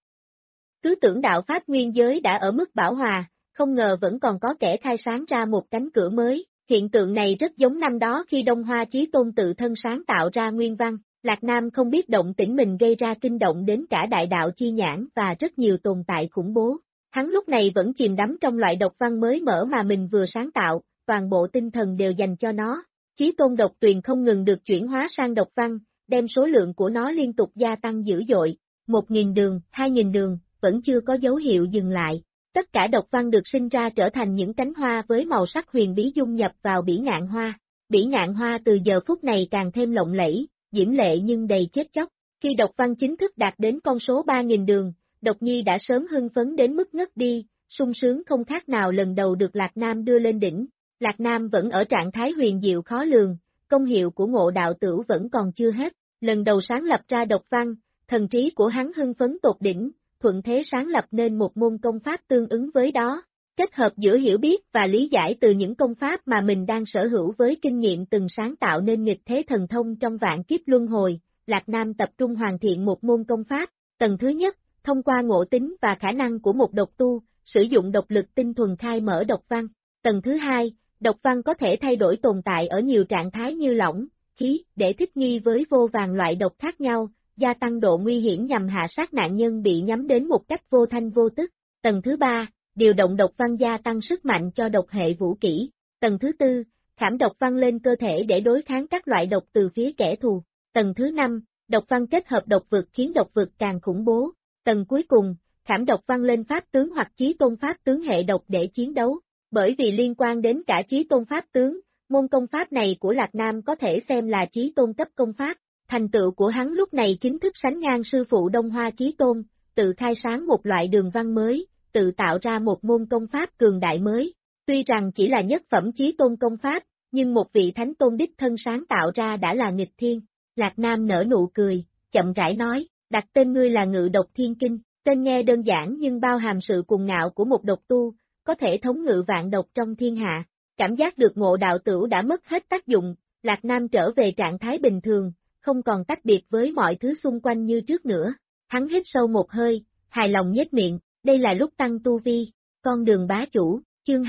Cứ tưởng đạo Pháp nguyên giới đã ở mức bão hòa, không ngờ vẫn còn có kẻ khai sáng ra một cánh cửa mới. Hiện tượng này rất giống năm đó khi Đông Hoa Chí Tôn tự thân sáng tạo ra nguyên văn. Lạc Nam không biết động tĩnh mình gây ra kinh động đến cả đại đạo chi nhãn và rất nhiều tồn tại khủng bố. Hắn lúc này vẫn chìm đắm trong loại độc văn mới mở mà mình vừa sáng tạo, toàn bộ tinh thần đều dành cho nó. Chí Tôn độc tuyền không ngừng được chuyển hóa sang độc văn, đem số lượng của nó liên tục gia tăng dữ dội. 1.000 đường, 2.000 đường, vẫn chưa có dấu hiệu dừng lại. Tất cả độc văn được sinh ra trở thành những cánh hoa với màu sắc huyền bí dung nhập vào bỉ ngạn hoa. Bỉ ngạn hoa từ giờ phút này càng thêm lộng lẫy, diễm lệ nhưng đầy chết chóc. Khi độc văn chính thức đạt đến con số 3.000 đường, Độc Nhi đã sớm hưng phấn đến mức ngất đi, sung sướng không khác nào lần đầu được Lạc Nam đưa lên đỉnh. Lạc Nam vẫn ở trạng thái huyền diệu khó lường, công hiệu của Ngộ Đạo Tửu vẫn còn chưa hết. Lần đầu sáng lập ra độc văn, thần trí của hắn hưng phấn tột đỉnh, thuận thế sáng lập nên một môn công pháp tương ứng với đó. Kết hợp giữa hiểu biết và lý giải từ những công pháp mà mình đang sở hữu với kinh nghiệm từng sáng tạo nên nghịch thế thần thông trong vạn kiếp luân hồi, Lạc Nam tập trung hoàn thiện một môn công pháp. Tầng thứ nhất, thông qua ngộ tính và khả năng của một độc tu, sử dụng độc lực tinh thuần khai mở độc văn. Tầng thứ hai, độc văn có thể thay đổi tồn tại ở nhiều trạng thái như lỏng, khí, để thích nghi với vô vàn loại độc khác nhau, gia tăng độ nguy hiểm nhằm hạ sát nạn nhân bị nhắm đến một cách vô thanh vô tức. Tầng thứ ba, điều động độc văn gia tăng sức mạnh cho độc hệ vũ kỹ. Tầng thứ tư, khảm độc văn lên cơ thể để đối kháng các loại độc từ phía kẻ thù. Tầng thứ năm, độc văn kết hợp độc vực khiến độc vực càng khủng bố. Tầng cuối cùng, khảm độc văn lên pháp tướng hoặc chí tôn pháp tướng hệ độc để chiến đấu. Bởi vì liên quan đến cả chí tôn pháp tướng, môn công pháp này của Lạc Nam có thể xem là chí tôn cấp công pháp. Thành tựu của hắn lúc này chính thức sánh ngang sư phụ Đông Hoa Chí Tôn, tự khai sáng một loại đường văn mới, tự tạo ra một môn công pháp cường đại mới. Tuy rằng chỉ là nhất phẩm chí tôn công pháp, nhưng một vị thánh tôn đích thân sáng tạo ra đã là nghịch thiên. Lạc Nam nở nụ cười, chậm rãi nói, đặt tên ngươi là Ngự Độc Thiên Kinh, tên nghe đơn giản nhưng bao hàm sự cuồng ngạo của một độc tu, có thể thống ngự vạn độc trong thiên hạ. Cảm giác được Ngộ Đạo Tửu đã mất hết tác dụng, Lạc Nam trở về trạng thái bình thường, không còn tách biệt với mọi thứ xung quanh như trước nữa. Hắn hít sâu một hơi, hài lòng nhếch miệng, đây là lúc tăng tu vi. Con đường bá chủ, chương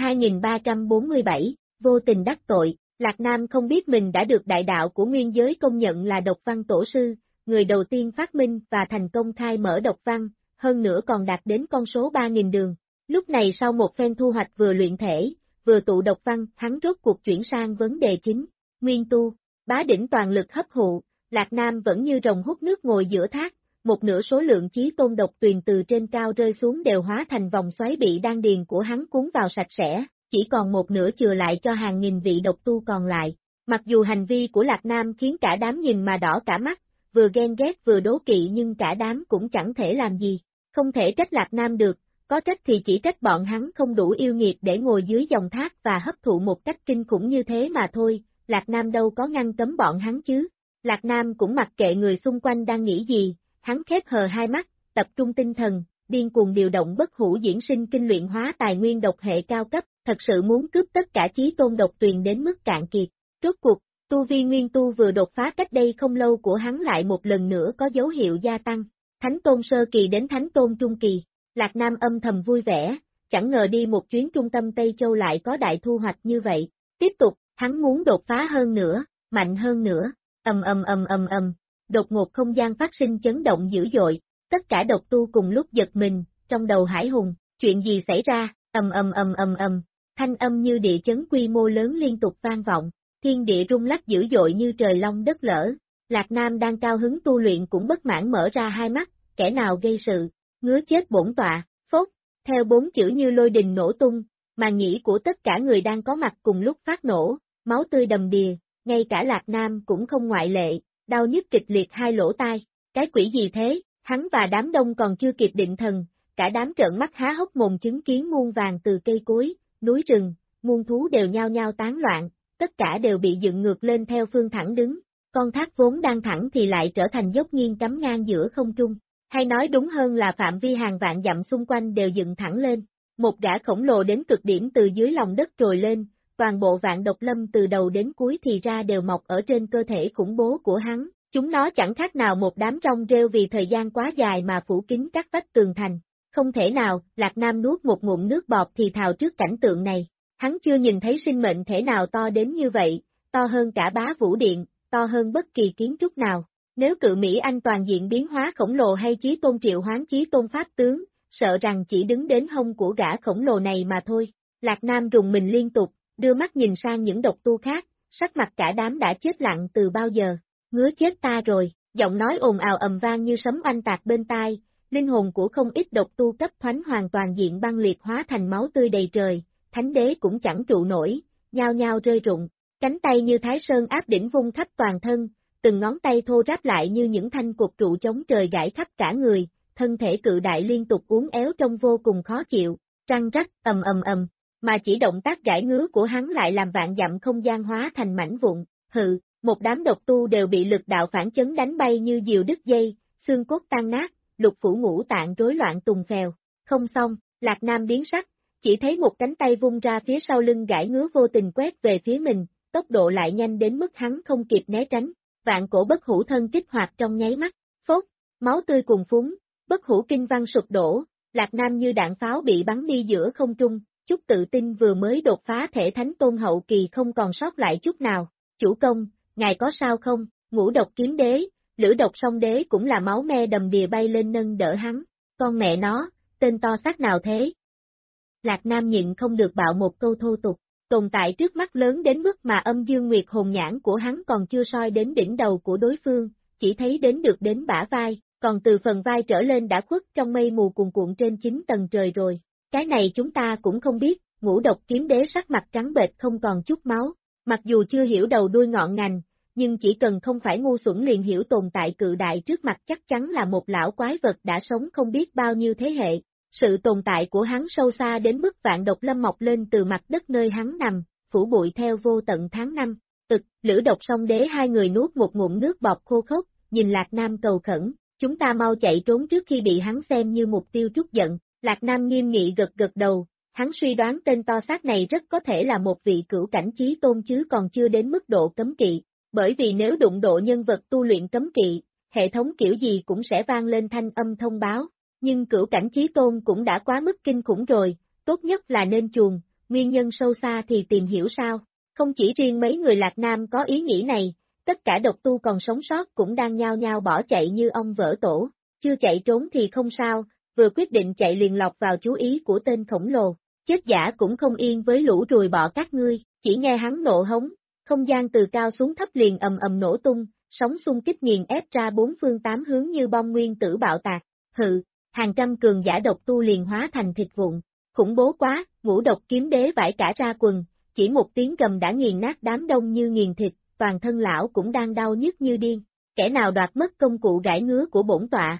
2347, vô tình đắc tội. Lạc Nam không biết mình đã được đại đạo của nguyên giới công nhận là độc văn tổ sư, người đầu tiên phát minh và thành công khai mở độc văn, hơn nữa còn đạt đến con số 3.000 đường. Lúc này sau một phen thu hoạch vừa luyện thể, vừa tụ độc văn, hắn rốt cuộc chuyển sang vấn đề chính. Nguyên tu, bá đỉnh toàn lực hấp thụ. Lạc Nam vẫn như rồng hút nước ngồi giữa thác, một nửa số lượng chí tôn độc tuyền từ trên cao rơi xuống đều hóa thành vòng xoáy bị đan điền của hắn cuốn vào sạch sẽ, chỉ còn một nửa chừa lại cho hàng nghìn vị độc tu còn lại. Mặc dù hành vi của Lạc Nam khiến cả đám nhìn mà đỏ cả mắt, vừa ghen ghét vừa đố kỵ nhưng cả đám cũng chẳng thể làm gì, không thể trách Lạc Nam được, có trách thì chỉ trách bọn hắn không đủ yêu nghiệt để ngồi dưới dòng thác và hấp thụ một cách kinh khủng như thế mà thôi, Lạc Nam đâu có ngăn cấm bọn hắn chứ. Lạc Nam cũng mặc kệ người xung quanh đang nghĩ gì, hắn khép hờ hai mắt, tập trung tinh thần, điên cuồng điều động bất hủ diễn sinh kinh luyện hóa tài nguyên độc hệ cao cấp, thật sự muốn cướp tất cả chí tôn độc tuyền đến mức cạn kiệt. Rốt cuộc, tu vi nguyên tu vừa đột phá cách đây không lâu của hắn lại một lần nữa có dấu hiệu gia tăng, thánh tôn sơ kỳ đến thánh tôn trung kỳ. Lạc Nam âm thầm vui vẻ, chẳng ngờ đi một chuyến trung tâm Tây Châu lại có đại thu hoạch như vậy. Tiếp tục, hắn muốn đột phá hơn nữa, mạnh hơn nữa. Đột ngột không gian phát sinh chấn động dữ dội, tất cả độc tu cùng lúc giật mình, trong đầu hải hùng, chuyện gì xảy ra, thanh âm như địa chấn quy mô lớn liên tục vang vọng, thiên địa rung lắc dữ dội như trời long đất lở. Lạc Nam đang cao hứng tu luyện cũng bất mãn mở ra hai mắt, kẻ nào gây sự, ngứa chết bổn tọa, phốt, theo bốn chữ như lôi đình nổ tung, màng nhĩ của tất cả người đang có mặt cùng lúc phát nổ, máu tươi đầm đìa, ngay cả Lạc Nam cũng không ngoại lệ, đau nhức kịch liệt hai lỗ tai, cái quỷ gì thế, hắn và đám đông còn chưa kịp định thần, cả đám trợn mắt há hốc mồm chứng kiến muôn vàng từ cây cối, núi rừng, muôn thú đều nhao nhao tán loạn, tất cả đều bị dựng ngược lên theo phương thẳng đứng, con thác vốn đang thẳng thì lại trở thành dốc nghiêng cắm ngang giữa không trung, hay nói đúng hơn là phạm vi hàng vạn dặm xung quanh đều dựng thẳng lên, một gã khổng lồ đến cực điểm từ dưới lòng đất trồi lên, toàn bộ vạn độc lâm từ đầu đến cuối thì ra đều mọc ở trên cơ thể khủng bố của hắn, chúng nó chẳng khác nào một đám rong rêu vì thời gian quá dài mà phủ kín các vách tường thành. Không thể nào, Lạc Nam nuốt một ngụm nước bọt thì thào trước cảnh tượng này, hắn chưa nhìn thấy sinh mệnh thể nào to đến như vậy, to hơn cả Bá Vũ Điện, to hơn bất kỳ kiến trúc nào. Nếu cự Mỹ Anh toàn diện biến hóa khổng lồ hay Chí Tôn triệu hoán Chí Tôn pháp tướng, sợ rằng chỉ đứng đến hông của gã khổng lồ này mà thôi. Lạc Nam rùng mình liên tục, đưa mắt nhìn sang những độc tu khác, sắc mặt cả đám đã chết lặng từ bao giờ. Ngứa chết ta rồi, giọng nói ồn ào ầm vang như sấm oanh tạc bên tai, linh hồn của không ít độc tu cấp thánh hoàn toàn diện băng liệt hóa thành máu tươi đầy trời, thánh đế cũng chẳng trụ nổi, nhao nhao rơi rụng, cánh tay như Thái Sơn áp đỉnh vung khắp toàn thân, từng ngón tay thô ráp lại như những thanh cột trụ chống trời gãy khắp cả người, thân thể cự đại liên tục uốn éo trông vô cùng khó chịu, răng rắc, ầm, mà chỉ động tác gãi ngứa của hắn lại làm vạn dặm không gian hóa thành mảnh vụn, hừ, một đám độc tu đều bị lực đạo phản chấn đánh bay như diều đứt dây, xương cốt tan nát, lục phủ ngũ tạng rối loạn tùng phèo, không xong, Lạc Nam biến sắc, chỉ thấy một cánh tay vung ra phía sau lưng gãi ngứa vô tình quét về phía mình, tốc độ lại nhanh đến mức hắn không kịp né tránh, vạn cổ bất hủ thân kích hoạt trong nháy mắt, phốt, máu tươi cuồn phúng, bất hủ kinh văn sụp đổ, Lạc Nam như đạn pháo bị bắn đi giữa không trung, chút tự tin vừa mới đột phá thể thánh tôn hậu kỳ không còn sót lại chút nào, chủ công, ngài có sao không, Ngũ Độc Kiếm Đế, Lữ Độc Song Đế cũng là máu me đầm đìa bay lên nâng đỡ hắn, con mẹ nó, tên to xác nào thế? Lạc Nam nhịn không được bạo một câu thô tục, tồn tại trước mắt lớn đến mức mà âm dương nguyệt hồn nhãn của hắn còn chưa soi đến đỉnh đầu của đối phương, chỉ thấy đến được đến bả vai, còn từ phần vai trở lên đã khuất trong mây mù cuồn cuộn trên 9 tầng trời rồi, cái này chúng ta cũng không biết, Ngũ Độc Kiếm Đế sắc mặt trắng bệch không còn chút máu, mặc dù chưa hiểu đầu đuôi ngọn ngành, nhưng chỉ cần không phải ngu xuẩn liền hiểu tồn tại cự đại trước mặt chắc chắn là một lão quái vật đã sống không biết bao nhiêu thế hệ. Sự tồn tại của hắn sâu xa đến mức vạn độc lâm mọc lên từ mặt đất nơi hắn nằm, phủ bụi theo vô tận tháng năm. Lữ Độc Song Đế hai người nuốt một ngụm nước bọt khô khốc, nhìn Lạc Nam cầu khẩn, chúng ta mau chạy trốn trước khi bị hắn xem như mục tiêu trút giận. Lạc Nam nghiêm nghị gật gật đầu, hắn suy đoán tên to xác này rất có thể là một vị cửu cảnh chí tôn chứ còn chưa đến mức độ cấm kỵ, bởi vì nếu đụng độ nhân vật tu luyện cấm kỵ, hệ thống kiểu gì cũng sẽ vang lên thanh âm thông báo. Nhưng cửu cảnh chí tôn cũng đã quá mức kinh khủng rồi, tốt nhất là nên chuồn, nguyên nhân sâu xa thì tìm hiểu sao. Không chỉ riêng mấy người Lạc Nam có ý nghĩ này, tất cả độc tu còn sống sót cũng đang nhao nhao bỏ chạy như ong vỡ tổ, chưa chạy trốn thì không sao, vừa quyết định chạy liền lọt vào chú ý của tên khổng lồ, chết giả cũng không yên với lũ ruồi bọ các ngươi, chỉ nghe hắn nộ hống, không gian từ cao xuống thấp liền ầm ầm nổ tung, sóng xung kích nghiền ép ra bốn phương tám hướng như bom nguyên tử bạo tạc, hự. Hàng trăm cường giả độc tu liền hóa thành thịt vụn, khủng bố quá, Ngũ Độc Kiếm Đế vải cả ra quần, chỉ một tiếng gầm đã nghiền nát đám đông như nghiền thịt, toàn thân lão cũng đang đau nhức như điên, kẻ nào đoạt mất công cụ gãi ngứa của bổn tọa.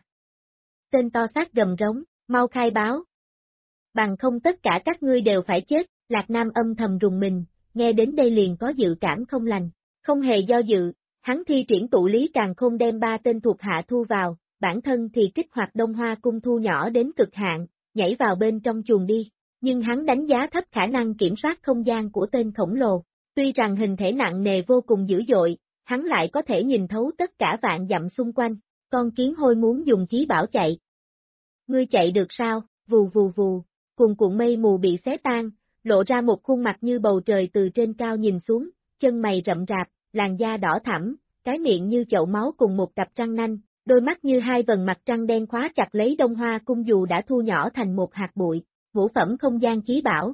Tên to xác gầm rống, mau khai báo. Bằng không tất cả các ngươi đều phải chết, Lạc Nam âm thầm rùng mình, nghe đến đây liền có dự cảm không lành, không hề do dự, hắn thi triển tụ lý càn khôn đem 3 tên thuộc hạ thu vào. Bản thân thì kích hoạt Đông Hoa cung thu nhỏ đến cực hạn, nhảy vào bên trong chuồng đi, nhưng hắn đánh giá thấp khả năng kiểm soát không gian của tên khổng lồ, tuy rằng hình thể nặng nề vô cùng dữ dội, hắn lại có thể nhìn thấu tất cả vạn dặm xung quanh, con kiến hôi muốn dùng chí bảo chạy. Ngươi chạy được sao, vù vù vù, cuồn cuộn mây mù bị xé tan, lộ ra một khuôn mặt như bầu trời từ trên cao nhìn xuống, chân mày rậm rạp, làn da đỏ thẳm, cái miệng như chậu máu cùng một cặp răng nanh. Đôi mắt như hai vầng mặt trăng đen khóa chặt lấy Đông Hoa cung dù đã thu nhỏ thành một hạt bụi, ngũ phẩm không gian chí bảo.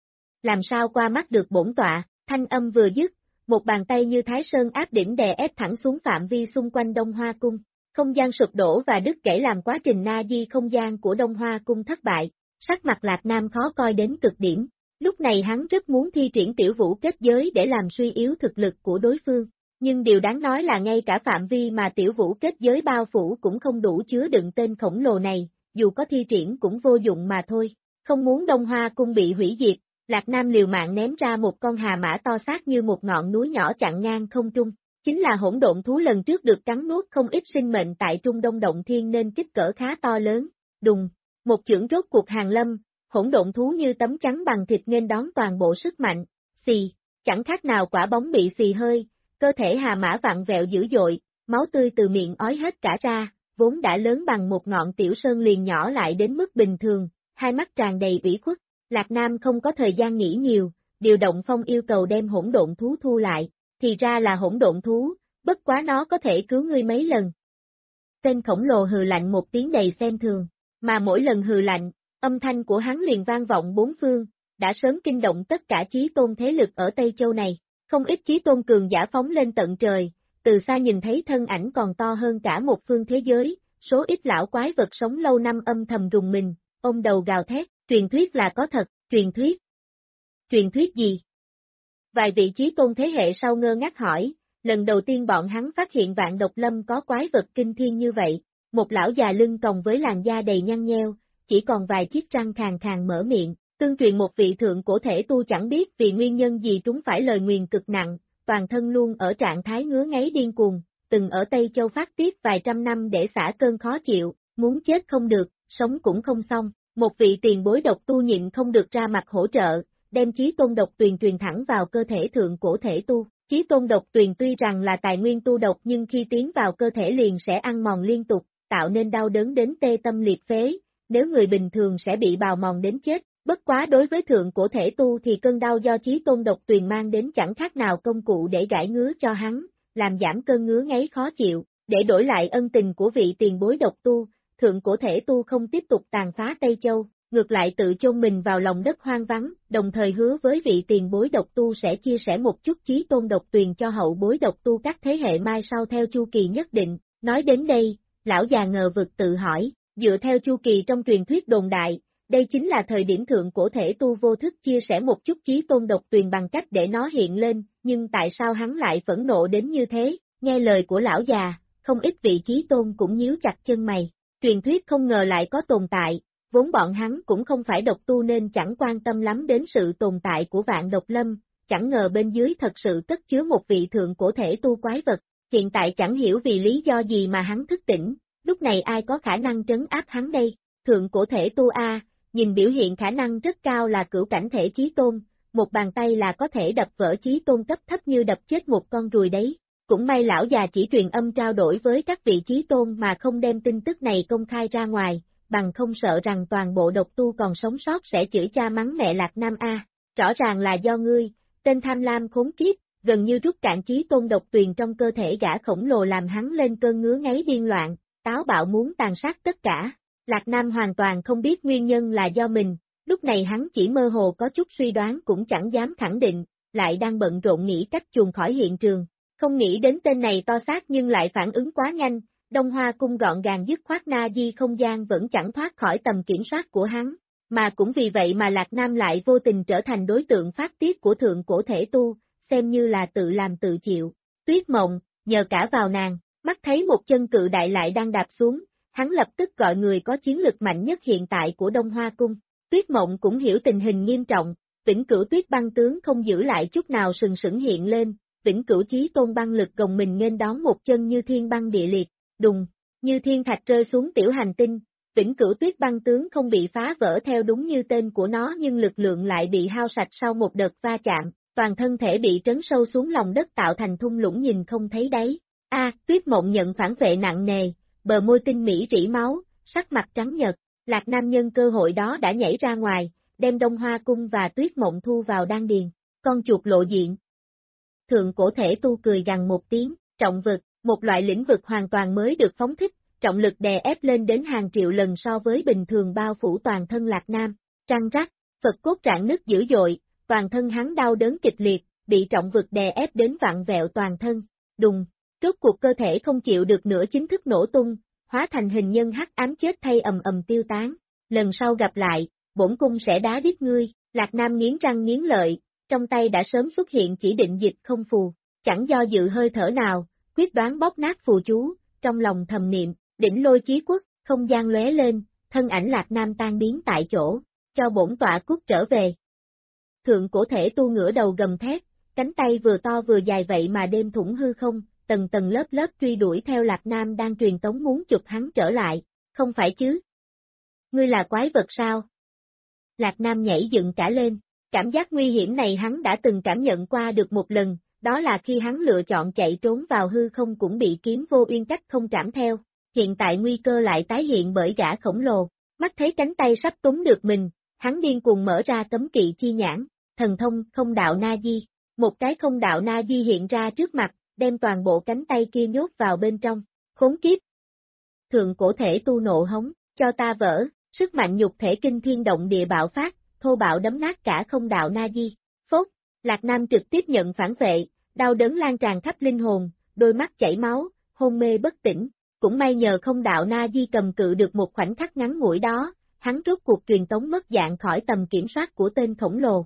Làm sao qua mắt được bổn tọa, thanh âm vừa dứt, một bàn tay như Thái Sơn áp đỉnh đè ép thẳng xuống phạm vi xung quanh Đông Hoa cung, không gian sụp đổ và đứt gãy làm quá trình na di không gian của Đông Hoa cung thất bại, sắc mặt Lạc Nam khó coi đến cực điểm, Lúc này hắn rất muốn thi triển tiểu vũ kết giới để làm suy yếu thực lực của đối phương, nhưng điều đáng nói là ngay cả phạm vi mà tiểu vũ kết giới bao phủ cũng không đủ chứa đựng tên khổng lồ này, dù có thi triển cũng vô dụng mà thôi. Không muốn Đông Hoa cung bị hủy diệt, Lạc Nam liều mạng ném ra một con hà mã to xác như một ngọn núi nhỏ chặn ngang không trung. Chính là hỗn độn thú lần trước được cắn nuốt không ít sinh mệnh tại Trung Đông Động Thiên nên kích cỡ khá to lớn. Đùng, một chưởng rốt cuộc hàng lâm, hỗn độn thú như tấm chắn bằng thịt nghênh đón toàn bộ sức mạnh. Xì, chẳng khác nào quả bóng bị xì hơi, cơ thể hà mã vặn vẹo dữ dội, máu tươi từ miệng ói hết cả ra, vốn đã lớn bằng một ngọn tiểu sơn liền nhỏ lại đến mức bình thường, hai mắt tràn đầy ủy khuất. Lạc Nam không có thời gian nghĩ nhiều, điều động phong yêu cầu đem hỗn độn thú thu lại, thì ra là hỗn độn thú, bất quá nó có thể cứu ngươi mấy lần. Tên khổng lồ hừ lạnh một tiếng đầy xem thường, mà mỗi lần hừ lạnh, âm thanh của hắn liền vang vọng bốn phương, đã sớm kinh động tất cả chí tôn thế lực ở Tây Châu này, không ít chí tôn cường giả phóng lên tận trời, từ xa nhìn thấy thân ảnh còn to hơn cả một phương thế giới, số ít lão quái vật sống lâu năm âm thầm rùng mình, ôm đầu gào thét, truyền thuyết là có thật, truyền thuyết. Truyền thuyết gì? Vài vị chí tôn thế hệ sau ngơ ngác hỏi, lần đầu tiên bọn hắn phát hiện Vạn Độc Lâm có quái vật kinh thiên như vậy, một lão già lưng còng với làn da đầy nhăn nheo, chỉ còn vài chiếc răng khàn khàn mở miệng, tương truyền một vị thượng cổ thể tu chẳng biết vì nguyên nhân gì trúng phải lời nguyền cực nặng, toàn thân luôn ở trạng thái ngứa ngáy điên cuồng, từng ở Tây Châu phát tiết vài trăm năm để xả cơn khó chịu, muốn chết không được, sống cũng không xong, một vị tiền bối độc tu nhịn không được ra mặt hỗ trợ, đem chí tôn độc tuyền truyền thẳng vào cơ thể thượng cổ thể tu. Chí tôn độc tuyền tuy rằng là tài nguyên tu độc nhưng khi tiến vào cơ thể liền sẽ ăn mòn liên tục, tạo nên đau đớn đến tê tâm liệt phế, nếu người bình thường sẽ bị bào mòn đến chết. Bất quá đối với thượng cổ thể tu thì cơn đau do chí tôn độc tuyền mang đến chẳng khác nào công cụ để gãi ngứa cho hắn, làm giảm cơn ngứa ngáy khó chịu, để đổi lại ân tình của vị tiền bối độc tu, thượng cổ thể tu không tiếp tục tàn phá Tây Châu, ngược lại tự chôn mình vào lòng đất hoang vắng, đồng thời hứa với vị tiền bối độc tu sẽ chia sẻ một chút chí tôn độc tuyền cho hậu bối độc tu các thế hệ mai sau theo chu kỳ nhất định. Nói đến đây, lão già ngờ vực tự hỏi, dựa theo chu kỳ trong truyền thuyết đồn đại, đây chính là thời điểm thượng cổ thể tu vô thức chia sẻ một chút chí tôn độc tuyền bằng cách để nó hiện lên, nhưng tại sao hắn lại phẫn nộ đến như thế? Nghe lời của lão già, không ít vị chí tôn cũng nhíu chặt chân mày, truyền thuyết không ngờ lại có tồn tại, vốn bọn hắn cũng không phải độc tu nên chẳng quan tâm lắm đến sự tồn tại của Vạn Độc Lâm, chẳng ngờ bên dưới thật sự cất chứa một vị thượng cổ thể tu quái vật, hiện tại chẳng hiểu vì lý do gì mà hắn thức tỉnh, lúc này ai có khả năng trấn áp hắn đây? Thượng cổ thể tu A, nhìn biểu hiện khả năng rất cao là cửu cảnh thể chí tôn, một bàn tay là có thể đập vỡ chí tôn cấp thấp như đập chết một con ruồi đấy. Cũng may lão già chỉ truyền âm trao đổi với các vị chí tôn mà không đem tin tức này công khai ra ngoài, bằng không sợ rằng toàn bộ độc tu còn sống sót sẽ chửi cha mắng mẹ Lạc Nam A. Rõ ràng là do ngươi, tên tham lam khốn kiếp, gần như rút cạn chí tôn độc tuyền trong cơ thể gã khổng lồ làm hắn lên cơn ngứa ngáy điên loạn, táo bạo muốn tàn sát tất cả. Lạc Nam hoàn toàn không biết nguyên nhân là do mình, lúc này hắn chỉ mơ hồ có chút suy đoán cũng chẳng dám khẳng định, lại đang bận rộn nghĩ cách chuồn khỏi hiện trường. Không nghĩ đến tên này to xác nhưng lại phản ứng quá nhanh, Đông Hoa cung gọn gàng dứt khoát na di không gian vẫn chẳng thoát khỏi tầm kiểm soát của hắn, mà cũng vì vậy mà Lạc Nam lại vô tình trở thành đối tượng phát tiết của thượng cổ thể tu, xem như là tự làm tự chịu. Tuyết Mộng, nhờ cả vào nàng, mắt thấy một chân cự đại lại đang đạp xuống, hắn lập tức gọi người có chiến lực mạnh nhất hiện tại của Đông Hoa cung. Tuyết Mộng cũng hiểu tình hình nghiêm trọng, Vĩnh Cửu Tuyết Băng tướng không giữ lại chút nào sừng sững hiện lên. Vĩnh Cửu Chí Tôn băng lực gồng mình nghênh đón một chân như thiên băng địa liệt, đùng, như thiên thạch rơi xuống tiểu hành tinh, Vĩnh Cửu Tuyết Băng tướng không bị phá vỡ theo đúng như tên của nó nhưng lực lượng lại bị hao sạch sau một đợt va chạm, toàn thân thể bị trấn sâu xuống lòng đất tạo thành thung lũng nhìn không thấy đáy. Tuyết Mộng nhận phản vệ nặng nề, bờ môi tinh mỹ rỉ máu, sắc mặt trắng nhợt, Lạc Nam nhân cơ hội đó đã nhảy ra ngoài, đem Đông Hoa cung và Tuyết Mộng thu vào đan điền, con chuột lộ diện. Thượng cổ thể tu cười gằn một tiếng, trọng vực, một loại lĩnh vực hoàn toàn mới được phóng thích, trọng lực đè ép lên đến hàng triệu lần so với bình thường bao phủ toàn thân Lạc Nam. Răng rắc, Phật cốt rạn nứt dữ dội, toàn thân hắn đau đớn kịch liệt, bị trọng vực đè ép đến vặn vẹo toàn thân. Đùng, rốt cuộc cơ thể không chịu được nữa chính thức nổ tung, hóa thành hình nhân hắc ám chết thay ầm ầm tiêu tán. Lần sau gặp lại, bổn cung sẽ đá đít ngươi. Lạc Nam nghiến răng nghiến lợi, trong tay đã sớm xuất hiện chỉ định dịch không phù, chẳng do dự hơi thở nào, quyết đoán bóp nát phù chú, trong lòng thầm niệm, đỉnh lôi chí quốc, không gian lóe lên, thân ảnh Lạc Nam tan biến tại chỗ, cho bổn tọa cút trở về. Thượng cổ thể tu ngửa đầu gầm thét, cánh tay vừa to vừa dài vậy mà đêm thủng hư không, tầng tầng lớp lớp truy đuổi theo Lạc Nam đang truyền tống muốn chụp hắn trở lại, không phải chứ? Ngươi là quái vật sao? Lạc Nam nhảy dựng cả lên, cảm giác nguy hiểm này hắn đã từng cảm nhận qua được một lần, đó là khi hắn lựa chọn chạy trốn vào hư không cũng bị kiếm vô uyên cách không trảm theo, hiện tại nguy cơ lại tái hiện bởi gã khổng lồ, mắt thấy cánh tay sắp túm được mình, hắn điên cuồng mở ra tấm kỵ chi nhãn, thần thông không đạo na di, một cái không đạo na di hiện ra trước mặt, đem toàn bộ cánh tay kia nhốt vào bên trong, khốn kiếp. Thượng cổ thể tu nộ hống, cho ta vỡ, sức mạnh nhục thể kinh thiên động địa bạo phát, thô bạo đấm nát cả không đạo na di, phốt, Lạc Nam trực tiếp nhận phản vệ, đau đớn lan tràn khắp linh hồn, đôi mắt chảy máu, hôn mê bất tỉnh, cũng may nhờ không đạo na di cầm cự được một khoảnh khắc ngắn ngủi đó, hắn rốt cuộc truyền tống mất dạng khỏi tầm kiểm soát của tên khổng lồ.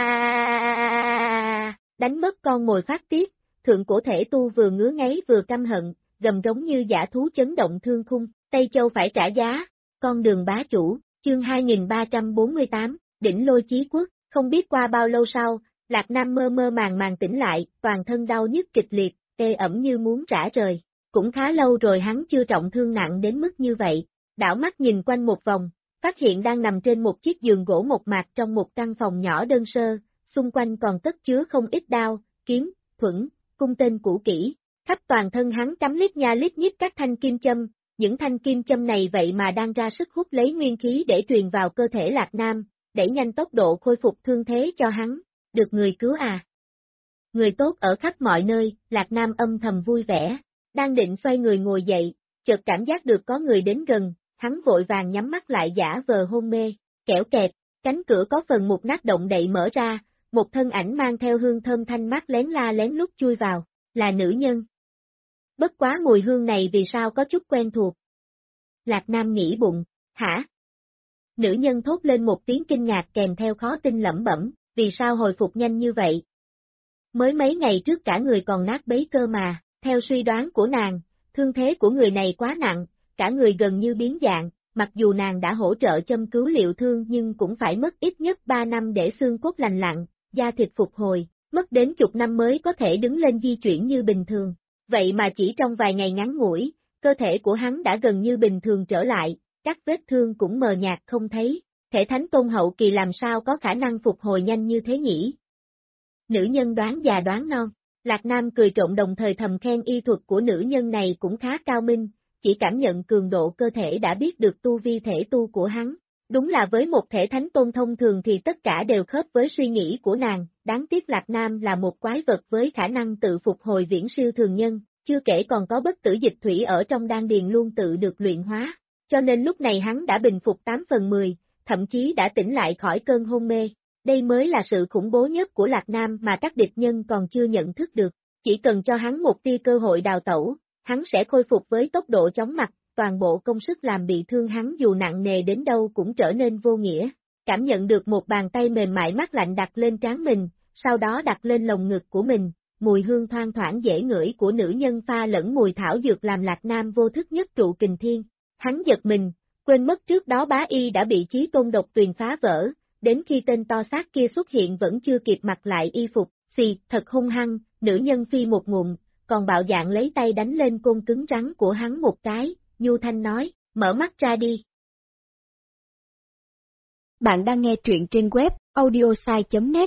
Đánh mất con mồi phát tiết, thượng cổ thể tu vừa ngứa ngáy vừa căm hận, gầm rống như dã thú chấn động thương khung, Tây Châu phải trả giá, con đường bá chủ, chương 2348, đỉnh lôi chí quốc, không biết qua bao lâu sau, Lạc Nam mơ mơ màng tỉnh lại, toàn thân đau nhức kịch liệt, tê ẩm như muốn rã rời, cũng khá lâu rồi hắn chưa trọng thương nặng đến mức như vậy, đảo mắt nhìn quanh một vòng, phát hiện đang nằm trên một chiếc giường gỗ mộc mạc trong một căn phòng nhỏ đơn sơ, xung quanh còn cất chứa không ít đao, kiếm, thuẫn, cung tên cũ kỹ, khắp toàn thân hắn cắm lít nha lít nhít các thanh kim châm, những thanh kim châm này vậy mà đang ra sức hút lấy nguyên khí để truyền vào cơ thể Lạc Nam, đẩy nhanh tốc độ khôi phục thương thế cho hắn, được người cứu à. Người tốt ở khắp mọi nơi, Lạc Nam âm thầm vui vẻ, đang định xoay người ngồi dậy, chợt cảm giác được có người đến gần, hắn vội vàng nhắm mắt lại giả vờ hôn mê, kẻo kẹt, cánh cửa có phần một nát động đậy mở ra, một thân ảnh mang theo hương thơm thanh mát lén la lén lút chui vào, là nữ nhân. Bất quá mùi hương này vì sao có chút quen thuộc. Lạc Nam nghĩ bụng, hả? Nữ nhân thốt lên một tiếng kinh ngạc kèm theo khó tin lẩm bẩm, vì sao hồi phục nhanh như vậy? Mới mấy ngày trước cả người còn nát bấy cơ mà, theo suy đoán của nàng, thương thế của người này quá nặng, cả người gần như biến dạng, mặc dù nàng đã hỗ trợ châm cứu liệu thương nhưng cũng phải mất ít nhất 3 năm để xương cốt lành lặn, da thịt phục hồi, mất đến chục năm mới có thể đứng lên di chuyển như bình thường. Vậy mà chỉ trong vài ngày ngắn ngủi, cơ thể của hắn đã gần như bình thường trở lại, các vết thương cũng mờ nhạt không thấy, thể thánh tôn hậu kỳ làm sao có khả năng phục hồi nhanh như thế nhỉ? Nữ nhân đoán già đoán non, Lạc Nam cười trộn đồng thời thầm khen y thuật của nữ nhân này cũng khá cao minh, chỉ cảm nhận cường độ cơ thể đã biết được tu vi thể tu của hắn. Đúng là với một thể thánh tôn thông thường thì tất cả đều khớp với suy nghĩ của nàng, đáng tiếc Lạc Nam là một quái vật với khả năng tự phục hồi viễn siêu thường nhân, chưa kể còn có bất tử dịch thủy ở trong đan điền luôn tự được luyện hóa, cho nên lúc này hắn đã bình phục 8 phần 10, thậm chí đã tỉnh lại khỏi cơn hôn mê. Đây mới là sự khủng bố nhất của Lạc Nam mà các địch nhân còn chưa nhận thức được, chỉ cần cho hắn một tia cơ hội đào tẩu, hắn sẽ khôi phục với tốc độ chóng mặt. Toàn bộ công sức làm bị thương hắn dù nặng nề đến đâu cũng trở nên vô nghĩa. Cảm nhận được một bàn tay mềm mại mát lạnh đặt lên trán mình, sau đó đặt lên lồng ngực của mình, mùi hương thoang thoảng dễ ngửi của nữ nhân pha lẫn mùi thảo dược làm Lạc Nam vô thức nhất trụ kình thiên. Hắn giật mình, quên mất trước đó bá y đã bị chí tôn độc tuyền phá vỡ, đến khi tên to xác kia xuất hiện vẫn chưa kịp mặc lại y phục, xì, thật hung hăng, nữ nhân phi một ngụm, còn bạo dạn lấy tay đánh lên côn cứng rắn của hắn một cái. Nhu Thanh nói, mở mắt ra đi. Bạn đang nghe truyện trên web audiosai.net.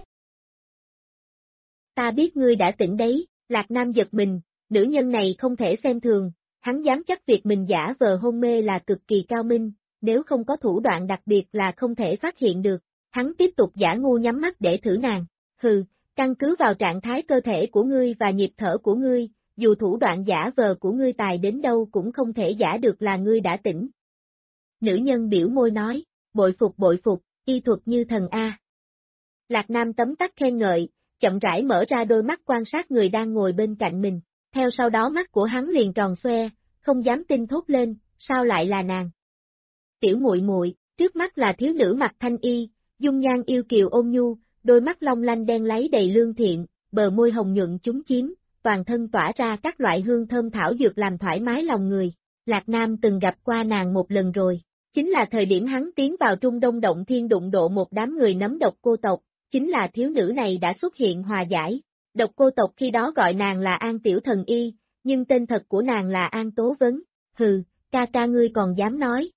Ta biết ngươi đã tỉnh đấy, Lạc Nam giật mình, nữ nhân này không thể xem thường, hắn dám chắc việc mình giả vờ hôn mê là cực kỳ cao minh, nếu không có thủ đoạn đặc biệt là không thể phát hiện được, hắn tiếp tục giả ngu nhắm mắt để thử nàng, hừ, căn cứ vào trạng thái cơ thể của ngươi và nhịp thở của ngươi, dù thủ đoạn giả vờ của ngươi tài đến đâu cũng không thể giả được là ngươi đã tỉnh. Nữ nhân biểu môi nói, bội phục, y thuật như thần A. Lạc Nam tấm tắc khen ngợi, chậm rãi mở ra đôi mắt quan sát người đang ngồi bên cạnh mình, theo sau đó mắt của hắn liền tròn xoe, không dám tin thốt lên, sao lại là nàng? Tiểu muội muội, trước mắt là thiếu nữ mặc thanh y, dung nhan yêu kiều ôn nhu, đôi mắt long lanh đen láy đầy lương thiện, bờ môi hồng nhuận chúng chiếm, toàn thân tỏa ra các loại hương thơm thảo dược làm thoải mái lòng người. Lạc Nam từng gặp qua nàng một lần rồi, chính là thời điểm hắn tiến vào Trung Đông Động Thiên đụng độ một đám người nấm độc cô tộc, chính là thiếu nữ này đã xuất hiện hòa giải. Độc cô tộc khi đó gọi nàng là An Tiểu Thần Y, nhưng tên thật của nàng là An Tố Vấn. Hừ, ca ca ngươi còn dám nói.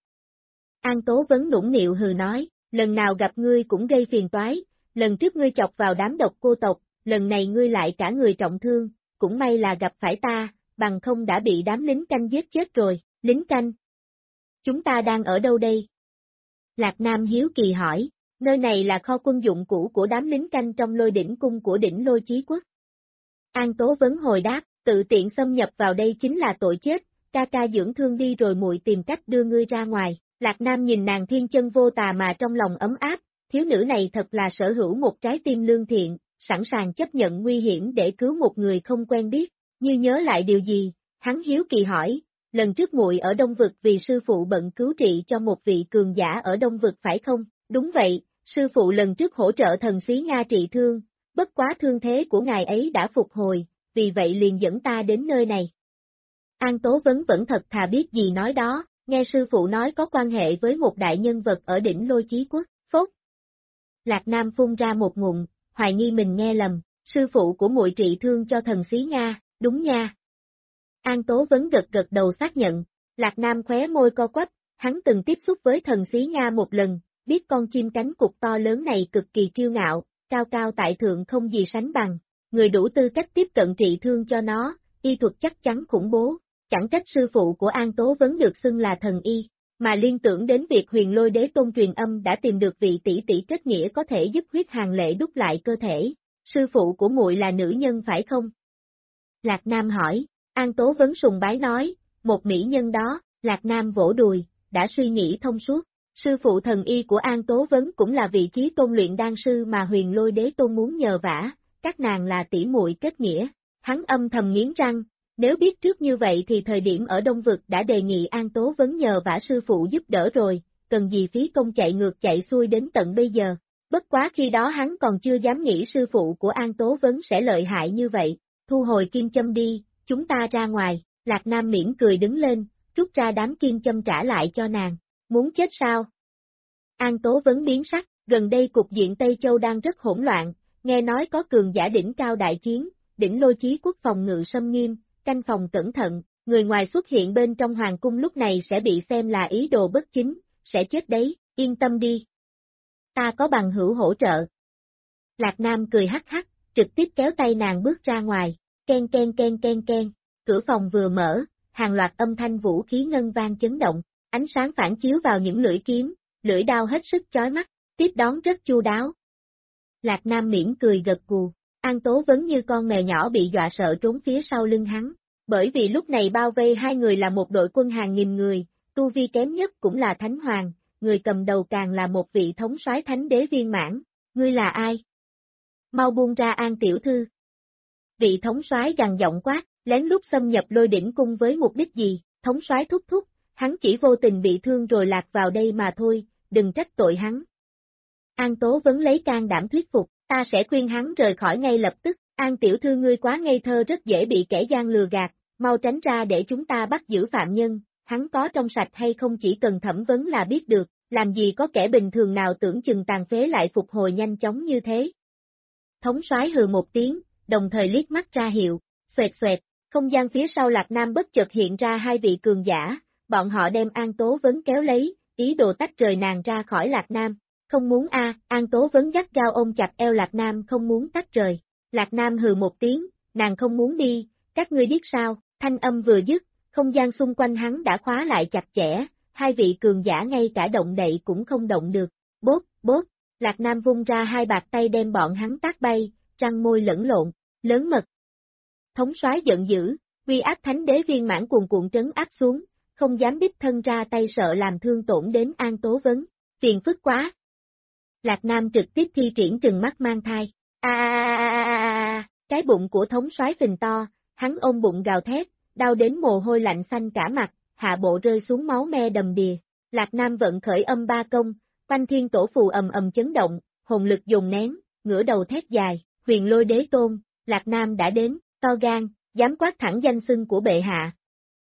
An Tố Vấn nũng nịu hừ nói, lần nào gặp ngươi cũng gây phiền toái, lần trước ngươi chọc vào đám độc cô tộc, lần này ngươi lại cả người trọng thương, cũng may là gặp phải ta, bằng không đã bị đám lính canh giết chết rồi. Lính canh? Chúng ta đang ở đâu đây? Lạc Nam hiếu kỳ hỏi, nơi này là kho quân dụng cũ của đám lính canh trong Lôi Đỉnh cung của Đỉnh Lôi Chí Quốc. An Tố Vấn hồi đáp, tự tiện xâm nhập vào đây chính là tội chết, ca ca dưỡng thương đi rồi muội tìm cách đưa ngươi ra ngoài. Lạc Nam nhìn nàng thiên chân vô tà mà trong lòng ấm áp, thiếu nữ này thật là sở hữu một trái tim lương thiện, sẵn sàng chấp nhận nguy hiểm để cứu một người không quen biết. Như nhớ lại điều gì, hắn hiếu kỳ hỏi, lần trước muội ở Đông Vực vì sư phụ bận cứu trị cho một vị cường giả ở Đông Vực phải không? Đúng vậy, sư phụ lần trước hỗ trợ thần xí Nga trị thương, bất quá thương thế của ngài ấy đã phục hồi, vì vậy liền dẫn ta đến nơi này. An Tố Vấn vẫn thật thà biết gì nói đó, nghe sư phụ nói có quan hệ với một đại nhân vật ở Đỉnh Lôi Chí Quốc, phốt. Lạc Nam phun ra một ngụm, hoài nghi mình nghe lầm, sư phụ của muội trị thương cho thần xí Nga, đúng nha. An Tố Vấn gật đầu xác nhận, Lạc Nam khóe môi co quắp, hắn từng tiếp xúc với thần xí Nga một lần, biết con chim cánh cụt to lớn này cực kỳ kiêu ngạo, cao cao tại thượng không gì sánh bằng, người đủ tư cách tiếp cận trị thương cho nó, y thuật chắc chắn khủng bố, chẳng trách sư phụ của An Tố Vấn được xưng là thần y, mà liên tưởng đến việc Huyền Lôi Đế Tôn truyền âm đã tìm được vị tỷ tỷ kết nghĩa có thể giúp huyết hàng lệ đúc lại cơ thể, sư phụ của muội là nữ nhân phải không? Lạc Nam hỏi. An Tố Vấn sùng bái nói, một mỹ nhân đó, Lạc Nam vỗ đùi, đã suy nghĩ thông suốt, sư phụ thần y của An Tố Vấn cũng là vị trí tôn luyện đan sư mà Huyền Lôi Đế Tôn muốn nhờ vả, các nàng là tỷ muội kết nghĩa, hắn âm thầm nghiến răng, nếu biết trước như vậy thì thời điểm ở Đông Vực đã đề nghị An Tố Vấn nhờ vả sư phụ giúp đỡ rồi, cần gì phí công chạy ngược chạy xuôi đến tận bây giờ, bất quá khi đó hắn còn chưa dám nghĩ sư phụ của An Tố Vấn sẽ lợi hại như vậy, thu hồi kim châm đi. Chúng ta ra ngoài, Lạc Nam mỉm cười đứng lên, rút ra đám kim châm trả lại cho nàng. Muốn chết sao? An Tố Vấn biến sắc, gần đây cục diện Tây Châu đang rất hỗn loạn, nghe nói có cường giả đỉnh cao đại chiến, Đỉnh Lôi Chí Quốc phòng ngự xâm nghiêm, canh phòng cẩn thận, người ngoài xuất hiện bên trong hoàng cung lúc này sẽ bị xem là ý đồ bất chính, sẽ chết đấy, yên tâm đi. Ta có bằng hữu hỗ trợ. Lạc Nam cười hắc hắc, trực tiếp kéo tay nàng bước ra ngoài. Ken ken ken ken ken, cửa phòng vừa mở, hàng loạt âm thanh vũ khí ngân vang chấn động, ánh sáng phản chiếu vào những lưỡi kiếm, lưỡi đao hết sức chói mắt, tiếp đón rất chu đáo. Lạc Nam mỉm cười gật gù, An Tố Vấn như con mèo nhỏ bị dọa sợ trốn phía sau lưng hắn, bởi vì lúc này bao vây hai người là một đội quân hàng nghìn người, tu vi kém nhất cũng là Thánh Hoàng, người cầm đầu càng là một vị thống soái thánh đế viên mãn, ngươi là ai? Mau buông ra An tiểu thư. Vị thống soái gằn giọng quát, lén lút xâm nhập Lôi Đỉnh cung với mục đích gì, thống soái thúc thúc, hắn chỉ vô tình bị thương rồi lạc vào đây mà thôi, đừng trách tội hắn. An Tố Vấn lấy can đảm thuyết phục, ta sẽ khuyên hắn rời khỏi ngay lập tức, An tiểu thư ngươi quá ngây thơ rất dễ bị kẻ gian lừa gạt, mau tránh ra để chúng ta bắt giữ phạm nhân, hắn có trong sạch hay không chỉ cần thẩm vấn là biết được, làm gì có kẻ bình thường nào tưởng chừng tàn phế lại phục hồi nhanh chóng như thế. Thống soái hừ một tiếng, đồng thời liếc mắt ra hiệu, xoẹt xoẹt, không gian phía sau Lạc Nam bất chợt hiện ra hai vị cường giả, bọn họ đem An Tố Vấn kéo lấy, ý đồ tách rời nàng ra khỏi Lạc Nam, không muốn An Tố Vấn gắt gao ôm chặt eo Lạc Nam không muốn tách rời, Lạc Nam hừ một tiếng, nàng không muốn đi, các ngươi biết sao, thanh âm vừa dứt, không gian xung quanh hắn đã khóa lại chặt chẽ, hai vị cường giả ngay cả động đậy cũng không động được, bốp, bốp, Lạc Nam vung ra hai bạt tay đem bọn hắn tát bay, răng môi lẫn lộn, lớn mật. Thống soái giận dữ, uy áp thánh đế viên mãn cuồn cuộn trấn áp xuống, không dám đích thân ra tay sợ làm thương tổn đến An Tố Vấn, phiền phức quá. Lạc Nam trực tiếp thi triển trừng mắt mang thai, cái bụng của thống soái phình to, hắn ôm bụng gào thét, đau đến mồ hôi lạnh xanh cả mặt, hạ bộ rơi xuống máu me đầm đìa. Lạc Nam vận khởi âm ba công, Oanh thiên tổ phù ầm ầm chấn động, hồn lực dồn nén, ngửa đầu thét dài, Huyền Lôi Đế Tôn, Lạc Nam đã đến, to gan, dám quát thẳng danh xưng của bệ hạ.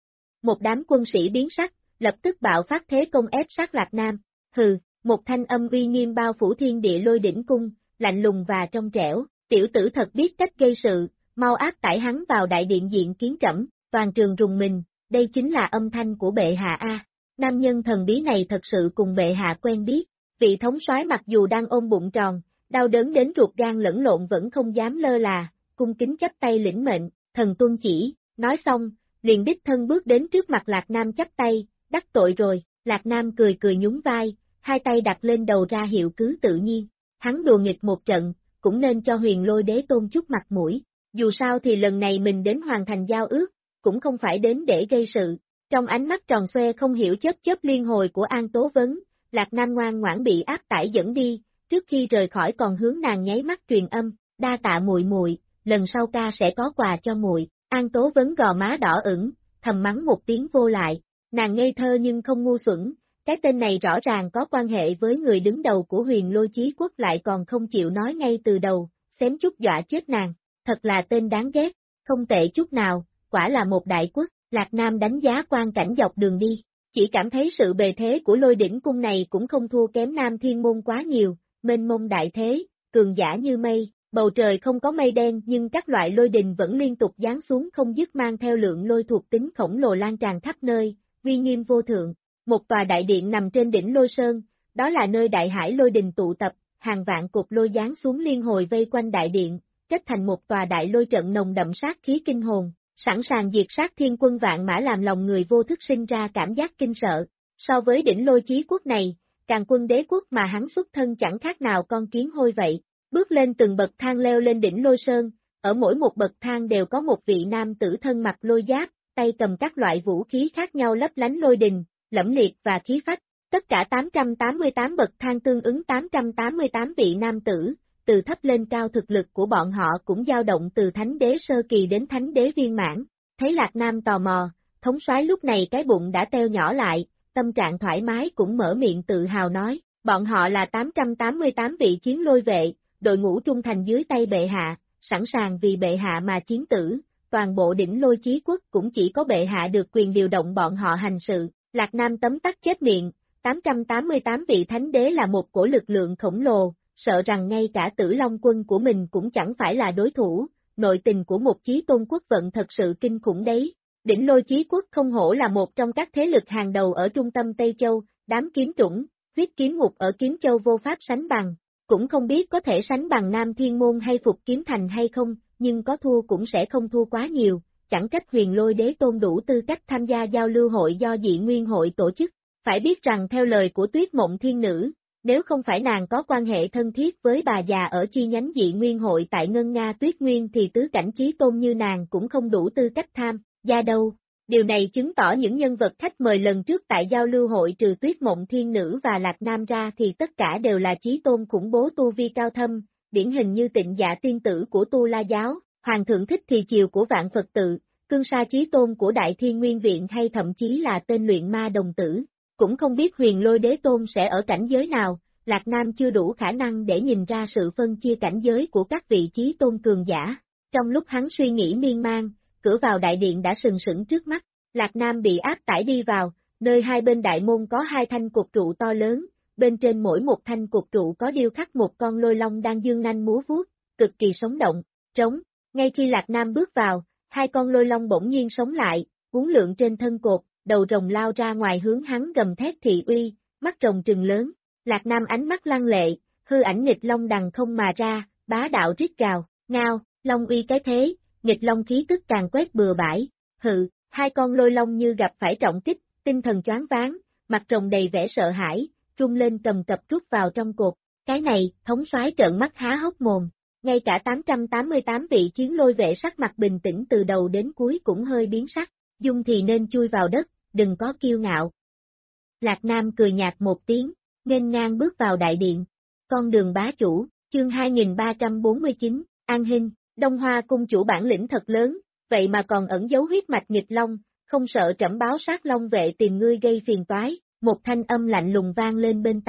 Một đám quân sĩ biến sắc, lập tức bạo phát thế công ép sát Lạc Nam, hừ, một thanh âm uy nghiêm bao phủ thiên địa lôi đỉnh cung, lạnh lùng và trong trẻo, tiểu tử thật biết cách gây sự, mau áp tải hắn vào đại điện diện kiến trẫm, toàn trường rùng mình, đây chính là âm thanh của bệ hạ a. Nam nhân thần bí này thật sự cùng bệ hạ quen biết, vị thống soái mặc dù đang ôm bụng tròn, đau đớn đến ruột gan lẫn lộn vẫn không dám lơ là, cung kính chắp tay lĩnh mệnh, thần tuân chỉ, nói xong, liền đích thân bước đến trước mặt Lạc Nam chắp tay, đắc tội rồi, Lạc Nam cười cười nhún vai, hai tay đặt lên đầu ra hiệu cứ tự nhiên, hắn đùa nghịch một trận, cũng nên cho Huyền Lôi Đế Tôn chút mặt mũi, dù sao thì lần này mình đến hoàn thành giao ước, cũng không phải đến để gây sự. Trong ánh mắt tròn xoe không hiểu chớp chớp liên hồi của An Tố Vấn, Lạc Nam ngoan ngoãn bị áp tải dẫn đi, trước khi rời khỏi còn hướng nàng nháy mắt truyền âm, đa tạ muội muội, lần sau ca sẽ có quà cho muội. An Tố Vấn gò má đỏ ửng, thầm mắng một tiếng vô lại, nàng ngây thơ nhưng không ngu xuẩn, cái tên này rõ ràng có quan hệ với người đứng đầu của Huyền Lôi Chí Quốc lại còn không chịu nói ngay từ đầu, xém chút dọa chết nàng, thật là tên đáng ghét, không tệ chút nào, quả là một đại quốc. Lạc Nam đánh giá quan cảnh dọc đường đi, chỉ cảm thấy sự bề thế của lôi đỉnh cung này cũng không thua kém Nam Thiên Môn quá nhiều, mênh mông đại thế, cường giả như mây, bầu trời không có mây đen nhưng các loại lôi đình vẫn liên tục giáng xuống không dứt mang theo lượng lôi thuộc tính khổng lồ lan tràn khắp nơi, uy nghiêm vô thượng. Một tòa đại điện nằm trên đỉnh lôi sơn, đó là nơi đại hải lôi đình tụ tập, hàng vạn cột lôi giáng xuống liên hồi vây quanh đại điện, kết thành một tòa đại lôi trận nồng đậm sát khí kinh hồn. Sẵn sàng diệt sát thiên quân vạn mã làm lòng người vô thức sinh ra cảm giác kinh sợ. So với đỉnh lôi chí quốc này, Càn Quân Đế Quốc mà hắn xuất thân chẳng khác nào con kiến hôi vậy. Bước lên từng bậc thang leo lên đỉnh lôi sơn, ở mỗi một bậc thang đều có một vị nam tử thân mặc lôi giáp, tay cầm các loại vũ khí khác nhau lấp lánh lôi đình, lẫm liệt và khí phách. Tất cả 888 bậc thang tương ứng 888 vị nam tử. Từ thấp lên cao thực lực của bọn họ cũng dao động từ thánh đế sơ kỳ đến thánh đế viên mãn. Thấy Lạc Nam tò mò, thống soái lúc này cái bụng đã teo nhỏ lại, tâm trạng thoải mái cũng mở miệng tự hào nói, bọn họ là 888 vị chiến lôi vệ, đội ngũ trung thành dưới tay bệ hạ, sẵn sàng vì bệ hạ mà chiến tử, toàn bộ đỉnh lôi chí quốc cũng chỉ có bệ hạ được quyền điều động bọn họ hành sự. Lạc Nam tấm tắc chết miệng, 888 vị thánh đế là một cổ lực lượng khổng lồ. Sợ rằng ngay cả Tử Long quân của mình cũng chẳng phải là đối thủ, nội tình của một chí tôn quốc vận thật sự kinh khủng đấy. Đỉnh lôi chí quốc không hổ là một trong các thế lực hàng đầu ở trung tâm Tây Châu, đám kiếm trũng, huyết kiếm ngục ở Kiếm Châu vô pháp sánh bằng, cũng không biết có thể sánh bằng Nam Thiên Môn hay Phục Kiếm Thành hay không, nhưng có thua cũng sẽ không thua quá nhiều, chẳng trách Huyền Lôi Đế Tôn đủ tư cách tham gia giao lưu hội do Dị Nguyên hội tổ chức. Phải biết rằng theo lời của Tuyết Mộng Thiên Nữ, nếu không phải nàng có quan hệ thân thiết với bà già ở chi nhánh Dị Nguyên hội tại Ngân Nga Tuyết Nguyên thì tứ cảnh chí tôn như nàng cũng không đủ tư cách tham gia đâu. Điều này chứng tỏ những nhân vật khách mời lần trước tại giao lưu hội trừ Tuyết Mộng Thiên Nữ và Lạc Nam ra thì tất cả đều là chí tôn khủng bố tu vi cao thâm, điển hình như Tịnh Dạ tiên tử của Tu La giáo, Hoàng thượng Thích Thì Chiều của Vạn Phật tự, Cương Sa chí tôn của Đại Thiên Nguyên viện hay thậm chí là tên luyện ma đồng tử. Cũng không biết Huyền Lôi Đế Tôn sẽ ở cảnh giới nào, Lạc Nam chưa đủ khả năng để nhìn ra sự phân chia cảnh giới của các vị chí tôn cường giả. Trong lúc hắn suy nghĩ miên man, cửa vào đại điện đã sừng sững trước mắt, Lạc Nam bị áp tải đi vào, nơi hai bên đại môn có hai thanh cột trụ to lớn, bên trên mỗi một thanh cột trụ có điêu khắc một con lôi long đang dương nanh múa vuốt, cực kỳ sống động, trống. Ngay khi Lạc Nam bước vào, hai con lôi long bỗng nhiên sống lại, uốn lượn trên thân cột, đầu rồng lao ra ngoài hướng hắn gầm thét thị uy, mắt rồng trừng lớn. Lạc Nam ánh mắt lăng lệ, hư ảnh nghịch long đằng không mà ra, bá đạo rít gào, ngao, long uy cái thế, nghịch long khí tức càng quét bừa bãi, hự, hai con lôi long như gặp phải trọng kích, tinh thần choáng váng, mặt rồng đầy vẻ sợ hãi, rung lên cầm cập rút vào trong cột, cái này, thống soái trợn mắt há hốc mồm, ngay cả 888 vị chiến lôi vệ sắc mặt bình tĩnh từ đầu đến cuối cũng hơi biến sắc, dung thì nên chui vào đất, đừng có kiêu ngạo. Lạc Nam cười nhạt một tiếng, nghênh ngang bước vào đại điện, con đường bá chủ, chương 2349, An Hinh, Đông Hoa cung chủ bản lĩnh thật lớn, vậy mà còn ẩn giấu huyết mạch nghịch long, không sợ trẫm báo sát long vệ tìm ngươi gây phiền toái, một thanh âm lạnh lùng vang lên bên tai,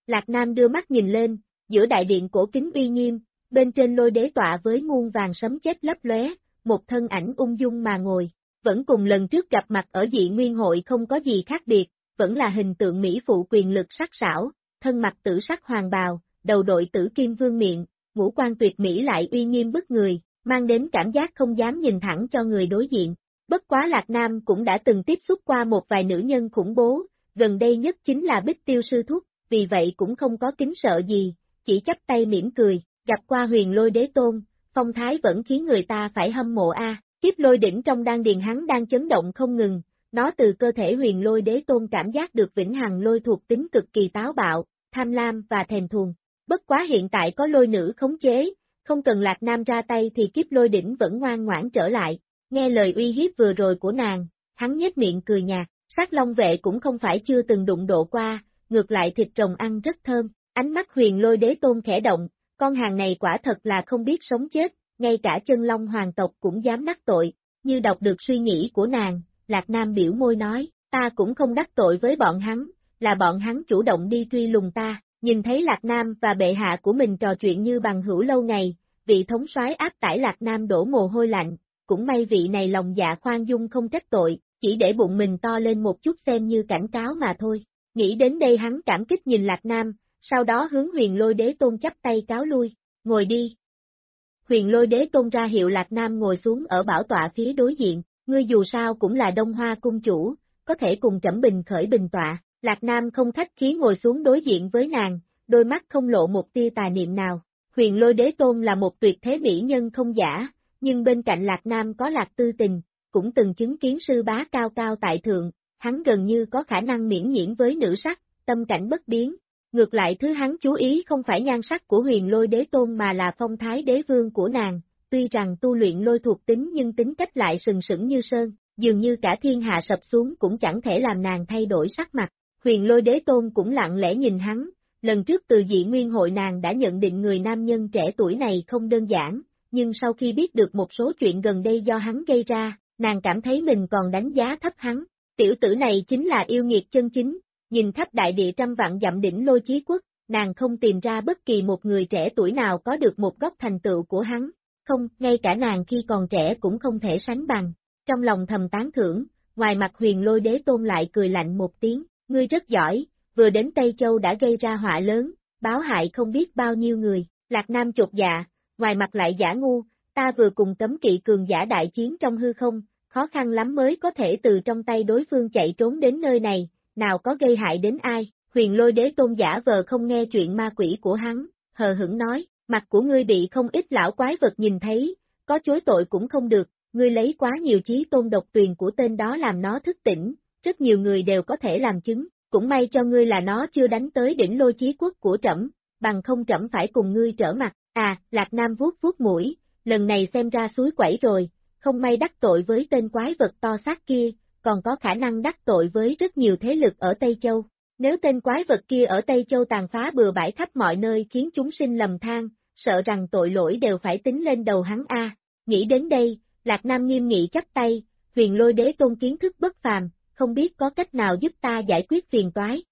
Lạc Nam đưa mắt nhìn lên, giữa đại điện cổ kính uy nghiêm, bên trên lôi đế tọa với muôn vàng sấm chết lấp lóe, một thân ảnh ung dung mà ngồi, vẫn cùng lần trước gặp mặt ở Dị Nguyên hội không có gì khác biệt, vẫn là hình tượng mỹ phụ quyền lực sắc sảo, thân mặc tử sắc hoàng bào, đầu đội tử kim vương miện, ngũ quan tuyệt mỹ lại uy nghiêm bức người, mang đến cảm giác không dám nhìn thẳng cho người đối diện. Bất quá Lạc Nam cũng đã từng tiếp xúc qua một vài nữ nhân khủng bố, gần đây nhất chính là Bích Tiêu sư thúc, vì vậy cũng không có kính sợ gì, chỉ chắp tay mỉm cười, gặp qua huyền lôi đế tôn, phong thái vẫn khiến người ta phải hâm mộ a. Kiếp lôi đỉnh trong đan điền hắn đang chấn động không ngừng, nó từ cơ thể huyền lôi đế tôn cảm giác được vĩnh hằng lôi thuộc tính cực kỳ táo bạo, tham lam và thèm thuồng. Bất quá hiện tại có lôi nữ khống chế, không cần Lạc Nam ra tay thì kiếp lôi đỉnh vẫn ngoan ngoãn trở lại. Nghe lời uy hiếp vừa rồi của nàng, hắn nhếch miệng cười nhạt, sát long vệ cũng không phải chưa từng đụng độ qua, ngược lại thịt rồng ăn rất thơm, ánh mắt huyền lôi đế tôn khẽ động, con hàng này quả thật là không biết sống chết, ngay cả chân long hoàng tộc cũng dám đắc tội, như đọc được suy nghĩ của nàng, Lạc Nam biểu môi nói, ta cũng không đắc tội với bọn hắn, là bọn hắn chủ động đi truy lùng ta, nhìn thấy Lạc Nam và bệ hạ của mình trò chuyện như bằng hữu lâu ngày, vị thống soái áp tải Lạc Nam đổ mồ hôi lạnh, cũng may vị này lòng dạ khoan dung không trách tội, chỉ để bụng mình to lên một chút xem như cảnh cáo mà thôi. Nghĩ đến đây hắn cảm kích nhìn Lạc Nam, sau đó hướng huyền lôi đế tôn chắp tay cáo lui, ngồi đi. Huyền lôi đế tôn ra hiệu Lạc Nam ngồi xuống ở bảo tọa phía đối diện, ngươi dù sao cũng là Đông Hoa cung chủ, có thể cùng trẫm bình khởi bình tọa, Lạc Nam không khách khí ngồi xuống đối diện với nàng, đôi mắt không lộ một tia tà niệm nào. Huyền lôi đế tôn là một tuyệt thế mỹ nhân không giả, nhưng bên cạnh Lạc Nam có Lạc Tư Tình, cũng từng chứng kiến sư bá cao cao tại thượng, hắn gần như có khả năng miễn nhiễm với nữ sắc, tâm cảnh bất biến. Ngược lại thứ hắn chú ý không phải nhan sắc của huyền lôi đế tôn mà là phong thái đế vương của nàng, tuy rằng tu luyện lôi thuộc tính nhưng tính cách lại sừng sững như sơn, dường như cả thiên hạ sập xuống cũng chẳng thể làm nàng thay đổi sắc mặt. Huyền lôi đế tôn cũng lặng lẽ nhìn hắn, lần trước từ Dị Nguyên hội nàng đã nhận định người nam nhân trẻ tuổi này không đơn giản, nhưng sau khi biết được một số chuyện gần đây do hắn gây ra, nàng cảm thấy mình còn đánh giá thấp hắn. Tiểu tử này chính là yêu nghiệt chân chính, nhìn khắp đại địa trăm vạn dặm đỉnh lôi chí quốc, nàng không tìm ra bất kỳ một người trẻ tuổi nào có được một góc thành tựu của hắn, không, ngay cả nàng khi còn trẻ cũng không thể sánh bằng. Trong lòng thầm tán thưởng, ngoài mặt huyền lôi đế tôn lại cười lạnh một tiếng, ngươi rất giỏi, vừa đến Tây Châu đã gây ra họa lớn, báo hại không biết bao nhiêu người. Lạc Nam chột dạ, ngoài mặt lại giả ngu, ta vừa cùng cấm kỵ cường giả đại chiến trong hư không, khó khăn lắm mới có thể từ trong tay đối phương chạy trốn đến nơi này, nào có gây hại đến ai. Huyền lôi đế tôn giả vờ không nghe chuyện ma quỷ của hắn, hờ hững nói, mặt của ngươi bị không ít lão quái vật nhìn thấy, có chối tội cũng không được, ngươi lấy quá nhiều chí tôn độc tuyền của tên đó làm nó thức tỉnh, rất nhiều người đều có thể làm chứng, cũng may cho ngươi là nó chưa đánh tới đỉnh lôi chí quốc của trẫm, bằng không trẫm phải cùng ngươi trở mặt. À, Lạc Nam vuốt vuốt mũi, lần này xem ra suối quẩy rồi, không may đắc tội với tên quái vật to xác kia, còn có khả năng đắc tội với rất nhiều thế lực ở Tây Châu. Nếu tên quái vật kia ở Tây Châu tàn phá bừa bãi khắp mọi nơi khiến chúng sinh lầm than, sợ rằng tội lỗi đều phải tính lên đầu hắn a. Nghĩ đến đây, Lạc Nam nghiêm nghị chắp tay, huyền lôi đế tôn kiến thức bất phàm, không biết có cách nào giúp ta giải quyết phiền toái.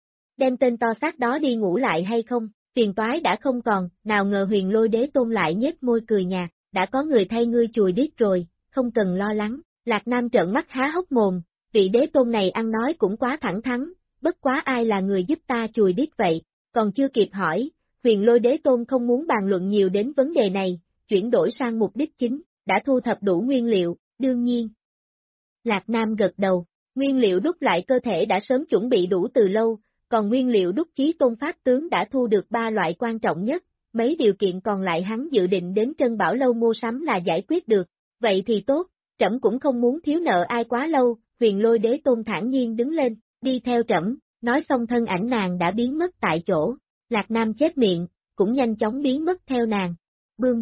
Đem tên to xác đó đi ngủ lại hay không, phiền toái đã không còn, nào ngờ huyền lôi đế tôn lại nhếch môi cười nhạt, đã có người thay ngươi chùi điếc rồi, không cần lo lắng. Lạc Nam trợn mắt há hốc mồm, vị đế tôn này ăn nói cũng quá thẳng thắn, bất quá ai là người giúp ta chùi điếc vậy, còn chưa kịp hỏi, huyền lôi đế tôn không muốn bàn luận nhiều đến vấn đề này, chuyển đổi sang mục đích chính, đã thu thập đủ nguyên liệu, đương nhiên. Lạc Nam gật đầu, nguyên liệu đúc lại cơ thể đã sớm chuẩn bị đủ từ lâu, còn nguyên liệu đúc chí tôn pháp tướng đã thu được 3 loại quan trọng nhất, mấy điều kiện còn lại hắn dự định đến Trân Bảo Lâu mua sắm là giải quyết được, vậy thì tốt, trẫm cũng không muốn thiếu nợ ai quá lâu, huyền lôi đế tôn thản nhiên đứng lên, đi theo trẫm, nói xong thân ảnh nàng đã biến mất tại chỗ, Lạc Nam chép miệng, cũng nhanh chóng biến mất theo nàng, bươm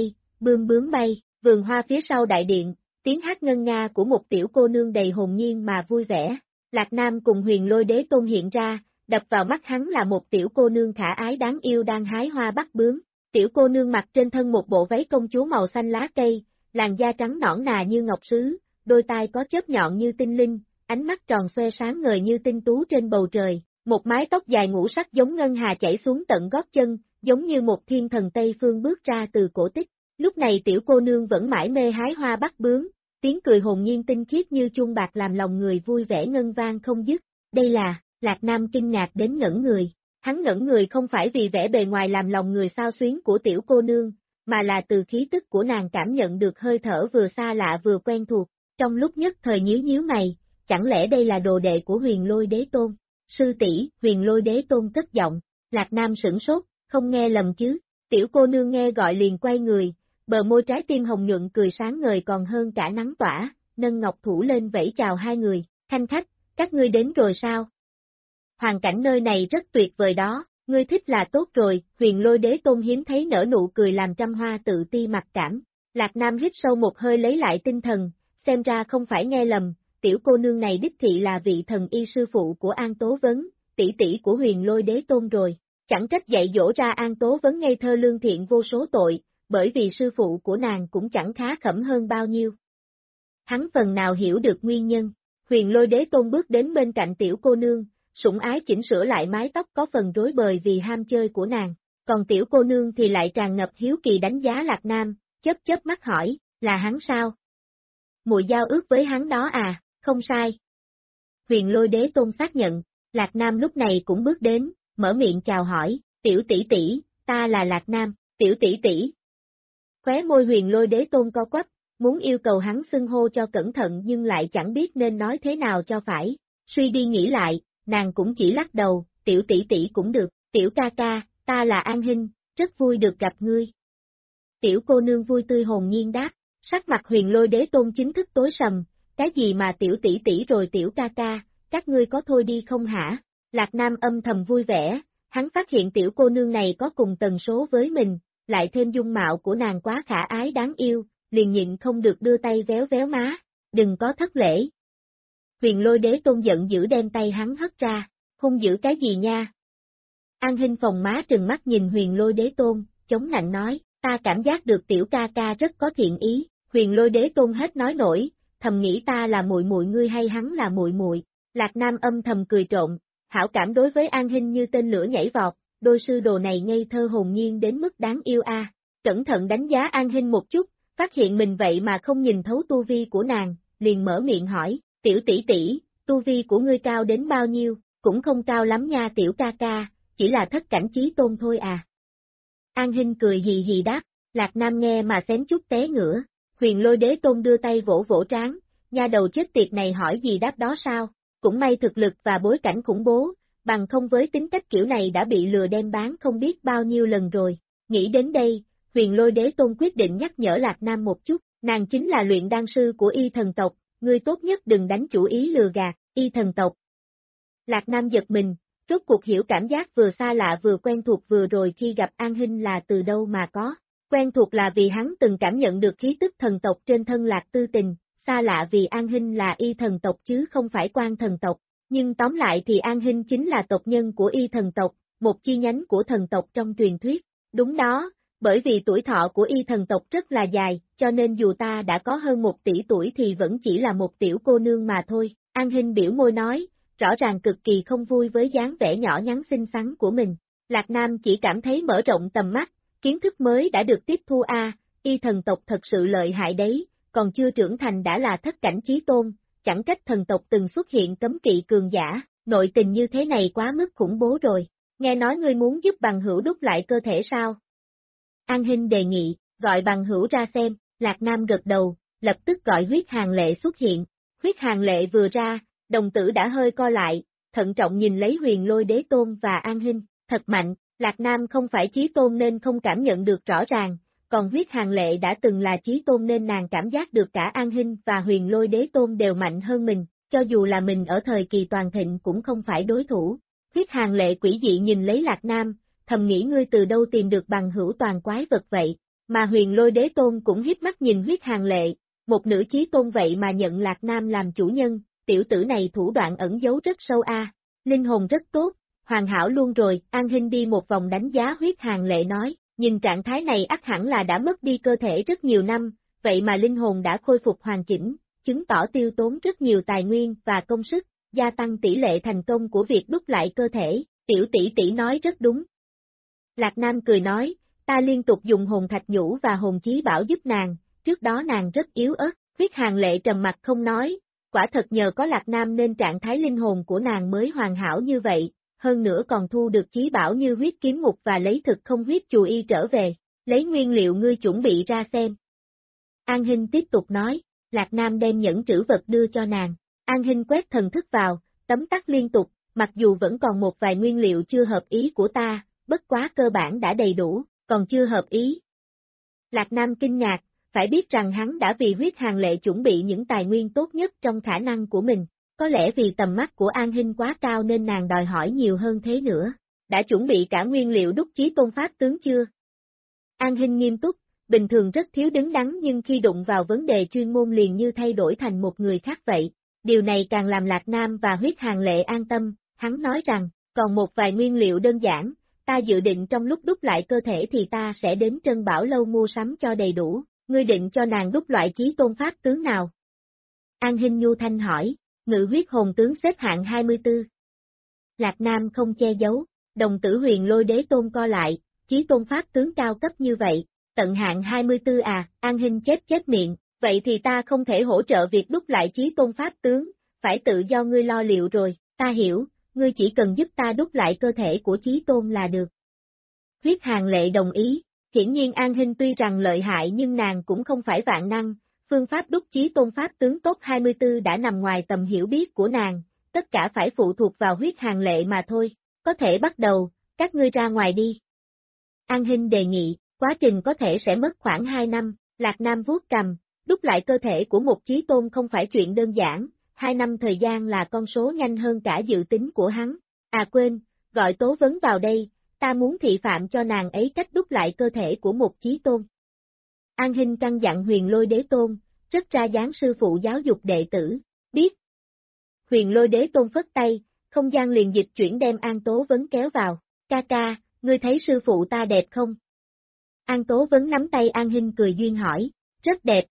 bướm bay, vườn hoa phía sau đại điện, tiếng hát ngân nga của một tiểu cô nương đầy hồn nhiên mà vui vẻ, Lạc Nam cùng huyền lôi đế tôn hiện ra, đập vào mắt hắn là một tiểu cô nương khả ái đáng yêu đang hái hoa bắt bướm, tiểu cô nương mặc trên thân một bộ váy công chúa màu xanh lá cây, làn da trắng nõn nà như ngọc sứ, đôi tai có chớp nhọn như tinh linh, ánh mắt tròn xoe sáng ngời như tinh tú trên bầu trời, Một mái tóc dài ngũ sắc giống ngân hà chảy xuống tận gót chân, giống như một thiên thần Tây Phương bước ra từ cổ tích. Lúc này tiểu cô nương vẫn mãi mê hái hoa bắt bướm, tiếng cười hồn nhiên tinh khiết như chuông bạc làm lòng người vui vẻ ngân vang không dứt. Đây là, Lạc Nam kinh ngạc đến ngẩn người. Hắn ngẩn người không phải vì vẻ bề ngoài làm lòng người xao xuyến của tiểu cô nương, mà là từ khí tức của nàng cảm nhận được hơi thở vừa xa lạ vừa quen thuộc. Trong lúc nhất thời nhíu nhíu mày, chẳng lẽ đây là đồ đệ của Huyền Lôi Đế Tôn? Sư tỷ, Huyền Lôi Đế Tôn cất giọng. Lạc Nam sửng sốt, không nghe lầm chứ? Tiểu cô nương nghe gọi liền quay người, bờ môi trái tim hồng nhuận cười sáng ngời còn hơn cả nắng tỏa, nâng ngọc thủ lên vẫy chào hai người. Khanh khách, các ngươi đến rồi sao? Hoàn cảnh nơi này rất tuyệt vời đó, ngươi thích là tốt rồi. Huyền Lôi Đế Tôn hiếm thấy nở nụ cười làm trăm hoa tự ti mặc cảm. Lạc Nam hít sâu một hơi lấy lại tinh thần, xem ra không phải nghe lầm, tiểu cô nương này đích thị là vị thần y sư phụ của An Tố Vấn, tỷ tỷ của Huyền Lôi Đế Tôn rồi. Chẳng trách dạy dỗ ra An Tố Vấn ngây thơ lương thiện vô số tội, bởi vì sư phụ của nàng cũng chẳng khá khẩm hơn bao nhiêu. Hắn phần nào hiểu được nguyên nhân. Huyền Lôi Đế Tôn bước đến bên cạnh tiểu cô nương, sủng ái chỉnh sửa lại mái tóc có phần rối bời vì ham chơi của nàng, còn tiểu cô nương thì lại tràn ngập hiếu kỳ đánh giá Lạc Nam, chớp mắt hỏi, là hắn sao? Muội giao ước với hắn đó à? Không sai. Huyền Lôi Đế Tôn xác nhận. Lạc Nam lúc này cũng bước đến, mở miệng chào hỏi, tiểu tỷ tỷ, ta là Lạc Nam, tiểu tỷ tỷ. Khóe môi Huyền Lôi Đế Tôn co quắp, muốn yêu cầu hắn xưng hô cho cẩn thận nhưng lại chẳng biết nên nói thế nào cho phải. Suy đi nghĩ lại, nàng cũng chỉ lắc đầu, tiểu tỷ tỷ cũng được, tiểu ca ca, ta là An Hinh, rất vui được gặp ngươi. Tiểu cô nương vui tươi hồn nhiên đáp, sắc mặt Huyền Lôi Đế Tôn chính thức tối sầm, cái gì mà tiểu tỷ tỷ rồi tiểu ca ca, các ngươi có thôi đi không hả? Lạc Nam âm thầm vui vẻ, hắn phát hiện tiểu cô nương này có cùng tần số với mình, lại thêm dung mạo của nàng quá khả ái đáng yêu, liền nhịn không được đưa tay véo véo má, đừng có thất lễ. Huyền Lôi Đế Tôn giận dữ đem tay hắn hất ra, hung dữ cái gì nha? An Hinh phồng má trừng mắt nhìn Huyền Lôi Đế Tôn, chống nạnh nói, ta cảm giác được tiểu ca ca rất có thiện ý. Huyền Lôi Đế Tôn hết nói nổi, thầm nghĩ ta là muội muội ngươi hay hắn là muội muội. Lạc Nam âm thầm cười trộm, hảo cảm đối với An Hinh như tên lửa nhảy vọt, đôi sư đồ này ngây thơ hồn nhiên đến mức đáng yêu a. Cẩn thận đánh giá An Hinh một chút, phát hiện mình vậy mà không nhìn thấu tu vi của nàng, liền mở miệng hỏi, tiểu tỷ tỷ, tu vi của ngươi cao đến bao nhiêu? Cũng không cao lắm nha tiểu ca ca, chỉ là thất cảnh chí tôn thôi à. An Hinh cười hì hì đáp, Lạc Nam nghe mà xém chút té ngửa. Huyền Lôi Đế Tôn đưa tay vỗ vỗ trán, nha đầu chết tiệt này hỏi gì đáp đó sao? Cũng may thực lực và bối cảnh khủng bố, bằng không với tính cách kiểu này đã bị lừa đem bán không biết bao nhiêu lần rồi. Nghĩ đến đây, Huyền Lôi Đế Tôn quyết định nhắc nhở Lạc Nam một chút, nàng chính là luyện đan sư của y thần tộc, ngươi tốt nhất đừng đánh chủ ý lừa gạt, y thần tộc. Lạc Nam giật mình, rốt cuộc hiểu cảm giác vừa xa lạ vừa quen thuộc vừa rồi khi gặp An Hinh là từ đâu mà có. Quen thuộc là vì hắn từng cảm nhận được khí tức thần tộc trên thân Lạc Tư Tình, xa lạ vì An Hinh là y thần tộc chứ không phải quan thần tộc, nhưng tóm lại thì An Hinh chính là tộc nhân của y thần tộc, một chi nhánh của thần tộc trong truyền thuyết. Đúng đó, bởi vì tuổi thọ của y thần tộc rất là dài, cho nên dù ta đã có hơn 1 tỷ tuổi thì vẫn chỉ là một tiểu cô nương mà thôi. An Hinh biểu môi nói, rõ ràng cực kỳ không vui với dáng vẻ nhỏ nhắn xinh xắn của mình. Lạc Nam chỉ cảm thấy mở rộng tầm mắt, kiến thức mới đã được tiếp thu y thần tộc thật sự lợi hại đấy, còn chưa trưởng thành đã là thất cảnh chí tôn, chẳng trách thần tộc từng xuất hiện cấm kỵ cường giả, nội tình như thế này quá mức khủng bố rồi. Nghe nói ngươi muốn giúp bằng hữu đúc lại cơ thể sao? An Hinh đề nghị, gọi bằng hữu ra xem, Lạc Nam gật đầu, lập tức gọi huyết hàn lệ xuất hiện. Huyết hàn lệ vừa ra, đồng tử đã hơi co lại, thận trọng nhìn lấy Huyền Lôi Đế Tôn và An Hinh, thật mạnh. Lạc Nam không phải chí tôn nên không cảm nhận được rõ ràng, còn huyết hàn lệ đã từng là chí tôn nên nàng cảm giác được cả An Hinh và Huyền Lôi Đế Tôn đều mạnh hơn mình, cho dù là mình ở thời kỳ toàn thịnh cũng không phải đối thủ. Huyết hàn lệ quỷ dị nhìn lấy Lạc Nam, thầm nghĩ ngươi từ đâu tìm được bằng hữu toàn quái vật vậy, mà Huyền Lôi Đế Tôn cũng híp mắt nhìn huyết hàn lệ, một nữ chí tôn vậy mà nhận Lạc Nam làm chủ nhân, tiểu tử này thủ đoạn ẩn giấu rất sâu linh hồn rất tốt. Hoàn hảo luôn rồi, An Hinh đi một vòng đánh giá huyết hàn lệ nói, nhìn trạng thái này ắt hẳn là đã mất đi cơ thể rất nhiều năm, vậy mà linh hồn đã khôi phục hoàn chỉnh, chứng tỏ tiêu tốn rất nhiều tài nguyên và công sức, gia tăng tỷ lệ thành công của việc đúc lại cơ thể, tiểu tỷ tỷ nói rất đúng. Lạc Nam cười nói, ta liên tục dùng hồn thạch nhũ và hồn chí bảo giúp nàng, trước đó nàng rất yếu ớt, Huyết Hàn Lệ trầm mặt không nói, quả thật nhờ có Lạc Nam nên trạng thái linh hồn của nàng mới hoàn hảo như vậy, hơn nữa còn thu được chí bảo như huyết kiếm ngục và lấy thực không huyết chù y trở về, lấy nguyên liệu ngươi chuẩn bị ra xem. An Hinh tiếp tục nói, Lạc Nam đem nhẫn trữ vật đưa cho nàng, An Hinh quét thần thức vào, tấm tắc liên tục, mặc dù vẫn còn một vài nguyên liệu chưa hợp ý của ta, bất quá cơ bản đã đầy đủ, còn chưa hợp ý. Lạc Nam kinh ngạc, phải biết rằng hắn đã vì Huyết Hàn Lệ chuẩn bị những tài nguyên tốt nhất trong khả năng của mình, có lẽ vì tầm mắt của An Hinh quá cao nên nàng đòi hỏi nhiều hơn thế nữa, đã chuẩn bị cả nguyên liệu đúc chí tôn pháp tướng chưa? An Hinh nghiêm túc, bình thường rất thiếu đứng đắn nhưng khi đụng vào vấn đề chuyên môn liền như thay đổi thành một người khác vậy, điều này càng làm Lạc Nam và Huyết Hàn Lệ an tâm, hắn nói rằng, còn một vài nguyên liệu đơn giản, ta dự định trong lúc đúc lại cơ thể thì ta sẽ đến Trân Bảo Lâu mua sắm cho đầy đủ, ngươi định cho nàng đúc loại chí tôn pháp tướng nào? An Hinh nhu thanh hỏi, Ngự huyết hồn tướng xếp hạng 24. Lạc Nam không che giấu, đồng tử Huyền Lôi Đế Tôn co lại, chí tôn pháp tướng cao cấp như vậy, tận hạng 24 à, An Hinh chép miệng, vậy thì ta không thể hỗ trợ việc đúc lại chí tôn pháp tướng, phải tự do ngươi lo liệu rồi, ta hiểu, ngươi chỉ cần giúp ta đúc lại cơ thể của chí tôn là được. Huyết Hàn Lệ đồng ý, hiển nhiên An Hinh tuy rằng lợi hại nhưng nàng cũng không phải vạn năng, phương pháp đúc chí tôn pháp tướng top 24 đã nằm ngoài tầm hiểu biết của nàng, tất cả phải phụ thuộc vào Huyết Hàn Lệ mà thôi, có thể bắt đầu, các ngươi ra ngoài đi. An Hinh đề nghị, quá trình có thể sẽ mất khoảng 2 năm, Lạc Nam vuốt cằm, đúc lại cơ thể của một chí tôn không phải chuyện đơn giản, 2 năm thời gian là con số nhanh hơn cả dự tính của hắn. À quên, gọi Tố Vấn vào đây, ta muốn thị phạm cho nàng ấy cách đúc lại cơ thể của một chí tôn. An Hinh căn dặn Huyền Lôi Đế Tôn, rất ra dáng sư phụ giáo dục đệ tử, biết. Huyền Lôi Đế Tôn phất tay, không gian liền dịch chuyển đem An Tố Vấn kéo vào, ca ca, ngươi thấy sư phụ ta đẹp không? An Tố Vấn nắm tay An Hinh cười duyên hỏi, rất đẹp.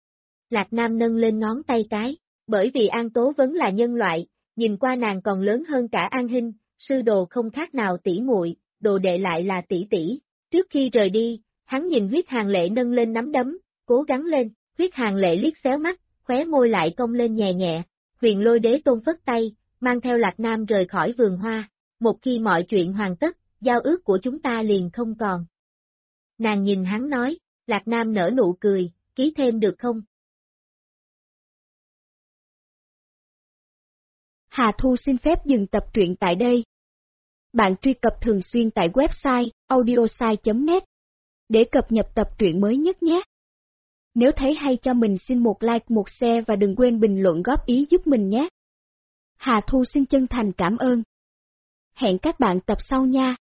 Lạc Nam nâng lên ngón tay cái, bởi vì An Tố Vấn là nhân loại, nhìn qua nàng còn lớn hơn cả An Hinh, sư đồ không khác nào tỷ muội, đồ đệ lại là tỷ tỷ. Trước khi rời đi, hắn nhìn Huyết Hàn Lệ nâng lên nắm đấm, cố gắng lên, Huyết Hàn Lệ liếc xéo mắt, khóe môi lại cong lên nhẹ nhẹ, Huyền Lôi Đế Tôn phất tay, mang theo Lạc Nam rời khỏi vườn hoa, một khi mọi chuyện hoàn tất, giao ước của chúng ta liền không còn. Nàng nhìn hắn nói, Lạc Nam nở nụ cười, ký thêm được không? Hà Thu xin phép dừng tập truyện tại đây. Bạn truy cập thường xuyên tại website audiosai.net để cập nhật tập truyện mới nhất nhé. Nếu thấy hay cho mình xin một like, một share và đừng quên bình luận góp ý giúp mình nhé. Hà Thu xin chân thành cảm ơn. Hẹn các bạn tập sau nha.